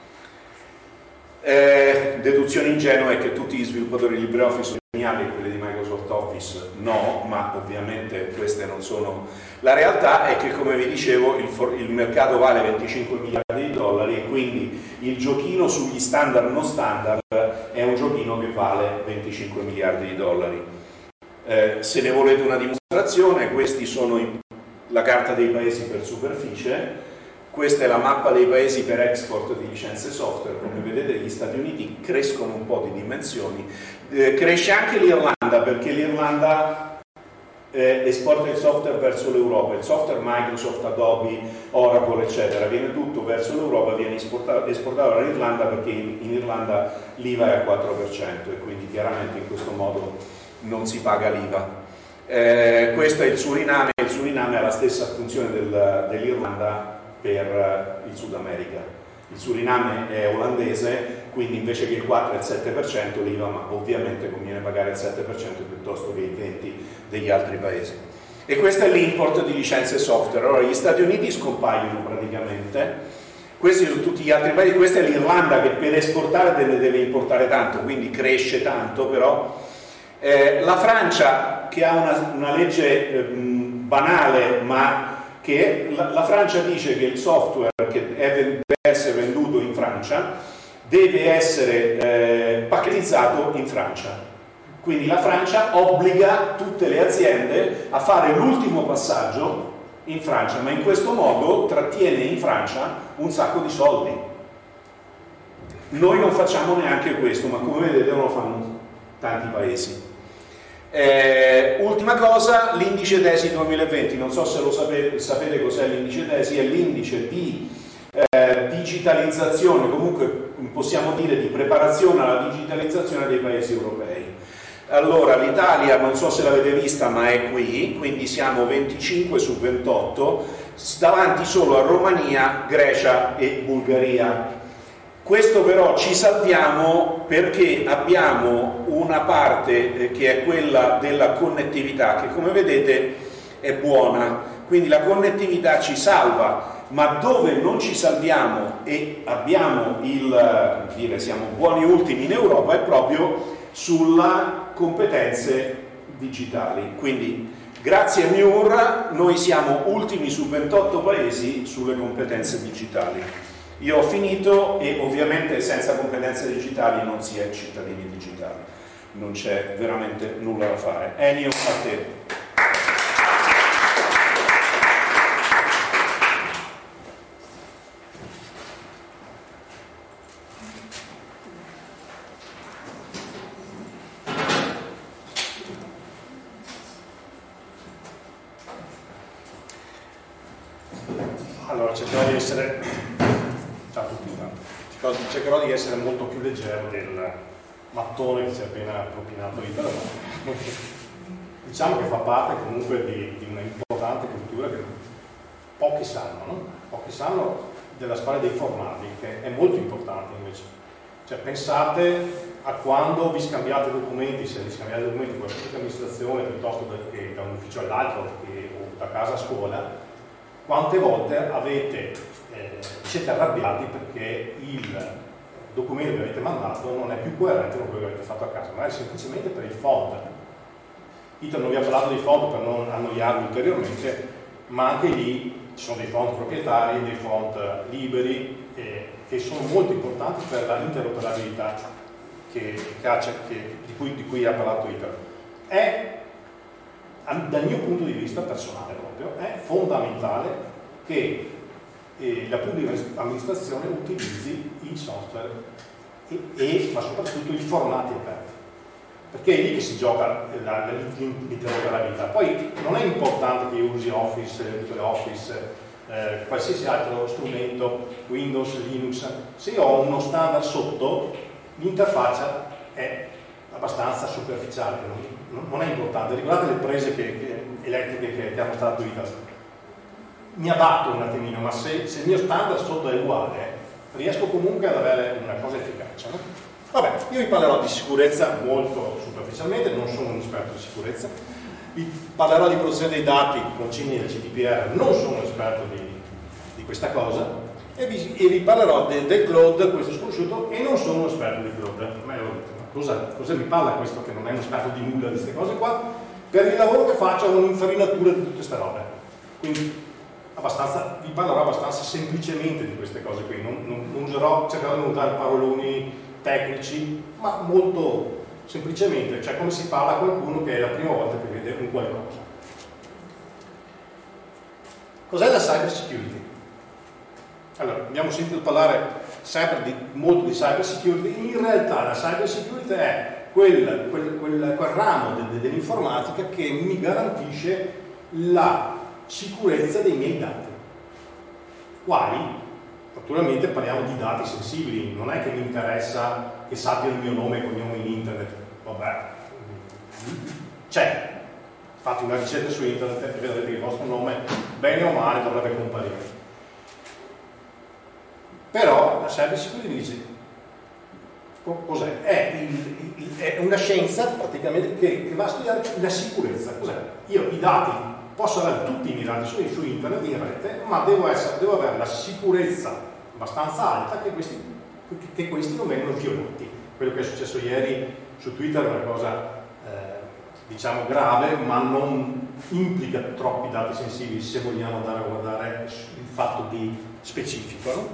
Eh, deduzione ingenua è che tutti gli sviluppatori di LibreOffice sono geniali e quelli di Microsoft Office no, ma ovviamente queste non sono. La realtà è che, come vi dicevo, il, for il mercato vale venticinque miliardi di dollari e quindi il giochino sugli standard non standard è un giochino che vale venticinque miliardi di dollari. Eh, se ne volete una dimostrazione, questi sono i la carta dei paesi per superficie, questa è la mappa dei paesi per export di licenze software. Come vedete gli Stati Uniti crescono un po' di dimensioni, eh, cresce anche l'Irlanda perché l'Irlanda eh, esporta il software verso l'Europa, il software Microsoft, Adobe, Oracle eccetera, viene tutto verso l'Europa, viene esportato, esportato dall'Irlanda perché in, in Irlanda l'I V A è al quattro per cento e quindi chiaramente in questo modo non si paga l'I V A. Eh, questo è il Suriname, il Suriname ha la stessa funzione del, dell'Irlanda per uh, il Sud America. Il Suriname è olandese, quindi invece che il quattro e il sette per cento l'I V A, ma ovviamente conviene pagare il sette per cento piuttosto che il venti per cento degli altri paesi. E questo è l'import di licenze software. Allora gli Stati Uniti scompaiono praticamente, questi sono tutti gli altri paesi, questa è l'Irlanda che per esportare deve, deve importare tanto, quindi cresce tanto però. Eh, la Francia che ha una, una legge eh, banale, ma che la, la Francia dice che il software che è, deve essere venduto in Francia deve essere eh, pacchettizzato in Francia. Quindi la Francia obbliga tutte le aziende a fare l'ultimo passaggio in Francia, ma in questo modo trattiene in Francia un sacco di soldi. Noi non facciamo neanche questo, ma come vedete lo fanno tanti paesi. Eh, ultima cosa, l'indice D E S I duemilaventi, non so se lo sapete, sapete cos'è l'indice D E S I, è l'indice di eh, digitalizzazione, comunque possiamo dire di preparazione alla digitalizzazione dei paesi europei. Allora l'Italia, non so se l'avete vista, ma è qui, quindi siamo venticinque su ventotto, davanti solo a Romania, Grecia e Bulgaria. Questo però ci salviamo perché abbiamo una parte che è quella della connettività, che come vedete è buona, quindi la connettività ci salva, ma dove non ci salviamo e abbiamo il, dire, siamo buoni ultimi in Europa, è proprio sulle competenze digitali. Quindi grazie a Miur noi siamo ultimi su ventotto paesi sulle competenze digitali. Io ho finito e ovviamente senza competenze digitali non si è cittadini digitali, non c'è veramente nulla da fare. Ennio, a te. Allora, cercherò di essere... Ciao a tutti, intanto. Cercherò di essere molto più leggero del mattone che ci ha appena propinato Italo. Diciamo che fa parte comunque di, di una importante cultura che pochi sanno, no? Pochi sanno della storia dei formati, che è molto importante invece. Cioè, pensate a quando vi scambiate documenti, se vi scambiate documenti con la pubblica amministrazione piuttosto che da un ufficio all'altro o da casa a scuola, quante volte avete Eh, siete arrabbiati perché il documento che avete mandato non è più coerente con quello che avete fatto a casa, magari semplicemente per il font. Ito non vi ha parlato dei font per non annoiarvi ulteriormente, ma anche lì ci sono dei font proprietari, dei font liberi, eh, che sono molto importanti per la interoperabilità che, che, che, di, cui, di cui ha parlato Ito. È, dal mio punto di vista personale proprio, è fondamentale che e la pubblica amministrazione utilizzi i software e, e ma soprattutto i formati aperti, perché è lì che si gioca l'interoperabilità. Poi non è importante che io usi Office, LibreOffice, eh, qualsiasi altro strumento, Windows, Linux, se io ho uno standard sotto, l'interfaccia è abbastanza superficiale, non, non è importante. Ricordate le prese che, che, elettriche che, che ha mostrato Ita? Mi adatto un attimino, ma se, se il mio standard sotto è uguale, riesco comunque ad avere una cosa efficace, no? Vabbè, io vi parlerò di sicurezza molto superficialmente, non sono un esperto di sicurezza, vi parlerò di protezione dei dati con Cini del C D P R, non sono un esperto di, di questa cosa, e vi, e vi parlerò de, del cloud, questo sconosciuto, e non sono un esperto di cloud. Ma io ho detto, ma cosa, cosa mi parla questo che non è un esperto di nulla di queste cose qua? Per il lavoro che faccio ho un'infarinatura di tutte queste robe. Quindi abbastanza, vi parlerò abbastanza semplicemente di queste cose qui, non, non, non userò, cercherò di non usare paroloni tecnici, ma molto semplicemente, cioè come si parla a qualcuno che è la prima volta che vede un qualcosa. Cos'è la cyber security? Allora, abbiamo sentito parlare sempre di, molto di cyber security, in realtà la cyber security è quel, quel, quel, quel ramo de, de, dell'informatica che mi garantisce la sicurezza dei miei dati. Quali? Naturalmente parliamo di dati sensibili, non è che mi interessa che sappia il mio nome e cognome in internet, vabbè, c'è, fate una ricerca su internet e vedrete che il vostro nome, bene o male, dovrebbe comparire. Però la cyber security dice, cos'è? È, è una scienza praticamente che, che va a studiare la sicurezza. Cos'è? Io i dati posso avere tutti i miei dati su, su internet, in rete, ma devo, essere, devo avere la sicurezza abbastanza alta che questi, che questi non vengono violati. Quello che è successo ieri su Twitter è una cosa eh, diciamo grave, ma non implica troppi dati sensibili se vogliamo andare a guardare il fatto di specifico, no?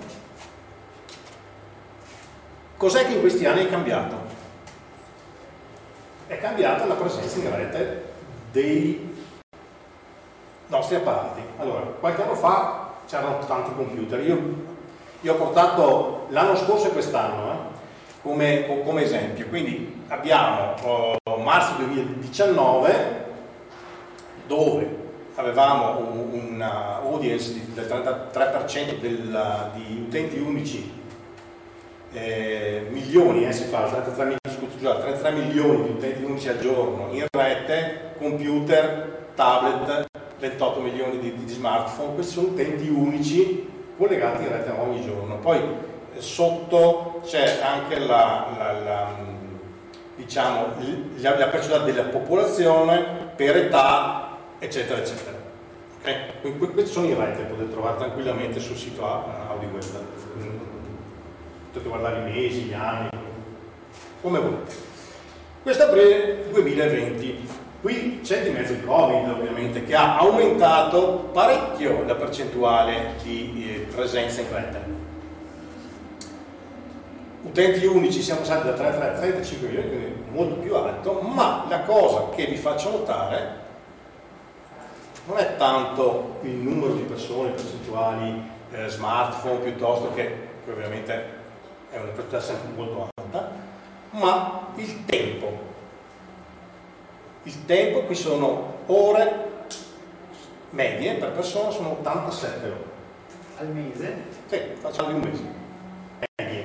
Cos'è che in questi anni è cambiato? È cambiata la presenza in rete dei nostri apparati. Allora, qualche anno fa c'erano tanti computer. Io, io ho portato l'anno scorso e quest'anno eh, come, come esempio. Quindi abbiamo oh, marzo duemiladiciannove, dove avevamo un, una audience del trentatré per cento del, di utenti unici, eh, milioni, eh, si fa, trentatré milioni di utenti unici al giorno in rete, computer, tablet, ventotto milioni di, di smartphone. Questi sono utenti unici collegati in rete ogni giorno. Poi sotto c'è anche la, la, la, diciamo, la, la percentuale della popolazione per età, eccetera, eccetera. Okay? Questi sono i rate, potete trovare tranquillamente sul sito AudiWeb. Potete guardare i mesi, gli anni, come volete. Questo è aprile duemilaventi. Qui c'è di mezzo il Covid, ovviamente, che ha aumentato parecchio la percentuale di eh, presenza in rete. Utenti unici siamo passati da trentatré a trentacinque milioni, quindi molto più alto, ma la cosa che vi faccio notare non è tanto il numero di persone, percentuali, eh, smartphone, piuttosto che, che ovviamente è una percentuale sempre molto alta, ma il tempo. Il tempo, qui sono ore medie per persona, sono ottantasette ore. Al mese? Sì, facciamo di un mese. Medie.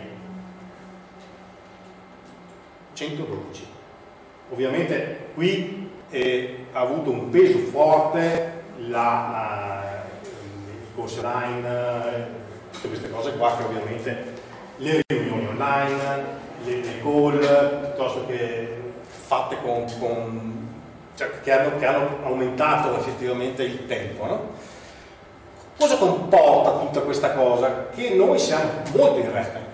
centododici. Ovviamente qui eh, ha avuto un peso forte la, uh, i corsi online, tutte queste cose qua, che ovviamente le riunioni online, le, le call, piuttosto che fatte con, con cioè, che, hanno, che hanno aumentato effettivamente il tempo, no? Cosa comporta tutta questa cosa? Che noi siamo molto in rete.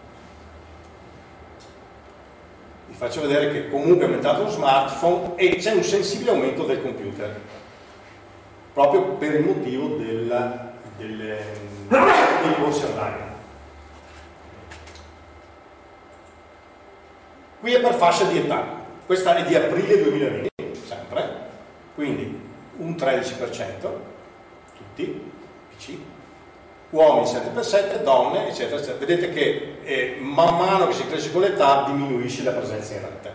Vi faccio vedere che comunque è aumentato lo smartphone e c'è un sensibile aumento del computer, proprio per il motivo del, delle, dei corsi online. Qui è per fascia di età, questa è di aprile duemilaventi, sempre, quindi un tredici per cento, tutti, P C, uomini sette per sette, donne, eccetera, eccetera. Vedete che eh, man mano che si cresce con l'età diminuisce la presenza in rete.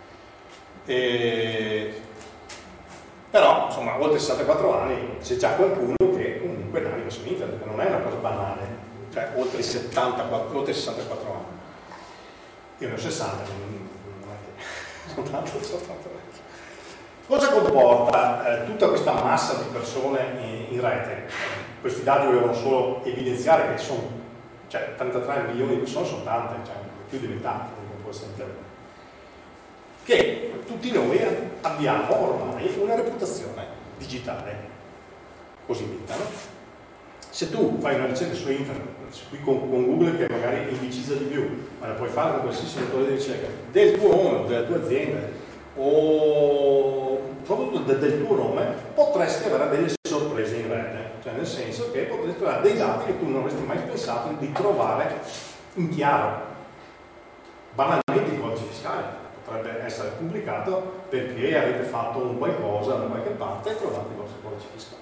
E... Però, insomma, oltre sessantaquattro anni c'è già qualcuno che comunque naviga su internet, che non è una cosa banale, cioè oltre i settantaquattro, oltre i sessantaquattro anni. Io ne ho sessanta, non è che sono tanto, sono tanto vecchio. Cosa comporta eh, tutta questa massa di persone in, in rete? Questi dati volevano solo evidenziare che sono, cioè trentatré milioni di persone sono tante, cioè più di metà, come può essere intendere. Che tutti noi abbiamo ormai una reputazione digitale cosiddetta, no? Se tu fai una ricerca su internet, qui con, con Google che magari indicizza di più, ma la puoi fare con qualsiasi motore di ricerca, del tuo nome o della tua azienda, o soprattutto del, del tuo nome, potresti avere delle sorprese in rete, cioè nel senso che potresti trovare dei dati che tu non avresti mai pensato di trovare in chiaro. Banalmente il codice fiscale potrebbe essere pubblicato perché avete fatto un qualcosa da qualche parte e trovate il vostro codice fiscale.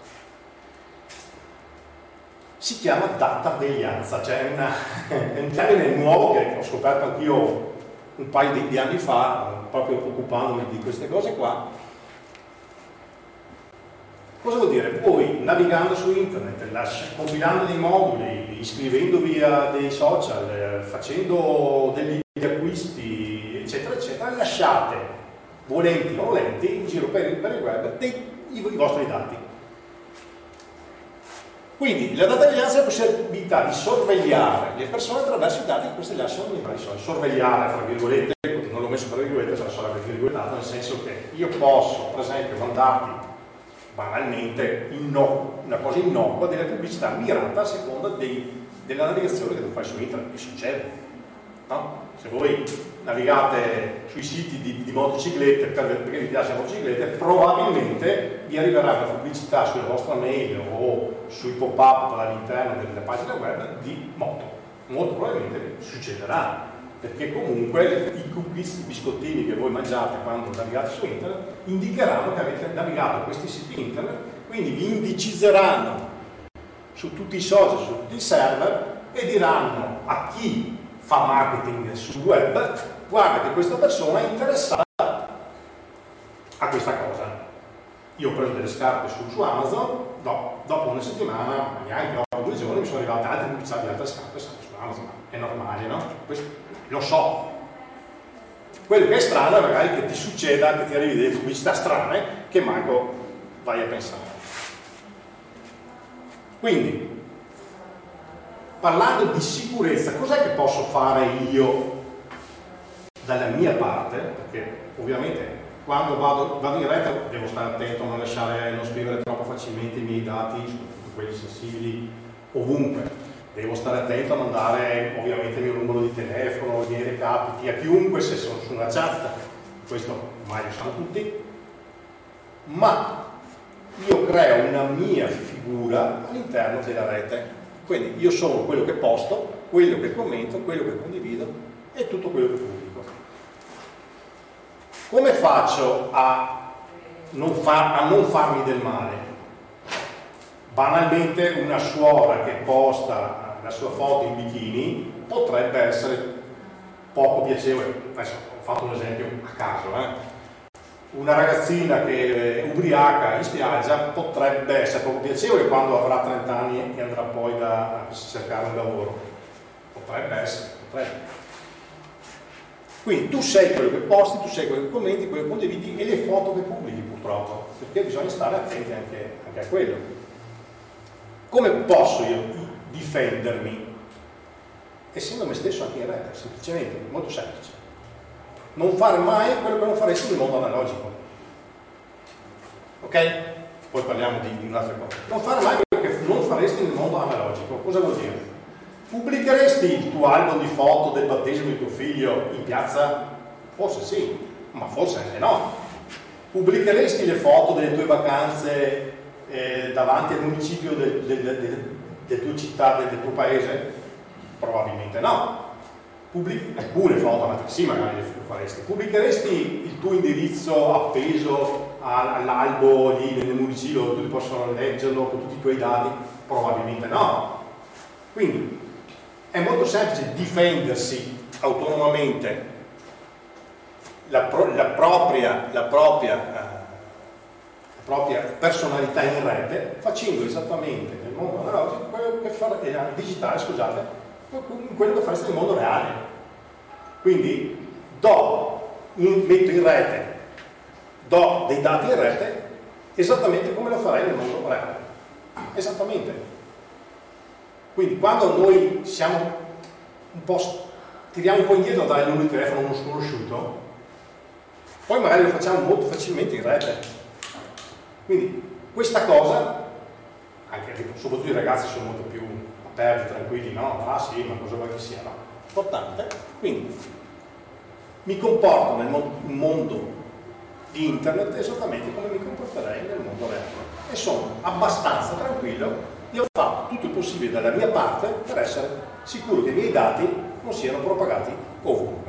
Si chiama data veglianza, cioè una, è un termine nuovo che ho scoperto anch'io un paio di, di anni fa, proprio occupandomi di queste cose qua. Cosa vuol dire? Voi navigando su internet, compilando dei moduli, iscrivendovi a dei social, facendo degli acquisti, eccetera, eccetera, lasciate, volenti o volenti, in giro per, per il web dei, i, i vostri dati. Quindi la data veglianza è la possibilità di sorvegliare le persone attraverso i dati che queste lasciano nei vari social. Sorvegliare, fra virgolette, non l'ho messo tra virgolette, sarà solo virgolettato, nel senso che io posso, per esempio, mandarti banalmente innocua, una cosa innocua delle pubblicità mirata a seconda dei, della navigazione che tu fai su internet, che succede, no? Se voi navigate sui siti di, di motociclette perché vi piace la motociclette, probabilmente vi arriverà una pubblicità sulla vostra mail o sui pop-up all'interno della pagina web di moto. Molto probabilmente succederà, perché comunque i cookies, i biscottini che voi mangiate quando navigate su internet indicheranno che avete navigato questi siti internet, quindi vi indicizzeranno su tutti i social, su tutti i server e diranno a chi fa marketing sul web: guarda che questa persona è interessata a questa cosa. Io ho preso delle scarpe su, su Amazon, no, dopo una settimana, neanche dopo due giorni, mi sono arrivate altre pubblicità di altre scarpe su Amazon. È normale, no? Questo, lo so. Quello che è strano è magari che ti succeda, che ti arrivi delle pubblicità strane che manco vai a pensare. Quindi parlando di sicurezza, cos'è che posso fare io dalla mia parte? Perché ovviamente quando vado, vado in rete devo stare attento a non lasciare, non scrivere troppo facilmente i miei dati, soprattutto quelli sensibili, ovunque. Devo stare attento a non dare ovviamente il mio numero di telefono, i miei recapiti a chiunque se sono su una chat, questo ormai lo sanno tutti, ma io creo una mia figura all'interno della rete. Quindi io sono quello che posto, quello che commento, quello che condivido e tutto quello che pubblico. Come faccio a non, far, a non farmi del male? Banalmente una suora che posta la sua foto in bikini potrebbe essere poco piacevole. Adesso ho fatto un esempio a caso, eh? Una ragazzina che è ubriaca in spiaggia potrebbe essere poco piacevole quando avrà trenta anni e andrà poi da, a cercare un lavoro. Potrebbe essere, potrebbe. Quindi tu sei quello che posti, tu sei quello che commenti, quello che condividi e le foto che pubblichi, purtroppo, perché bisogna stare attenti anche, anche a quello. Come posso io difendermi? Essendo me stesso anche in rete, semplicemente, molto semplice. Non fare mai quello che non faresti nel mondo analogico. Ok? Poi parliamo di, di un'altra cosa. Non fare mai quello che non faresti nel mondo analogico. Cosa vuol dire? Pubblicheresti il tuo album di foto del battesimo di tuo figlio in piazza? Forse sì, ma forse anche no. Pubblicheresti le foto delle tue vacanze eh, davanti al municipio del, del, del, della tua città, del, del tuo paese? Probabilmente no. Pubblic- alcune foto, altre sì, magari le faresti. Pubblicheresti il tuo indirizzo appeso all'albo lì nel municipio dove tutti possono leggerlo con tutti i tuoi dati? Probabilmente no. Quindi è molto semplice difendersi autonomamente la, pro- la, propria, la, propria, eh, la propria personalità in rete facendo esattamente nel mondo analogico quello che fa, eh, digitale, scusate, quello che faresti nel mondo reale. Quindi do, in, metto in rete, do dei dati in rete esattamente come lo farei nel mondo reale. Esattamente. Quindi quando noi siamo un po', tiriamo un po' indietro a dare il numero di telefono a uno sconosciuto, poi magari lo facciamo molto facilmente in rete. Quindi questa cosa, anche soprattutto i ragazzi sono molto più aperti, tranquilli, no? Ah sì, ma cosa vuoi che sia? No? Importante. Quindi mi comporto nel mondo di internet esattamente come mi comporterei nel mondo reale e sono abbastanza tranquillo e ho fatto tutto il possibile dalla mia parte per essere sicuro che i miei dati non siano propagati ovunque.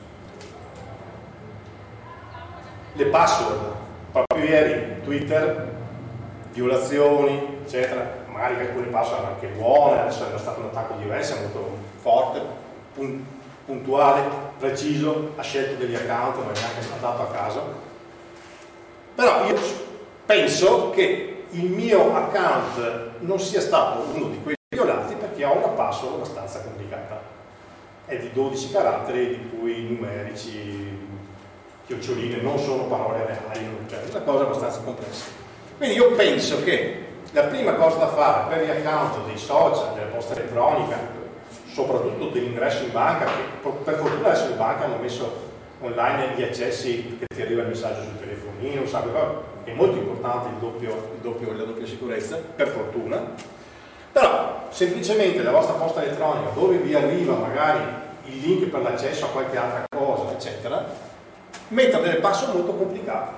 Le password, proprio ieri Twitter, violazioni, eccetera, magari alcune password anche buone, adesso è stato un attacco di U S molto forte, pun puntuale, preciso, ha scelto degli account, non è neanche andato a caso. Però io penso che il mio account non sia stato uno di quelli violati perché ho una password abbastanza complicata. È di dodici caratteri, di cui numerici, chioccioline, non sono parole reali, cioè è una cosa abbastanza complessa. Quindi io penso che la prima cosa da fare per gli account dei social, della posta elettronica, soprattutto dell'ingresso in banca, che per fortuna adesso le banche hanno messo online gli accessi che ti arriva il messaggio sul telefonino, sai, è molto importante il doppio, il doppio, la doppia sicurezza, per fortuna. Però semplicemente la vostra posta elettronica dove vi arriva magari il link per l'accesso a qualche altra cosa, eccetera, metta delle password molto complicate,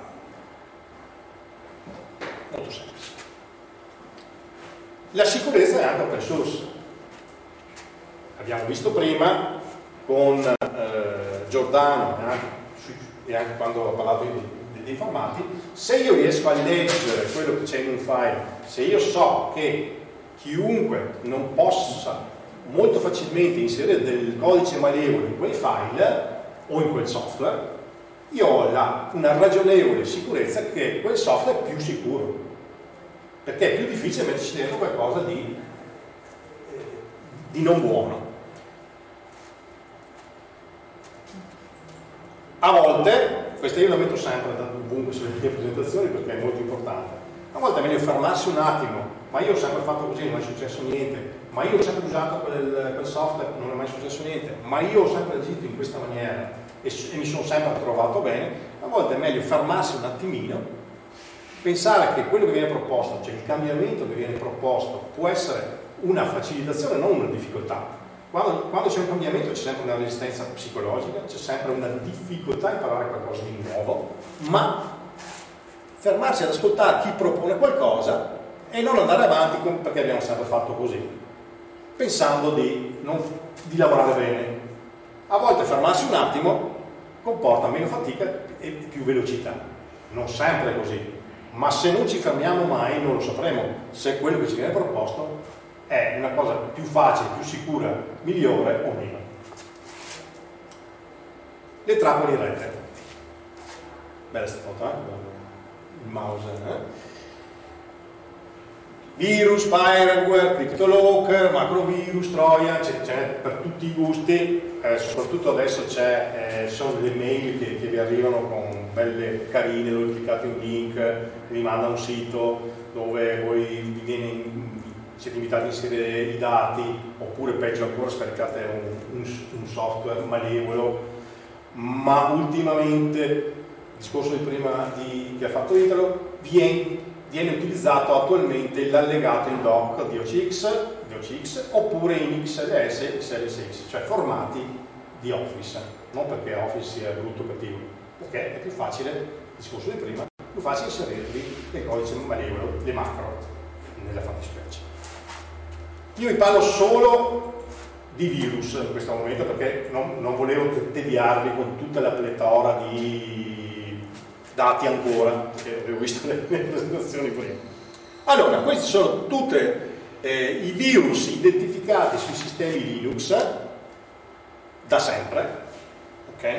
molto semplici. La sicurezza è anche open source. Abbiamo visto prima con eh, Giordano e anche, e anche quando ho parlato di, dei formati, se io riesco a leggere quello che c'è in un file, se io so che chiunque non possa molto facilmente inserire del codice malevole in quei file o in quel software, io ho la, una ragionevole sicurezza che quel software è più sicuro, perché è più difficile metterci dentro qualcosa di, eh, di non buono. A volte, questa io la metto sempre ovunque sulle mie presentazioni perché è molto importante, A volte è meglio fermarsi un attimo, ma io ho sempre fatto così, non è successo niente, ma io ho sempre usato quel, quel software, non è mai successo niente, ma io ho sempre agito in questa maniera e, e mi sono sempre trovato bene. A volte è meglio fermarsi un attimino, pensare che quello che viene proposto, cioè il cambiamento che viene proposto, può essere una facilitazione, non una difficoltà. Quando, quando c'è un cambiamento c'è sempre una resistenza psicologica, c'è sempre una difficoltà a imparare qualcosa di nuovo, ma fermarsi ad ascoltare chi propone qualcosa e non andare avanti perché abbiamo sempre fatto così, pensando di, non, di lavorare bene. A volte fermarsi un attimo comporta meno fatica e più velocità. Non sempre è così, ma se non ci fermiamo mai non lo sapremo se quello che ci viene proposto è una cosa più facile, più sicura, migliore o meno. Le trappole in rete. Bella sta foto, eh? Il mouse, eh? Virus, spyware, cryptolocker, macrovirus, trojan, c'è per tutti i gusti, eh, soprattutto adesso c'è, eh, sono delle mail che, che vi arrivano con belle carine, dove cliccate un link, vi manda un sito dove voi vi viene, siete invitati a inserire i dati, oppure peggio ancora scaricate un, un, un software malevolo. Ma ultimamente, il discorso di prima di, che ha fatto Italo, viene viene utilizzato attualmente l'allegato in doc di O C X, di O C X oppure in X L S e X L S X, cioè formati di Office, non perché Office sia brutto o cattivo, perché è più facile, il discorso di prima, più facile inserirvi nel codice malevolo, le macro, nella fattispecie. Io vi parlo solo di virus in questo momento perché non, non volevo tediarvi con tutta la pletora di dati ancora, che avevo visto nelle presentazioni prima. Allora, questi sono tutti eh, i virus identificati sui sistemi Linux da sempre, ok?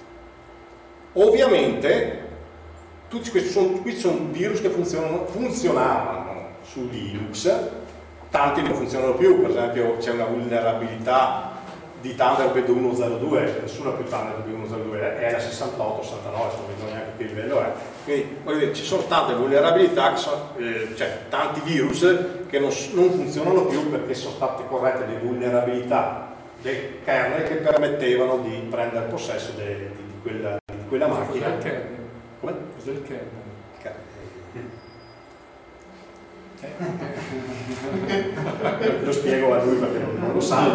Ovviamente tutti questi sono, questi sono virus che funzionano, funzionavano su Linux, tanti non funzionano più, per esempio c'è una vulnerabilità di Thunderbird uno punto zero due, nessuna più Thunderbird uno punto zero due, è la sessantotto sessantanove, non vedo neanche che livello è. Quindi voglio dire, ci sono tante vulnerabilità, che sono, eh, cioè tanti virus che non, non funzionano più perché sono state corrette le vulnerabilità del kernel che permettevano di prendere possesso de, di, di, quella, di quella macchina. Cos'è il kernel? Come? Cos'è il kernel? Lo spiego a lui perché non, non lo sa.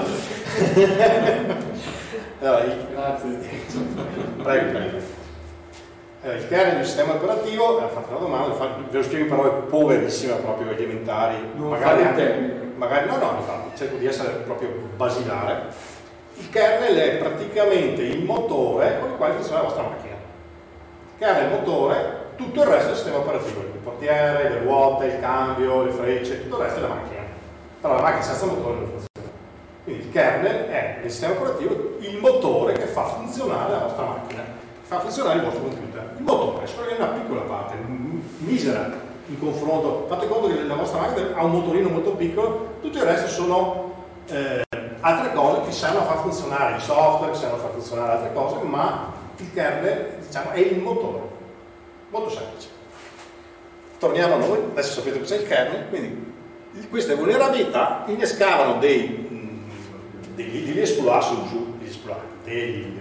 Allora, il... Grazie. Prego, prego. Allora, il kernel del sistema operativo, ha fatto una domanda, ve lo spiego in parole poverissime, proprio elementari. Non magari, anche, magari no, no, infatti, cerco di essere proprio basilare. Il kernel è praticamente il motore con il quale funziona la vostra macchina. Il kernel è il motore, tutto il resto del sistema operativo, il portiere, le ruote, il cambio, le frecce, tutto il resto è la macchina. Però la macchina senza motore non funziona. Quindi il kernel è nel sistema operativo il motore che fa funzionare la vostra macchina, fa funzionare il vostro computer. Il motore, solo che è una piccola parte, misera in confronto. Fate conto che la vostra macchina ha un motorino molto piccolo, tutto il resto sono eh, altre cose che servono a far funzionare il software, che servono a far funzionare altre cose, ma il kernel, diciamo, è il motore. Molto semplice. Torniamo a noi, adesso sapete cos'è il kernel, quindi queste vulnerabilità innescavano dei, degli, degli exploit su giù, degli exploit, degli,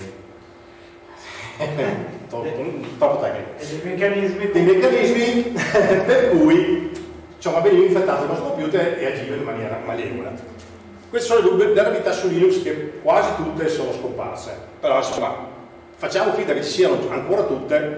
troppo tecnico, dei meccanismi, dei meccanismi per cui insomma, veniva infettato il nostro computer e agiva in maniera malevola. Queste sono le vulnerabilità su Linux che quasi tutte sono scomparse, però insomma facciamo finta che ci siano ancora tutte.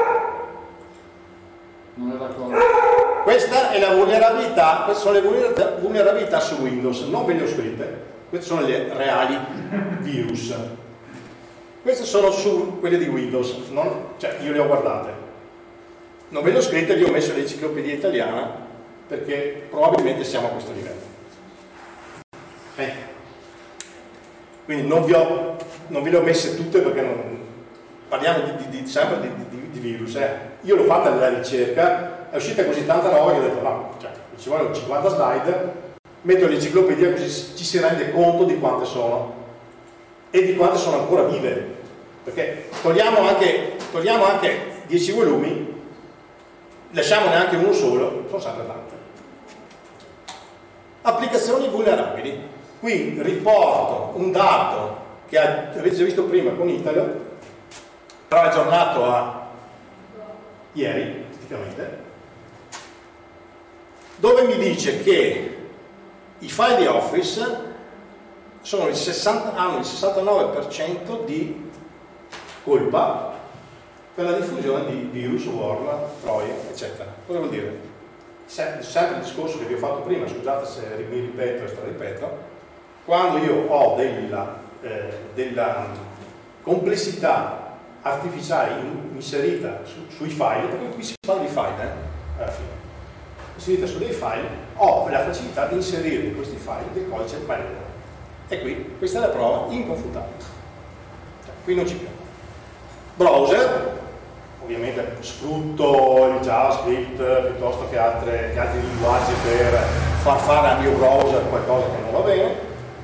Non è d'accordo. Questa è la vulnerabilità, queste sono le vulnerabilità su Windows, non ve le ho scritte, queste sono le reali virus. Queste sono su quelle di Windows, non, cioè io le ho guardate. Non ve le ho scritte, vi ho messo l'enciclopedia italiana perché probabilmente siamo a questo livello. Eh. Quindi non vi, ho, non ve le ho messe tutte perché non, parliamo di, di, di, sempre di, di, di virus. Eh. Io l'ho fatta nella ricerca, è uscita così tanta roba che ho detto no, cioè, ci vogliono cinquanta slide, metto l'enciclopedia così ci si rende conto di quante sono e di quante sono ancora vive, perché togliamo anche, togliamo anche dieci volumi lasciamo neanche uno solo, sono sempre tante. Applicazioni vulnerabili. Qui riporto un dato che avete già visto prima con Italo, però è aggiornato a ieri, praticamente, dove mi dice che i file di Office sono il sessanta, hanno il sessantanove per cento di colpa per la diffusione di virus, worm, troie, eccetera. Cosa vuol dire? Se, sempre il discorso che vi ho fatto prima, scusate se mi ripeto e straripeto, quando io ho della, eh, della complessità artificiale in, inserita su, sui file, perché qui si parla di file, eh, alla fine, inserita su dei file, ho la facilità di inserire in questi file del codice malevolo. E qui, questa è la prova inconfutabile. Cioè, qui non ci piove. Browser, ovviamente sfrutto il JavaScript piuttosto che, altre, che altri linguaggi per far fare al mio browser qualcosa che non va bene.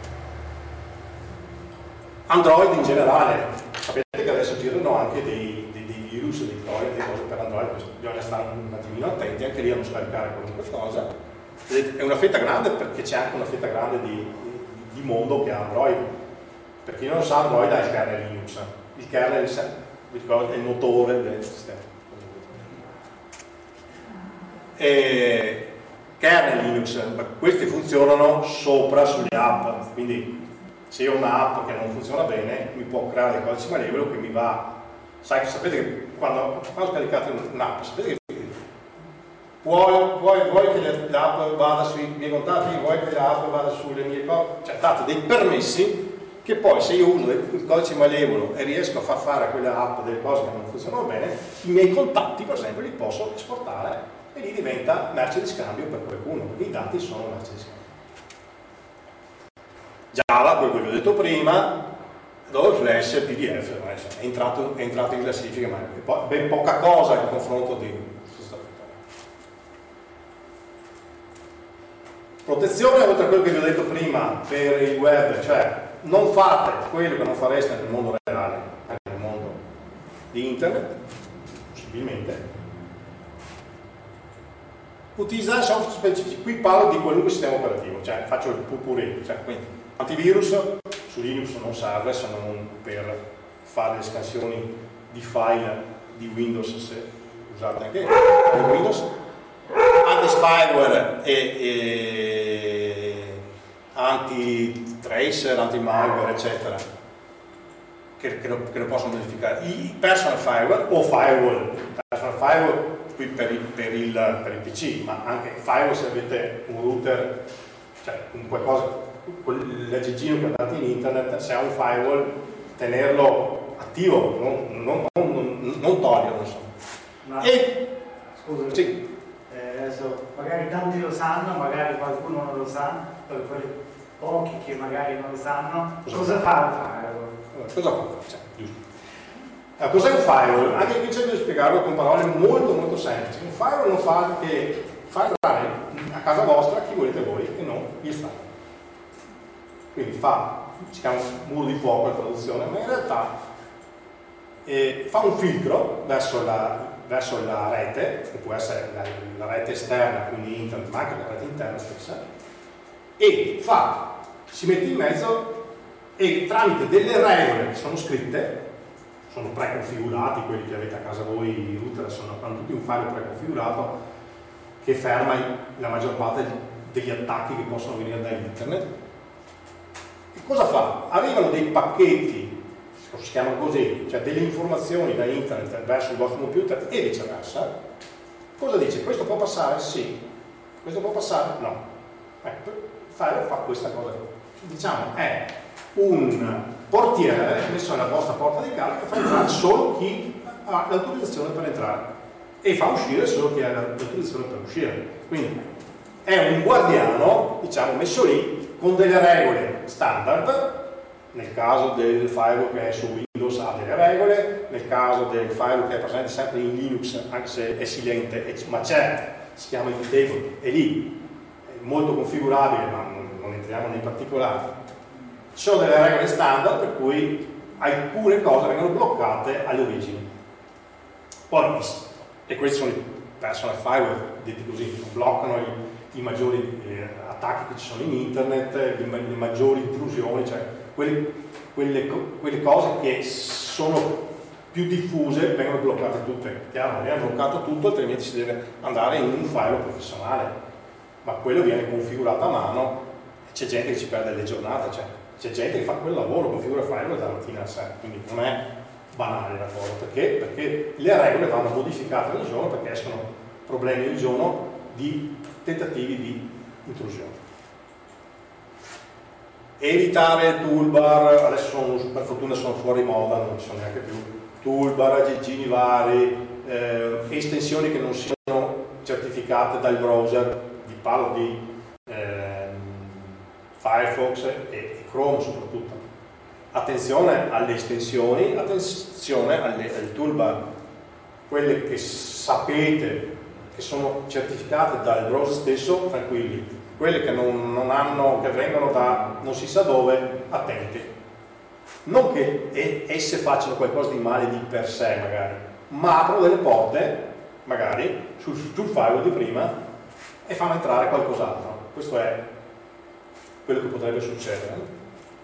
Android in generale, sapete che adesso girano anche dei, dei, dei virus, dei troie, delle cose per Android, bisogna stare un attimino attenti, anche lì a non scaricare qualunque cosa. È una fetta grande perché c'è anche una fetta grande di, di, di mondo che ha Android. Per chi non lo sa, Android ha il kernel Linux, il kernel è il motore del sistema. E kernel Linux, questi funzionano sopra sulle app, quindi se io ho un'app che non funziona bene, mi può creare il codice malevolo che mi va. Sai, sapete che quando, quando scaricate un'app, sapete che vuoi, vuoi, vuoi che l'app vada sui miei contatti, vuoi che l'app vada sulle mie cose, cioè date dei permessi che poi se io uso il codice malevolo e riesco a far fare a quella app delle cose che non funzionano bene, i miei contatti per esempio li posso esportare e lì diventa merce di scambio per qualcuno, i dati sono merce di scambio. Java, quello che vi ho detto prima, dove Flash e P D F è entrato, è entrato in classifica, ma è ben poca cosa in confronto di questa protezione, oltre a quello che vi ho detto prima per il web, cioè non fate quello che non fareste nel mondo reale, anche nel mondo di internet, possibilmente. Utilizzare software specifici, qui parlo di qualunque sistema operativo, cioè faccio il purpurì, cioè quindi antivirus su Linux non serve se non per fare le scansioni di file di Windows, se usate anche di Windows, anti-spyware e, e anti-tracer, anti-malware, eccetera, che, che, lo, che lo possono modificare. I personal firewall o firewall, personal firewall qui per il, per, il, per il P C, ma anche firewall se avete un router, cioè un qualcosa, l'aggeggino che andate in internet, se ha un firewall, tenerlo attivo, non, non, non, non toglierlo, insomma. Ma, e, scusa, sì. eh, adesso magari tanti lo sanno, magari qualcuno non lo sa, per quelli pochi che magari non lo sanno, cosa, cosa fa il firewall? Cosa fa? Cioè, giusto. Allora, cos'è un firewall? Anche qui cerco di spiegarlo con parole molto molto semplici. Un firewall non fa che fa entrare a casa vostra chi volete voi e non gli stati. Quindi fa, si chiama muro di fuoco la traduzione, ma in realtà eh, fa un filtro verso la, verso la rete, che può essere la, la rete esterna, quindi internet, ma anche la rete interna stessa, e fa, si mette in mezzo e tramite delle regole che sono scritte, sono preconfigurati, quelli che avete a casa voi, i router sono, hanno tutti un file preconfigurato che ferma la maggior parte degli attacchi che possono venire da internet. E cosa fa? Arrivano dei pacchetti, si chiamano così, cioè delle informazioni da internet verso il vostro computer e viceversa. Cosa dice? Questo può passare? Sì. Questo può passare? No. Ecco, il file fa questa cosa. Diciamo, è un portiere messo nella vostra porta di casa che fa entrare solo chi ha l'autorizzazione per entrare e fa uscire solo chi ha l'autorizzazione per uscire. Quindi è un guardiano, diciamo, messo lì con delle regole standard. Nel caso del firewall che è su Windows ha delle regole, nel caso del firewall che è presente sempre in Linux, anche se è silente, ma c'è, si chiama Immutable, è lì, è molto configurabile, ma non, non entriamo nei particolari. Ci sono delle regole standard per cui alcune cose vengono bloccate alle origini. Poi, e questi sono i personal firewall, detti così, bloccano i, i maggiori eh, attacchi che ci sono in internet, le, le maggiori intrusioni, cioè quelle, quelle, quelle cose che sono più diffuse vengono bloccate tutte. Chiaro, non viene bloccato tutto, altrimenti si deve andare in un firewall professionale, ma quello viene configurato a mano, c'è gente che ci perde le giornate, cioè c'è gente che fa quel lavoro, configura il firewall dalla mattina alla sera, quindi non è banale la cosa, perché? Perché le regole vanno modificate ogni giorno, perché escono problemi ogni giorno di tentativi di intrusione. Evitare toolbar, adesso sono, per fortuna sono fuori moda, non ci sono neanche più toolbar, aggeggini vari, eh, estensioni che non siano certificate dal browser, vi parlo di eh, Firefox e, e Chrome soprattutto. Attenzione alle estensioni, attenzione alle, alle toolbar, quelle che sapete che sono certificate dal browser stesso, tranquilli, quelle che non, non hanno, che vengono da non si sa dove, attenti. Non che esse facciano qualcosa di male di per sé magari, ma aprono delle porte, magari, sul, sul firewall di prima e fanno entrare qualcos'altro. Questo è quello che potrebbe succedere.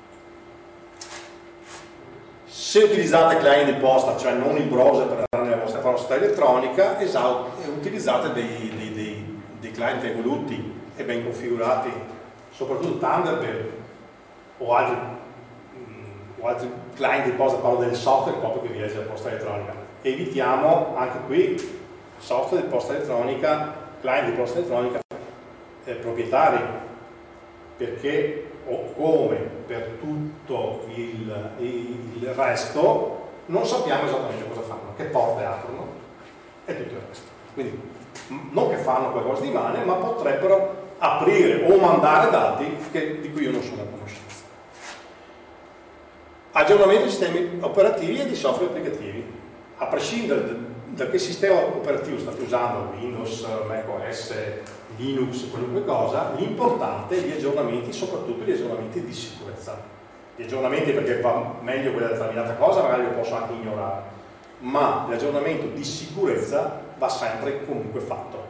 Se utilizzate client di posta, cioè non il browser per andare nella vostra posta elettronica, utilizzate dei, dei, dei, dei client evoluti e ben configurati, soprattutto Thunderbird o altri, o altri client di posta, parlo del software proprio che vi legge la posta elettronica. Evitiamo anche qui software di posta elettronica, client di posta elettronica eh, proprietari, perché o come per tutto il, il resto non sappiamo esattamente cosa fanno, che porte aprono e tutto il resto. Quindi non che fanno qualcosa di male, ma potrebbero aprire o mandare dati che, di cui io non sono a conoscenza. Aggiornamento di sistemi operativi e di software applicativi. A prescindere da, da che sistema operativo state usando, Windows, macOS, Linux, qualunque cosa, l'importante è gli aggiornamenti, soprattutto gli aggiornamenti di sicurezza. Gli aggiornamenti perché va meglio quella determinata cosa, magari lo posso anche ignorare, ma l'aggiornamento di sicurezza va sempre comunque fatto.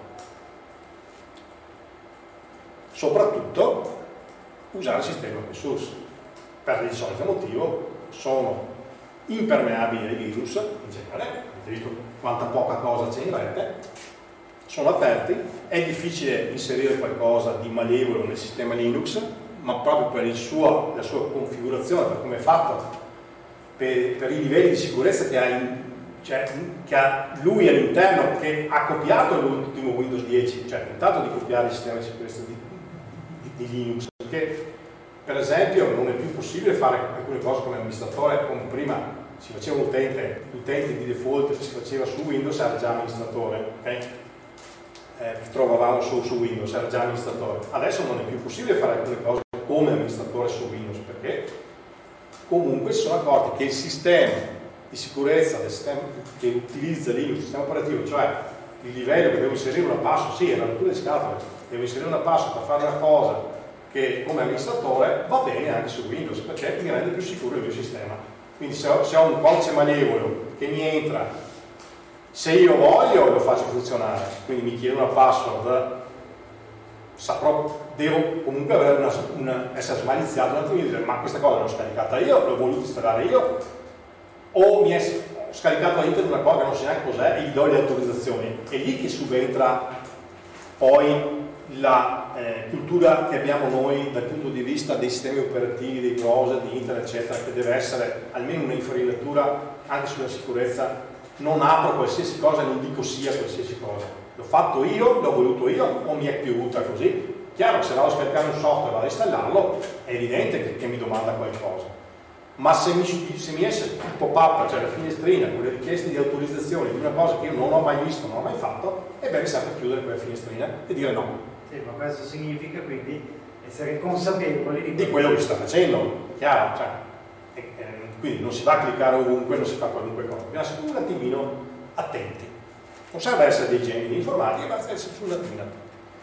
Soprattutto usare sistemi open source, per il solito motivo sono impermeabili ai virus in genere, avete visto quanta poca cosa c'è in rete, sono aperti, è difficile inserire qualcosa di malevolo nel sistema Linux, ma proprio per il suo, la sua configurazione, per come è fatto, per, per i livelli di sicurezza che ha, in, cioè, che ha lui all'interno, che ha copiato l'ultimo Windows dieci, cioè ha tentato di copiare il sistema di sicurezza di, di, di Linux, perché per esempio non è più possibile fare alcune cose come amministratore, come prima si faceva un utente, l'utente di default se si faceva su Windows era già amministratore, ok? Eh, trovavamo su, su Windows, era già amministratore. Adesso non è più possibile fare alcune cose come amministratore su Windows, perché comunque si sono accorti che il sistema di sicurezza del sistema che utilizza Linux, il sistema operativo, cioè il livello che devo inserire una password, sì, erano tutte le scatole, devo inserire una password per fare una cosa che come amministratore va bene anche su Windows, perché mi rende più sicuro il mio sistema. Quindi se ho, se ho un codice malevolo che mi entra, se io voglio lo faccio funzionare, quindi mi chiedo una password, saprò, devo comunque avere una, una, essere smaliziato un attimo e dire ma questa cosa l'ho scaricata io, l'ho voluto installare io, o mi è scaricato all'interno una cosa che non so neanche cos'è e gli do le autorizzazioni. È lì che subentra poi la eh, cultura che abbiamo noi dal punto di vista dei sistemi operativi, dei browser, di internet eccetera, che deve essere almeno un'infarinatura anche sulla sicurezza. Non apro qualsiasi cosa e non dico sia qualsiasi cosa. L'ho fatto io, l'ho voluto io o mi è piovuta così. Chiaro che se vado a scaricare un software e vado a installarlo è evidente che, che mi domanda qualcosa. Ma se mi, se mi esce il pop-up, cioè la finestrina con le richieste di autorizzazione di una cosa che io non ho mai visto, non ho mai fatto, è bene sempre chiudere quella finestrina e dire no. Sì, ma questo significa quindi essere consapevoli di, di quello che sta facendo, chiaro, cioè, eh, eh, quindi non si va a cliccare ovunque, non si fa qualunque cosa, bisogna essere un attimino attenti. Non serve essere dei geni di informatica, ma essere un attimino attenti.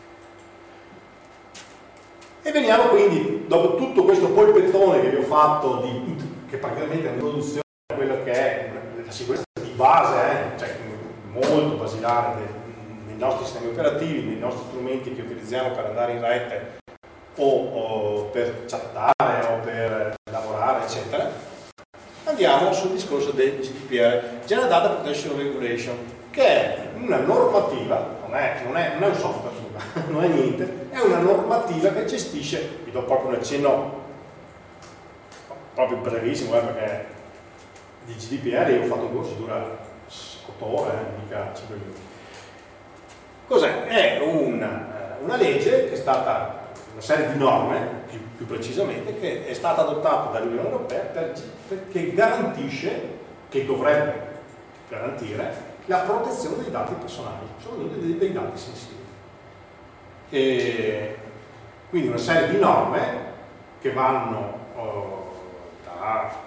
E veniamo quindi, dopo tutto questo polpettone che vi ho fatto, di, che praticamente è un'introduzione a quello che è la sicurezza di base, eh, cioè molto basilare del, nei nostri sistemi operativi, nei nostri strumenti che utilizziamo per andare in rete o, o per chattare o per lavorare, eccetera, andiamo sul discorso del G D P R, General Data Protection Regulation, che è una normativa, non è, non è, non è un software, non è niente, è una normativa che gestisce, vi do proprio un accenno proprio brevissimo, eh, perché di G D P R io ho fatto un corso, dura otto ore, eh, mica cinque minuti. Cos'è? È una, una legge che è stata, una serie di norme, più, più precisamente, che è stata adottata dall'Unione Europea per, perché garantisce, che dovrebbe garantire, la protezione dei dati personali, soprattutto dei, dei dati sensibili. E quindi una serie di norme che vanno oh, da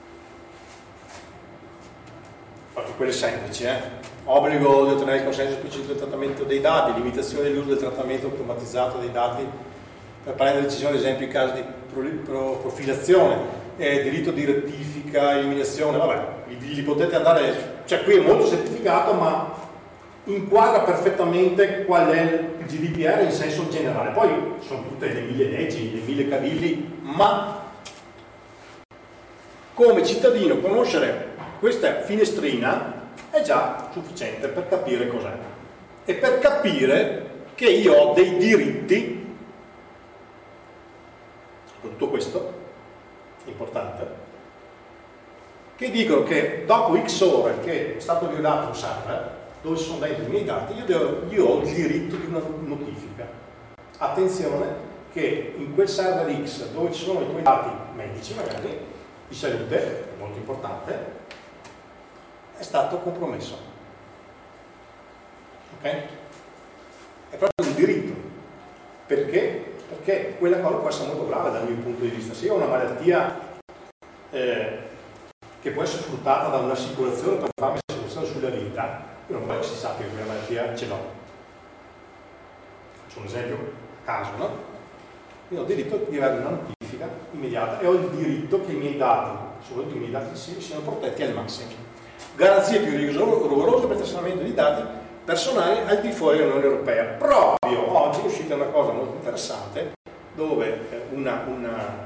proprio quelle semplici, eh? Obbligo di ottenere il consenso specifico del trattamento dei dati, limitazione dell'uso del trattamento automatizzato dei dati per prendere decisioni, ad esempio in caso di profilazione, eh, diritto di rettifica, eliminazione, vabbè, li, li potete andare, cioè qui è molto semplificato, ma inquadra perfettamente qual è il G D P R in senso generale. Poi sono tutte le mille leggi, le mille cavilli, ma come cittadino conoscere questa finestrina è già sufficiente per capire cos'è e per capire che io ho dei diritti, con tutto questo, importante, che dicono che dopo X ore che è stato violato un server dove ci sono dentro i miei dati, io, devo, io ho il diritto di una notifica. Attenzione che in quel server X dove ci sono i tuoi dati medici, magari, di salute, molto importante, è stato compromesso. Ok? È proprio un diritto. Perché? Perché quella cosa può essere molto grave dal mio punto di vista. Se io ho una malattia eh, che può essere sfruttata da un'assicurazione per farmi un'assicurazione sulla vita, io non voglio che si sappia che quella malattia ce l'ho. Faccio un esempio a caso, no? Io ho il diritto di avere una notifica immediata e ho il diritto che i miei dati, soprattutto i miei dati sensibili, siano protetti al massimo. Garanzie più rigorose per il trasferimento di dati personali al di fuori dell'Unione Europea. Proprio oggi è uscita una cosa molto interessante dove una, una,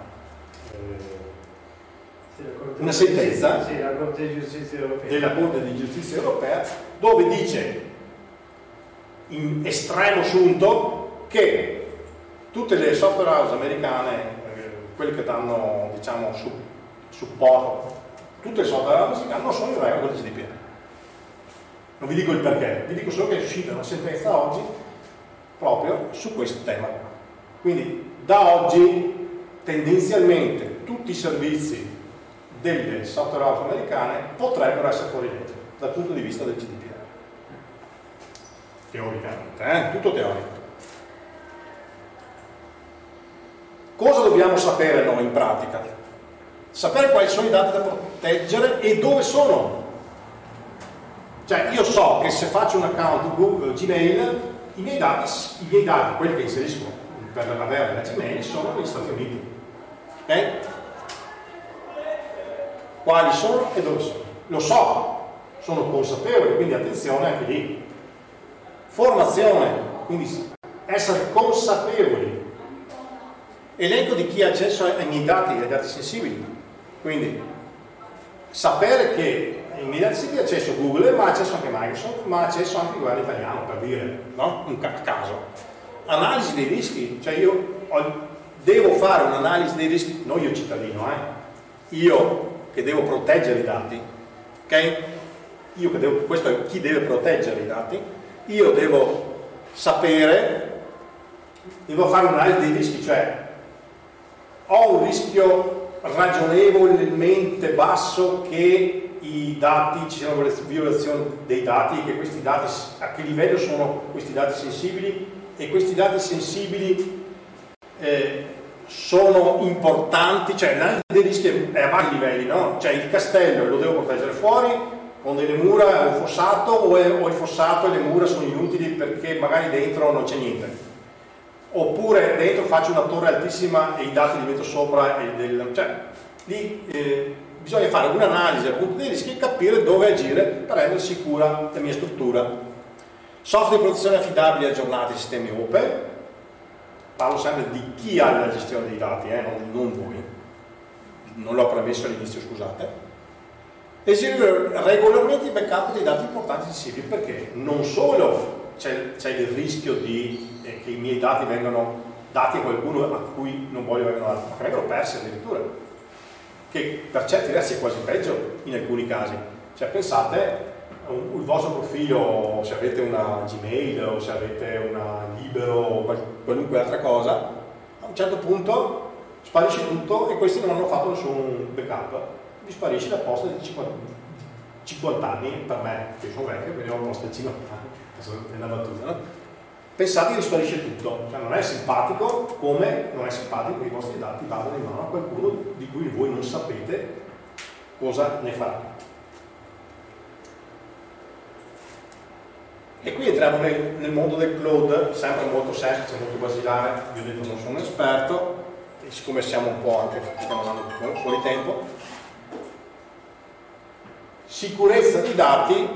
eh, una sentenza sì, la Corte di Giustizia Europea. della Corte di Giustizia Europea dove dice in estremo sunto che tutte le software house americane, eh, quelle che danno diciamo su, supporto, tutte le software house americane non sono in regola con il G D P R. Non vi dico il perché, vi dico solo che è uscita una sentenza oggi proprio su questo tema. Quindi da oggi tendenzialmente tutti i servizi delle software house americane potrebbero essere fuori legge dal punto di vista del G D P R. Teoricamente, eh? Tutto teorico. Cosa dobbiamo sapere noi in pratica? Sapere quali sono i dati da proteggere e dove sono. Cioè io so che se faccio un account Google, Gmail, i miei dati, i miei dati, quelli che inserisco per avere la Gmail, sono negli Stati Uniti. Ok? Quali sono e dove sono? Lo so, sono consapevole, quindi attenzione anche lì. Formazione, quindi essere consapevoli. Elenco di chi ha accesso ai miei dati, ai dati sensibili. Quindi sapere che i miei dati sensibili ha accesso Google, ma ha accesso anche Microsoft, ma ha accesso anche il governo italiano, per dire, no? Un caso. Analisi dei rischi, cioè io ho, devo fare un'analisi dei rischi, non io cittadino, eh? Io che devo proteggere i dati, ok? Io che devo, questo è chi deve proteggere i dati, io devo sapere, devo fare un'analisi dei rischi, cioè ho un rischio ragionevolmente basso che i dati, ci siano violazioni dei dati, che questi dati, a che livello sono questi dati sensibili, e questi dati sensibili eh, sono importanti, cioè l'analisi dei rischi è a vari livelli, no? Cioè il castello lo devo proteggere fuori con delle mura, un fossato, o, è, o il fossato e le mura sono inutili perché magari dentro non c'è niente, oppure dentro faccio una torre altissima e i dati li metto sopra e del, cioè lì eh, bisogna fare un'analisi appunto dei rischi e capire dove agire per rendere sicura la mia struttura. Software di protezione affidabili aggiornati, sistemi open. Parlo sempre di chi ha la gestione dei dati, eh, non, non voi. Non l'ho premesso all'inizio, scusate. Eseguire regolarmente i backup dei dati importanti e sensibili, perché non solo c'è, c'è il rischio di, eh, che i miei dati vengano dati a qualcuno a cui non voglio vengano dati, ma che vengono persi addirittura, che per certi versi è quasi peggio in alcuni casi. Cioè pensate, un, il vostro profilo, se avete una Gmail o se avete una Libero o qual, qualunque altra cosa, a un certo punto sparisce tutto e questi non hanno fatto nessun backup. Mi sparisce da posta di cinquanta anni per me, che sono vecchio, quindi ho un posto di cinquanta anni, adesso è una battuta, no? Pensate che sparisce tutto, cioè non è simpatico, come non è simpatico che i vostri dati vadano in mano a qualcuno di cui voi non sapete cosa ne farà. E qui entriamo nel, nel mondo del cloud, sempre molto semplice, molto basilare. Vi ho detto non sono un esperto, e siccome siamo un po' anche, stiamo andando fuori tempo. Sicurezza dei dati,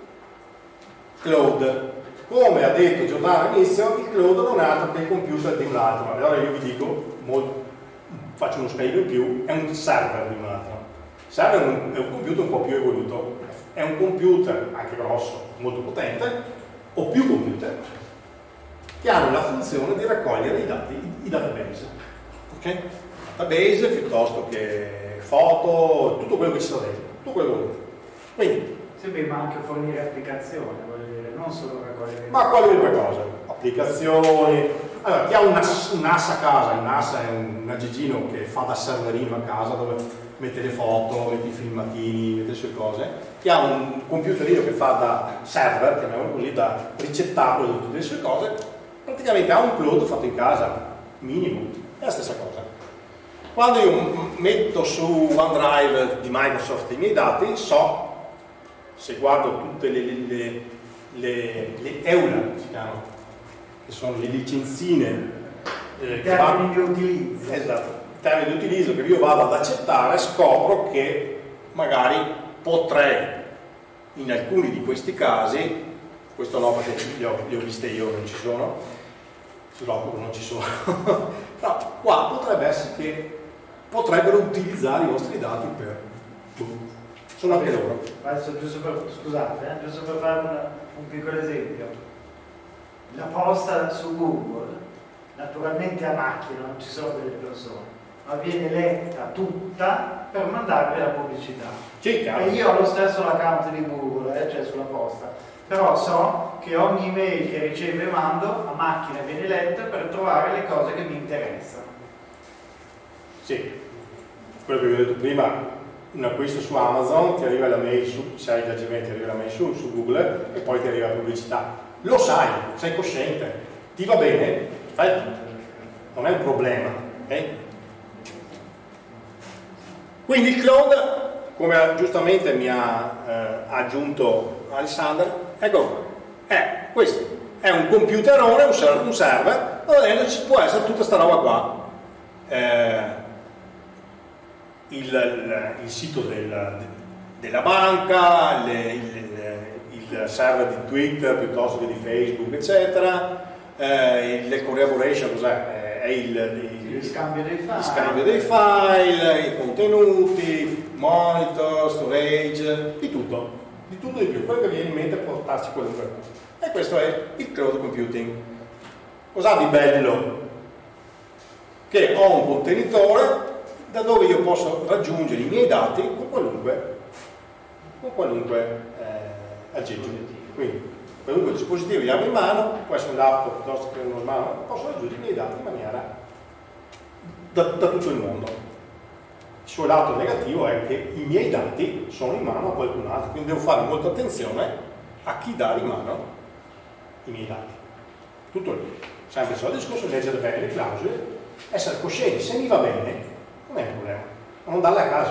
cloud. Come ha detto Giordano all'inizio, il cloud non è altro che il computer di un altro. Allora io vi dico, molto, faccio uno spiego in più, è un server di un altro. Il server è un, è un computer un po' più evoluto, è un computer anche grosso, molto potente, o più computer, che hanno la funzione di raccogliere i dati, i database. Ok? Database piuttosto che foto, tutto quello che ci sta dentro, tutto quello che volete. Quindi, sì, beh, ma anche fornire applicazioni, voglio dire, non solo raccogliere. ma qualunque cosa, applicazioni. Allora, chi ha un N A S a casa, il N A S è un aggeggino che fa da serverino a casa dove mette le foto, mette i filmatini, mette le sue cose. Chi ha un computerino che fa da server, chiamiamolo così, da ricettacolo di tutte le sue cose, praticamente ha un cloud fatto in casa, minimo, è la stessa cosa. Quando io metto su OneDrive di Microsoft i miei dati, so, se guardo tutte le, le, le, le E U L A, si chiamano, che sono le licenzine, eh, termini di utilizzo. Esatto, termini di utilizzo che io vado ad accettare, scopro che magari potrei, in alcuni di questi casi, questo no perché li ho, li ho viste io, non ci sono, sull'Oculus non ci sono, però qua potrebbe essere che potrebbero utilizzare i vostri dati per... sono anche loro. Adesso, giusto per, scusate, eh, giusto per fare un, un piccolo esempio. La posta su Google, naturalmente a macchina, non ci sono delle persone, ma viene letta tutta per mandarvi la pubblicità. Sì, chiaro. E io ho lo stesso l'account di Google, eh, cioè sulla posta, però so che ogni email che ricevo e mando a macchina viene letta per trovare le cose che mi interessano. Sì, quello che vi ho detto prima, un acquisto su Amazon, ti arriva la mail su, se hai già Gmail ti arriva la mail su, su Google e poi ti arriva la pubblicità. Lo sai, sei cosciente, ti va bene, fai, non è un problema, ok? Quindi il cloud, come giustamente mi ha eh, aggiunto Alessandro, ecco, è questo, è un computerone, un server, un server dove ci può essere tutta sta roba qua. Eh, Il, il, il sito del, della banca, le, il, il server di Twitter piuttosto che di Facebook, eccetera, eh, il collaboration, cos'è? È il, il, Il scambio dei file, il scambio dei file, i contenuti, monitor, storage, di tutto, di tutto di più, quello che viene in mente può portarci qualunque cosa. E questo è il cloud computing. Cos'ha di bello? Che ho un contenitore da dove io posso raggiungere i miei dati con qualunque, con qualunque eh, aggeggio. Quindi, qualunque dispositivo io abbia in mano, può essere un laptop piuttosto che uno smartphone, posso raggiungere i miei dati in maniera da, da tutto il mondo. Il suo lato negativo è che i miei dati sono in mano a qualcun altro, quindi devo fare molta attenzione a chi dare in mano i miei dati. Tutto lì. Sempre il solito discorso, leggere bene le clausole, essere coscienti, se mi va bene, non è un problema, ma non darle a caso.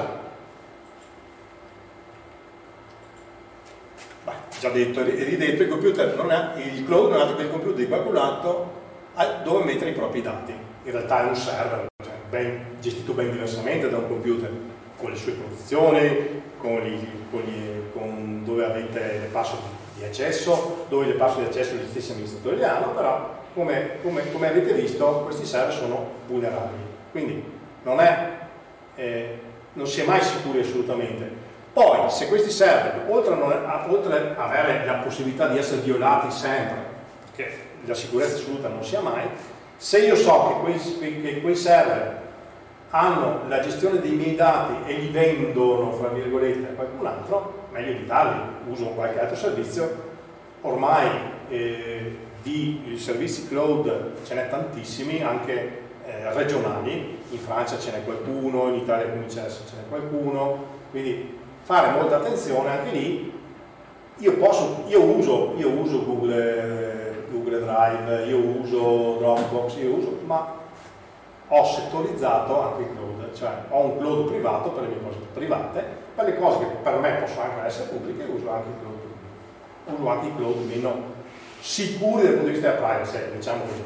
Beh, già detto e ridetto, il computer non è, il cloud non è altro che il computer di qualcun altro dove mettere i propri dati. In realtà è un server, cioè ben, gestito ben diversamente da un computer, con le sue protezioni, con, gli, con, gli, con dove avete le password di accesso, dove le password di accesso gli stessi amministratori le hanno, però come, come, come avete visto questi server sono vulnerabili, quindi non, è, eh, non si è mai sicuri assolutamente. Poi se questi server, oltre a, non, a, oltre a avere la possibilità di essere violati sempre, perché la sicurezza assoluta non sia mai, se io so che quei, che quei server hanno la gestione dei miei dati e li vendono, fra virgolette, a qualcun altro, meglio evitarli, uso qualche altro servizio. Ormai eh, di servizi cloud ce n'è tantissimi, anche eh, regionali, in Francia ce n'è qualcuno, in Italia come ce n'è qualcuno, quindi fare molta attenzione anche lì. Io, posso, io, uso, io uso Google, Google Drive, io uso Dropbox, io uso, ma ho settorizzato anche il cloud, cioè ho un cloud privato per le mie cose private, per le cose che per me possono anche essere pubbliche uso anche il cloud pubblico, uso anche i cloud meno sicuri dal punto di vista della privacy, diciamo così.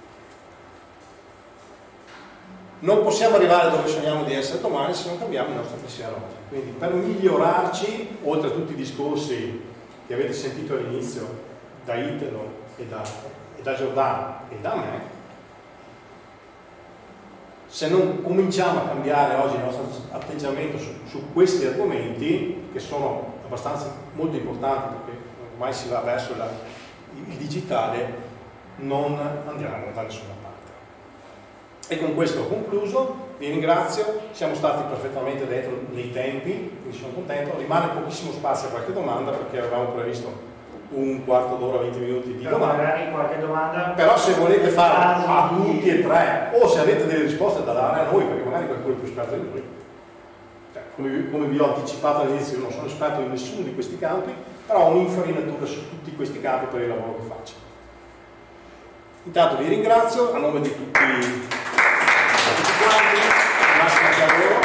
Non possiamo arrivare dove sogniamo di essere domani se non cambiamo il nostro pensiero oggi. Quindi per migliorarci, oltre a tutti i discorsi che avete sentito all'inizio da Italo e da, e da Giordano e da me, se non cominciamo a cambiare oggi il nostro atteggiamento su, su questi argomenti, che sono abbastanza molto importanti perché ormai si va verso la, il digitale, non andiamo da nessuna parte. E con questo ho concluso, vi ringrazio, siamo stati perfettamente dentro nei tempi, quindi sono contento, rimane pochissimo spazio a qualche domanda perché avevamo previsto un quarto d'ora, venti minuti di domande. Magari qualche domanda. Però se volete fare a tutti e tre, o se avete delle risposte da dare a noi, perché magari qualcuno è più esperto di noi, cioè, come, come vi ho anticipato all'inizio, io non sono esperto in nessuno di questi campi, però ho un'infarinatura su tutti questi campi per il lavoro che faccio. Intanto vi ringrazio a nome di tutti, tutti quanti, massimo lavoro.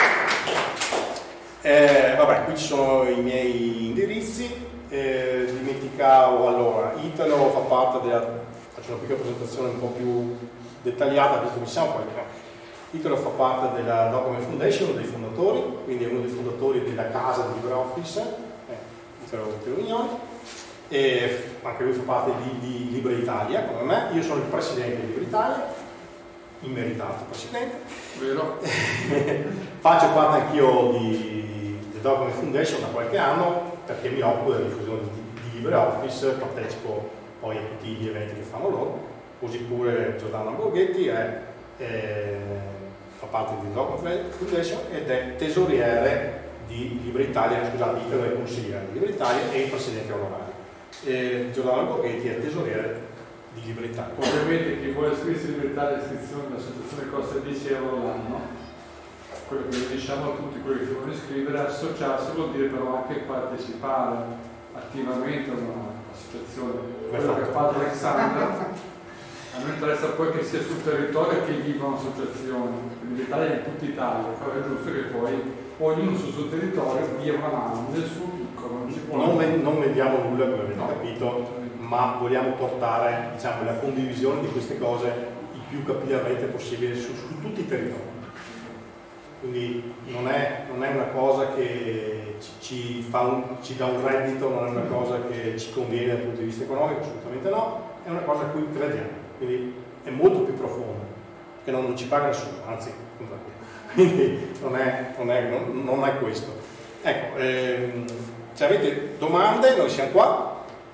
Eh, vabbè, qui ci sono i miei indirizzi. Eh, dimenticavo, allora, Italo fa parte della, faccio una piccola presentazione un po' più dettagliata, visto che siamo qua. Italo fa parte della Document Foundation, uno dei fondatori, quindi è uno dei fondatori della casa di LibreOffice, eh, Italo Vignoli, e anche lui fa parte di, di Libre Italia, come me. Io sono il presidente di Libre Italia, immeritato presidente. Vero? Faccio parte anch'io di, di Document Foundation da qualche anno, perché mi occupo della diffusione di, di LibreOffice, partecipo poi a tutti gli eventi che fanno loro, così pure Giordano Borghetti è, è, fa parte di Document Foundation ed è tesoriere di Libre Italia, scusate, Italo è consigliere di Libre Italia e il presidente onorario. E Giordano Borghetti è tesoriere di Libre Italia. Ovviamente chi vuole iscriversi a Libre Italia l'iscrizione dell'associazione costa dieci euro l'anno. Quello che diciamo a tutti quelli che si vogliono iscrivere, associarsi vuol dire però anche partecipare attivamente a un'associazione. Quello che ha fatto Alexandra, a noi interessa poi che sia sul territorio che viva un'associazione, quindi l'Italia è in tutta Italia, però è giusto che poi ognuno sul suo territorio dia una mano nel suo piccolo. Non, ci può non, non vendiamo nulla, come avete no. capito, ma vogliamo portare, diciamo, la condivisione di queste cose il più capillarmente possibile su, su tutti i territori. Quindi non è, non è una cosa che ci, ci, fa un, ci dà un reddito, non è una cosa che ci conviene dal punto di vista economico, assolutamente no, è una cosa a cui crediamo, quindi è molto più profonda, che non, non ci paga nessuno, anzi, quindi non è, non è, non, non è questo. Ecco, ehm, se avete domande, noi siamo qua,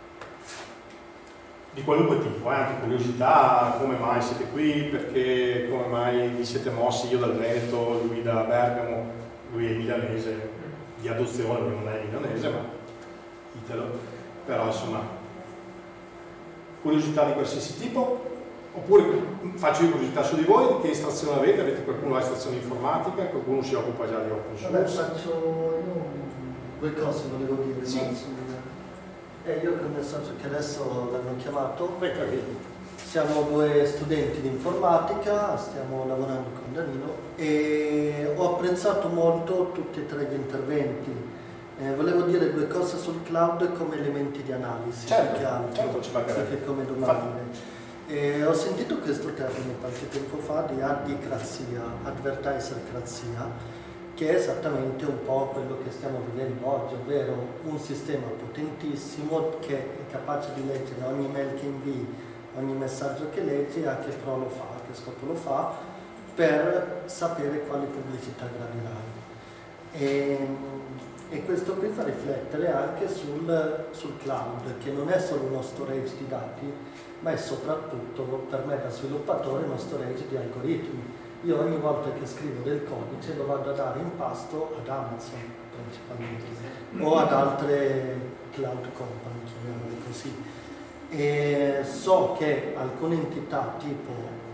di qualunque tipo, eh, anche curiosità, come mai siete qui, perché, come mai vi siete mossi, io dal Veneto, lui da Bergamo, lui è milanese di adozione, lui non è milanese, ma Italo, però insomma, curiosità di qualsiasi tipo, oppure faccio io curiosità su di voi, che estrazione avete? Avete qualcuno ha estrazione informatica, qualcuno si occupa già di open source? Vabbè, faccio io due cose, volevo dire. Sì. E io nel senso che adesso l'hanno chiamato, siamo due studenti di informatica, stiamo lavorando con Danilo e ho apprezzato molto tutti e tre gli interventi. Eh, volevo dire due cose sul cloud come elementi di analisi, certo, che altro, certo, ci che come domande. Eh, ho sentito questo termine qualche tempo fa di adicrazia, advertisercrazia, che è esattamente un po' quello che stiamo vivendo oggi, ovvero un sistema potentissimo che è capace di leggere ogni mail che invii, ogni messaggio che leggi, a che pro lo fa, a che scopo lo fa, per sapere quali pubblicità gradirai. E, e questo qui fa riflettere anche sul, sul cloud, che non è solo uno storage di dati, ma è soprattutto per me da sviluppatore uno storage di algoritmi. Io ogni volta che scrivo del codice lo vado a dare in pasto ad Amazon principalmente o ad altre cloud company, chiamiamole così, e so che alcune entità tipo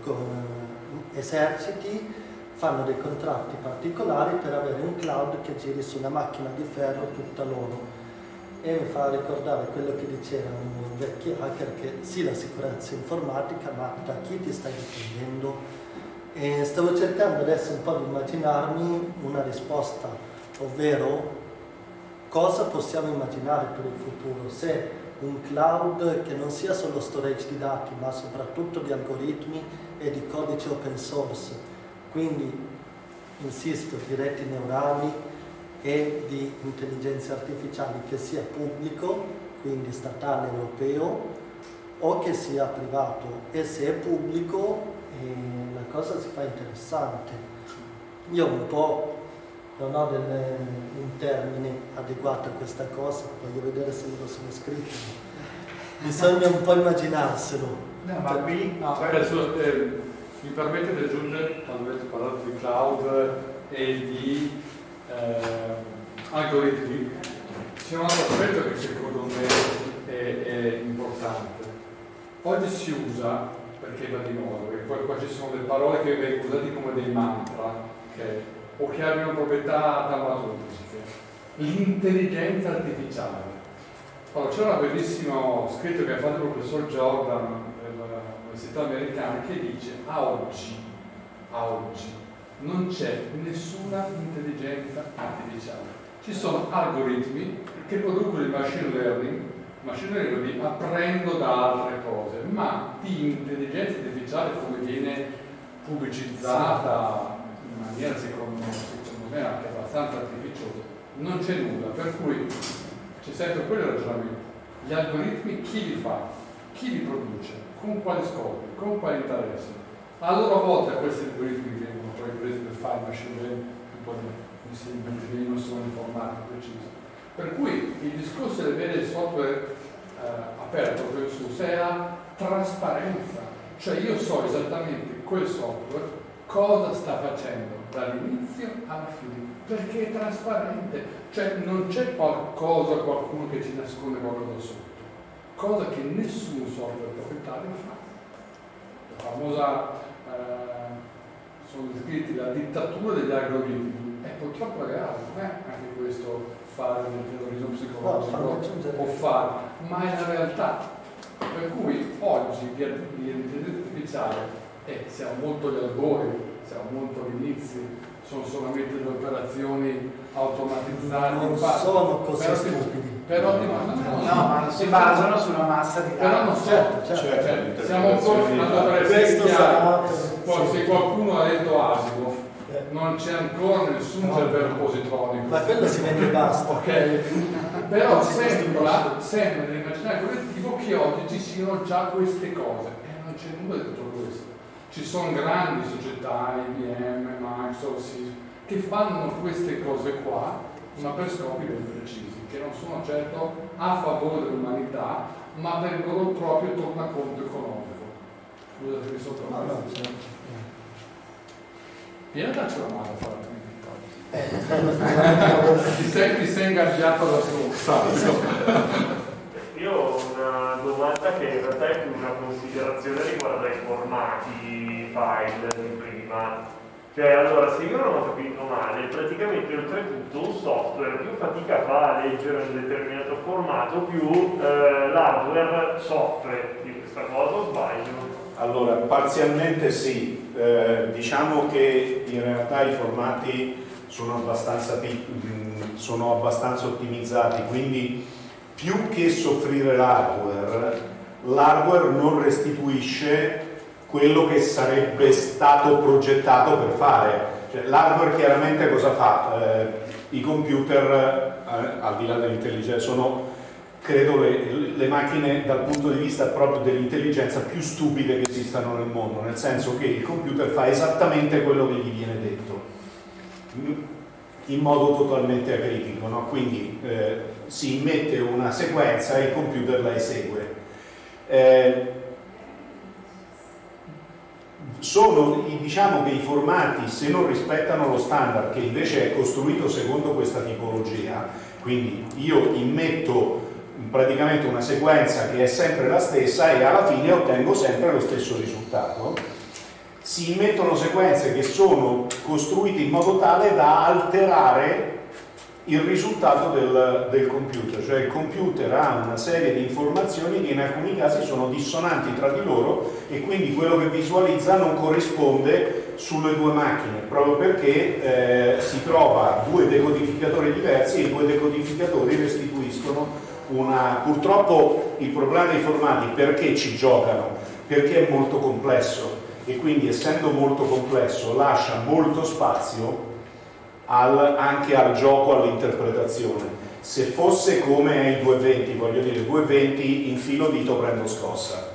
eh, eserciti fanno dei contratti particolari per avere un cloud che giri su una macchina di ferro tutta loro, e mi fa ricordare quello che diceva un vecchio hacker, che sì, la sicurezza informatica, ma da chi ti stai difendendo? E stavo cercando adesso un po' di immaginarmi una risposta, ovvero cosa possiamo immaginare per il futuro se un cloud che non sia solo storage di dati, ma soprattutto di algoritmi e di codice open source, quindi insisto, di reti neurali e di intelligenze artificiali, che sia pubblico, quindi statale europeo, o che sia privato. E se è pubblico eh, la cosa si fa interessante. Io un po' non ho delle, un termine adeguato a questa cosa, voglio vedere se me lo sono scritto. Bisogna un po' immaginarselo. No, ma qui no, adesso, eh, mi permette di aggiungere, quando avete parlato di cloud e di eh, algoritmi, c'è un altro aspetto che secondo me è, è importante. Oggi si usa, perché va di moda, perché poi qua ci sono delle parole che vengono usate come dei mantra, okay? O che abbiano proprietà taumaturgiche, l'intelligenza artificiale. Allora, c'è un bellissimo scritto che ha fatto il professor Jordan dell'Università Americana, che dice: a oggi, a oggi non c'è nessuna intelligenza artificiale. Ci sono algoritmi che producono il machine learning, machine learning apprendo da altre cose, ma di intelligenza artificiale come viene pubblicizzata in maniera secondo, secondo me anche abbastanza artificiosa, non c'è nulla, per cui c'è sempre quel ragionamento. Gli algoritmi chi li fa? Chi li produce? Con quali scopi? Con quali interessi? A loro volta questi algoritmi vengono poi presi per fare machine learning, un po' di semplicemente non sono informatici precisi. Per cui il discorso di avere il software eh, aperto, open source, è la trasparenza. Cioè io so esattamente quel software cosa sta facendo dall'inizio alla fine, perché è trasparente, cioè non c'è qualcosa, qualcuno che ci nasconde qualcosa sotto, cosa che nessun software proprietario fa. La famosa, eh, sono descritti la dittatura degli algoritmi, è purtroppo reale, non è anche questo fare del terrorismo psicologico no, o fare, ma è la realtà. Per cui oggi l'intelligenza artificiale Eh, siamo molto agli albori, siamo molto all'inizio, sono solamente delle operazioni automatizzate. Non infatti, sono così però, stupidi. Però, no, no, no, no, ma si basano sulla massa di dati. Però non so, certo, certo. cioè, Certo, siamo ancora andando per essere Questo chiari. sarà- Se qualcuno ha letto Asimov, non c'è ancora nessun No. cervello positronico. Ma quello si vede e basta. Ok? Però sembra, sembra nell'immaginario collettivo che oggi ci siano già queste cose. E non c'è nulla di tutto questo. Ci sono grandi società, I B M, Microsoft, che fanno queste cose qua, ma per scopi ben precisi, che non sono certo a favore dell'umanità, ma per il loro proprio tornaconto economico. Scusate che sotto No, no, certo. vieni a darci una mano a fare Eh, ti sei, ti sei ingaggiato da solo. Io ho una domanda che in realtà è più una considerazione riguardo ai formati file di prima. Cioè, allora, se io non ho capito male, praticamente oltretutto un software più fatica fa a leggere un determinato formato, più eh, l'hardware soffre di questa cosa, o sbaglio? Allora, parzialmente sì, eh, diciamo che in realtà i formati sono abbastanza, sono abbastanza ottimizzati, quindi più che soffrire l'hardware, l'hardware non restituisce quello che sarebbe stato progettato per fare. Cioè, l'hardware chiaramente cosa fa? Eh, I computer, eh, al di là dell'intelligenza, sono, credo, le, le macchine dal punto di vista proprio dell'intelligenza più stupide che esistano nel mondo, nel senso che il computer fa esattamente quello che gli viene detto, in modo totalmente acritico, no? Quindi eh, si immette una sequenza e il computer la esegue. Eh, sono, diciamo che i formati, se non rispettano lo standard, che invece è costruito secondo questa tipologia, quindi io immetto praticamente una sequenza che è sempre la stessa e alla fine ottengo sempre lo stesso risultato, si immettono sequenze che sono costruite in modo tale da alterare il risultato del, del computer, cioè il computer ha una serie di informazioni che in alcuni casi sono dissonanti tra di loro e quindi quello che visualizza non corrisponde sulle due macchine, proprio perché eh, si trova due decodificatori diversi e i due decodificatori restituiscono una... Purtroppo il problema dei formati, perché ci giocano? Perché è molto complesso e quindi, essendo molto complesso, lascia molto spazio Al, anche al gioco, all'interpretazione. Se fosse come ai duecentoventi, voglio dire, duecentoventi in filo dito prendo scossa.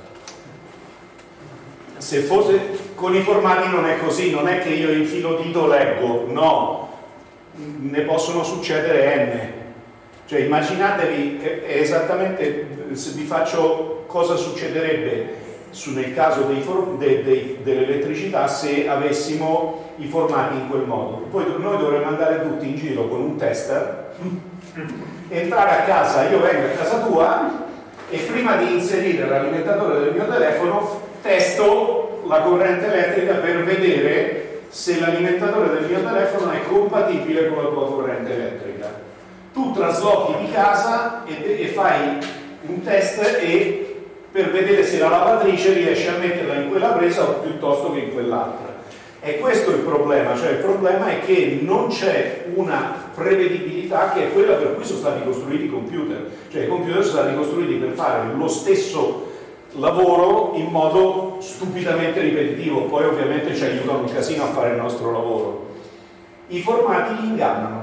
Se fosse con i formati non è così, non è che io in filo dito leggo, no, ne possono succedere n. Cioè immaginatevi, è esattamente, se vi faccio cosa succederebbe su, nel caso dei for, de, de, dell'elettricità se avessimo i formati in quel modo. Poi noi dovremmo andare tutti in giro con un tester, entrare a casa, io vengo a casa tua e prima di inserire l'alimentatore del mio telefono testo la corrente elettrica per vedere se l'alimentatore del mio telefono è compatibile con la tua corrente elettrica. Tu traslochi di casa e, e fai un test e per vedere se la lavatrice riesce a metterla in quella presa o piuttosto che in quell'altra. E questo è il problema, cioè il problema è che non c'è una prevedibilità che è quella per cui sono stati costruiti i computer. Cioè i computer sono stati costruiti per fare lo stesso lavoro in modo stupidamente ripetitivo, poi ovviamente ci aiutano un casino a fare il nostro lavoro. I formati li ingannano.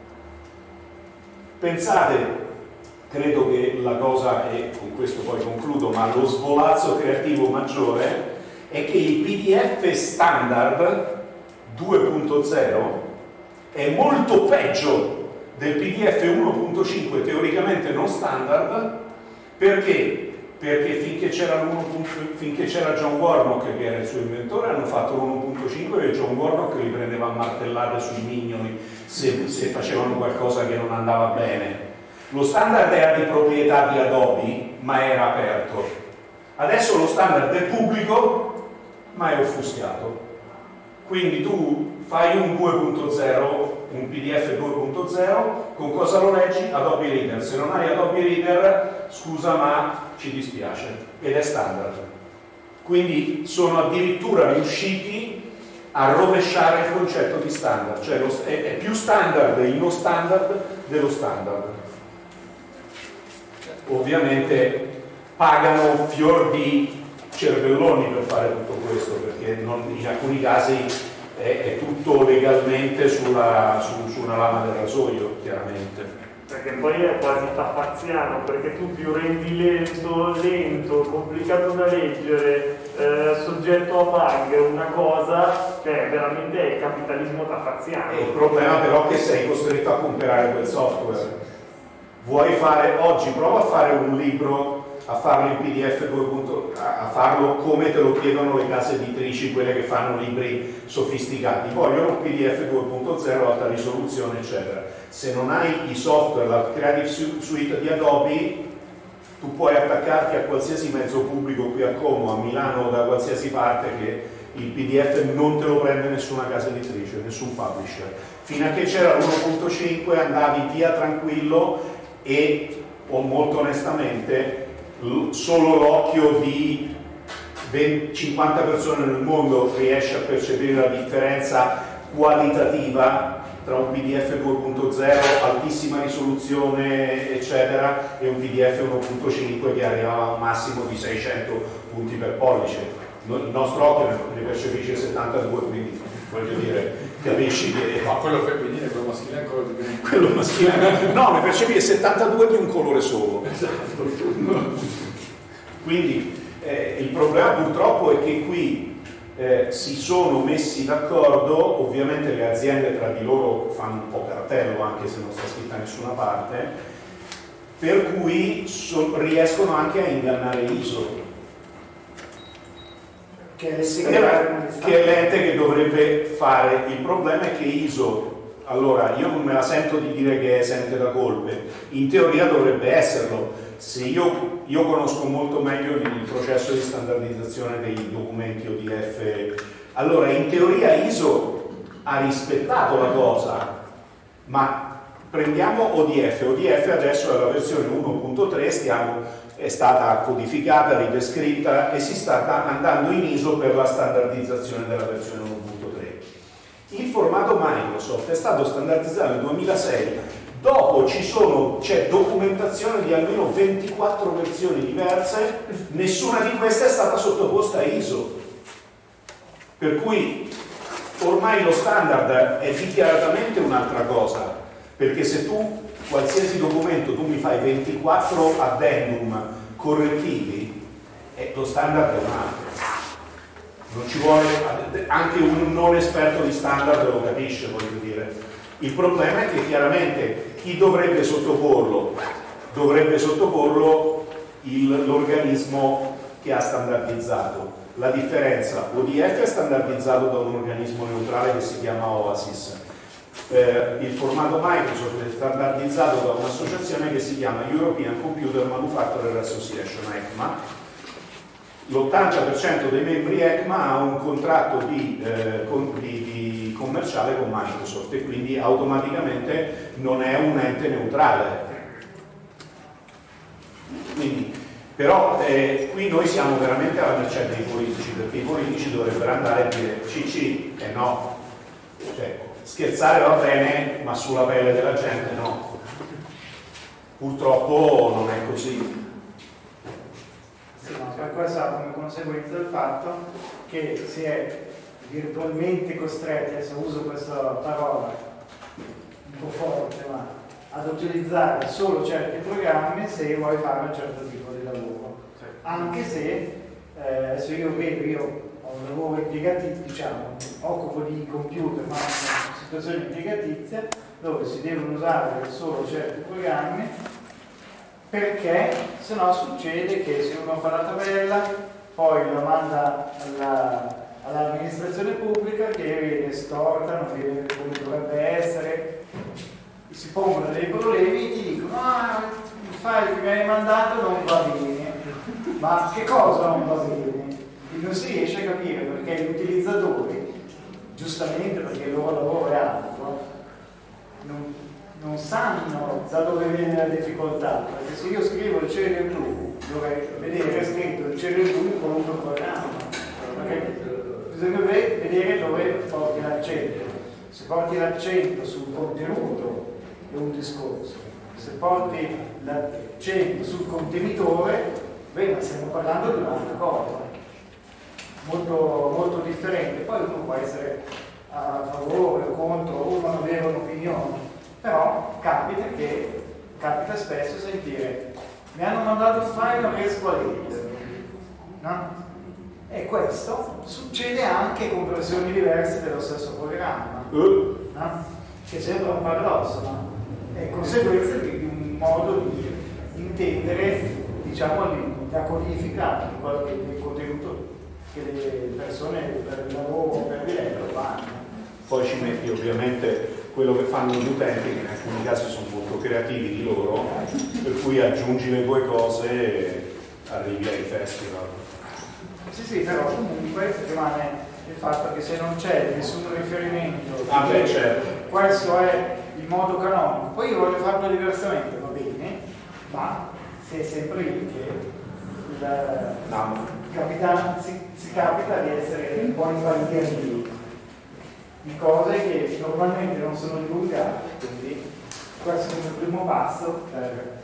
Pensate, credo che la cosa, e con questo poi concludo, ma lo svolazzo creativo maggiore è che il P D F standard due punto zero è molto peggio del P D F uno punto cinque teoricamente non standard. Perché? Perché finché c'era, finché c'era John Warnock, che era il suo inventore, hanno fatto l'uno punto cinque e John Warnock li prendeva a martellate sui mignoli se, se facevano qualcosa che non andava bene. Lo standard era di proprietà di Adobe, ma era aperto. Adesso lo standard è pubblico, ma è offuscato. Quindi tu fai un due punto zero, un P D F due punto zero, con cosa lo leggi? Adobe Reader. Se non hai Adobe Reader, scusa ma ci dispiace, ed è standard. Quindi sono addirittura riusciti a rovesciare il concetto di standard, cioè lo, è, è più standard il non standard dello standard. Ovviamente pagano fior di cervelloni per fare tutto questo, perché non, in alcuni casi è, è tutto legalmente sulla, su, su una lama del rasoio, chiaramente. Perché poi è quasi taffaziano, perché tu più rendi lento, lento, complicato da leggere, eh, soggetto a bug, una cosa, cioè veramente è il capitalismo taffaziano. E il problema però è che sei costretto a comprare quel software. Vuoi fare oggi, prova a fare un libro, a farlo in P D F due, a farlo come te lo chiedono le case editrici, quelle che fanno libri sofisticati, vogliono un P D F due punto zero, alta risoluzione, eccetera. Se non hai i software, la Creative Suite di Adobe, tu puoi attaccarti a qualsiasi mezzo pubblico qui a Como, a Milano o da qualsiasi parte, che il P D F non te lo prende nessuna casa editrice, nessun publisher. Fino a che c'era l'uno punto cinque andavi via tranquillo e, o molto onestamente, solo l'occhio di cinquanta persone nel mondo riesce a percepire la differenza qualitativa tra un P D F due punto zero, altissima risoluzione, eccetera, e un P D F uno punto cinque che arrivava a un massimo di seicento punti per pollice. il nostro occhio ne percepisce settantadue, quindi voglio dire, capisci che... Ma quello femminile, quello maschile è ancora di più. Quello maschile, no, ne percepisce settantadue di un colore solo. Esatto. Quindi eh, il problema purtroppo è che qui eh, si sono messi d'accordo, ovviamente le aziende tra di loro fanno un po' cartello, anche se non sta scritta da nessuna parte, per cui so, riescono anche a ingannare I S O. Che è, Sì, che è l'ente che dovrebbe fare. Il problema è che I S O, allora io non me la sento di dire che è esente da colpe, in teoria dovrebbe esserlo. Se io, io conosco molto meglio il processo di standardizzazione dei documenti O D F, allora in teoria I S O ha rispettato la cosa, ma prendiamo O D F, O D F adesso è la versione uno punto tre, stiamo è stata codificata, ridescritta e si sta andando in I S O per la standardizzazione della versione uno punto tre. Il formato Microsoft è stato standardizzato nel duemilasei, dopo ci sono, c'è documentazione di almeno ventiquattro versioni diverse, nessuna di queste è stata sottoposta a I S O. Per cui ormai lo standard è dichiaratamente un'altra cosa, perché se tu qualsiasi documento tu mi fai ventiquattro addendum correttivi, e lo standard è un altro. Non ci vuole, anche un non esperto di standard lo capisce, voglio dire. Il problema è che chiaramente chi dovrebbe sottoporlo? Dovrebbe sottoporlo il, l'organismo che ha standardizzato. La differenza, O D F è standardizzato da un organismo neutrale che si chiama OASIS. Eh, il formato Microsoft è standardizzato da un'associazione che si chiama European Computer Manufacturer Association, ECMA. L'ottanta per cento dei membri ECMA ha un contratto di, eh, con, di, di commerciale con Microsoft e quindi automaticamente non è un ente neutrale. Quindi, però eh, qui noi siamo veramente alla mercé dei politici, perché i politici dovrebbero andare a dire sì sì e no. Cioè, scherzare va bene, ma sulla pelle della gente no. Purtroppo non è così. Sì, ma per questo ha come conseguenza il fatto che si è virtualmente costretti, adesso uso questa parola un po' forte, ma ad utilizzare solo certi programmi se vuoi fare un certo tipo di lavoro. Anche se, eh, adesso io vedo, io ho un lavoro impiegatizio, diciamo, occupo di computer, ma una situazione impiegatizia dove si devono usare solo certi programmi, perché se no succede che se uno fa la tabella poi la manda alla, all'amministrazione pubblica che viene storta, non viene come dovrebbe essere, si pongono dei problemi e ti dicono ah, il file che mi hai mandato non va bene. Ma che cosa non va bene? E non si riesce a capire perché gli utilizzatori, giustamente perché il loro lavoro è altro, non, non sanno da dove viene la difficoltà, perché se io scrivo il cielo blu dovrei vedere scritto il cielo blu in qualunque programma, perché bisogna vedere dove porti l'accento. Se porti l'accento sul contenuto è un discorso, se porti l'accento sul contenitore, beh, ma stiamo parlando di un'altra cosa molto, molto differente. Poi uno può essere a favore o contro, uno non avere un'opinione, però capita che capita spesso sentire mi hanno mandato un file, non riesco a leggere, no? E questo succede anche con versioni diverse dello stesso programma, no? Che sembra un paradosso, ma è conseguenza di un modo di intendere, diciamo, la codifica di qualche del contenuto che le persone per il lavoro o per livello fanno. Poi ci metti ovviamente quello che fanno gli utenti, che in alcuni casi sono molto creativi di loro, per cui aggiungi le tue cose e arrivi ai festival. Sì, sì, però comunque rimane il fatto che se non c'è nessun riferimento, ah, beh, certo. Questo è il modo canonico, poi io voglio farlo diversamente, va bene, ma se è sempre lì che il, no. capita, si, si capita di essere un po' invalidi di, di cose che normalmente non sono divulgate, quindi questo è il primo passo per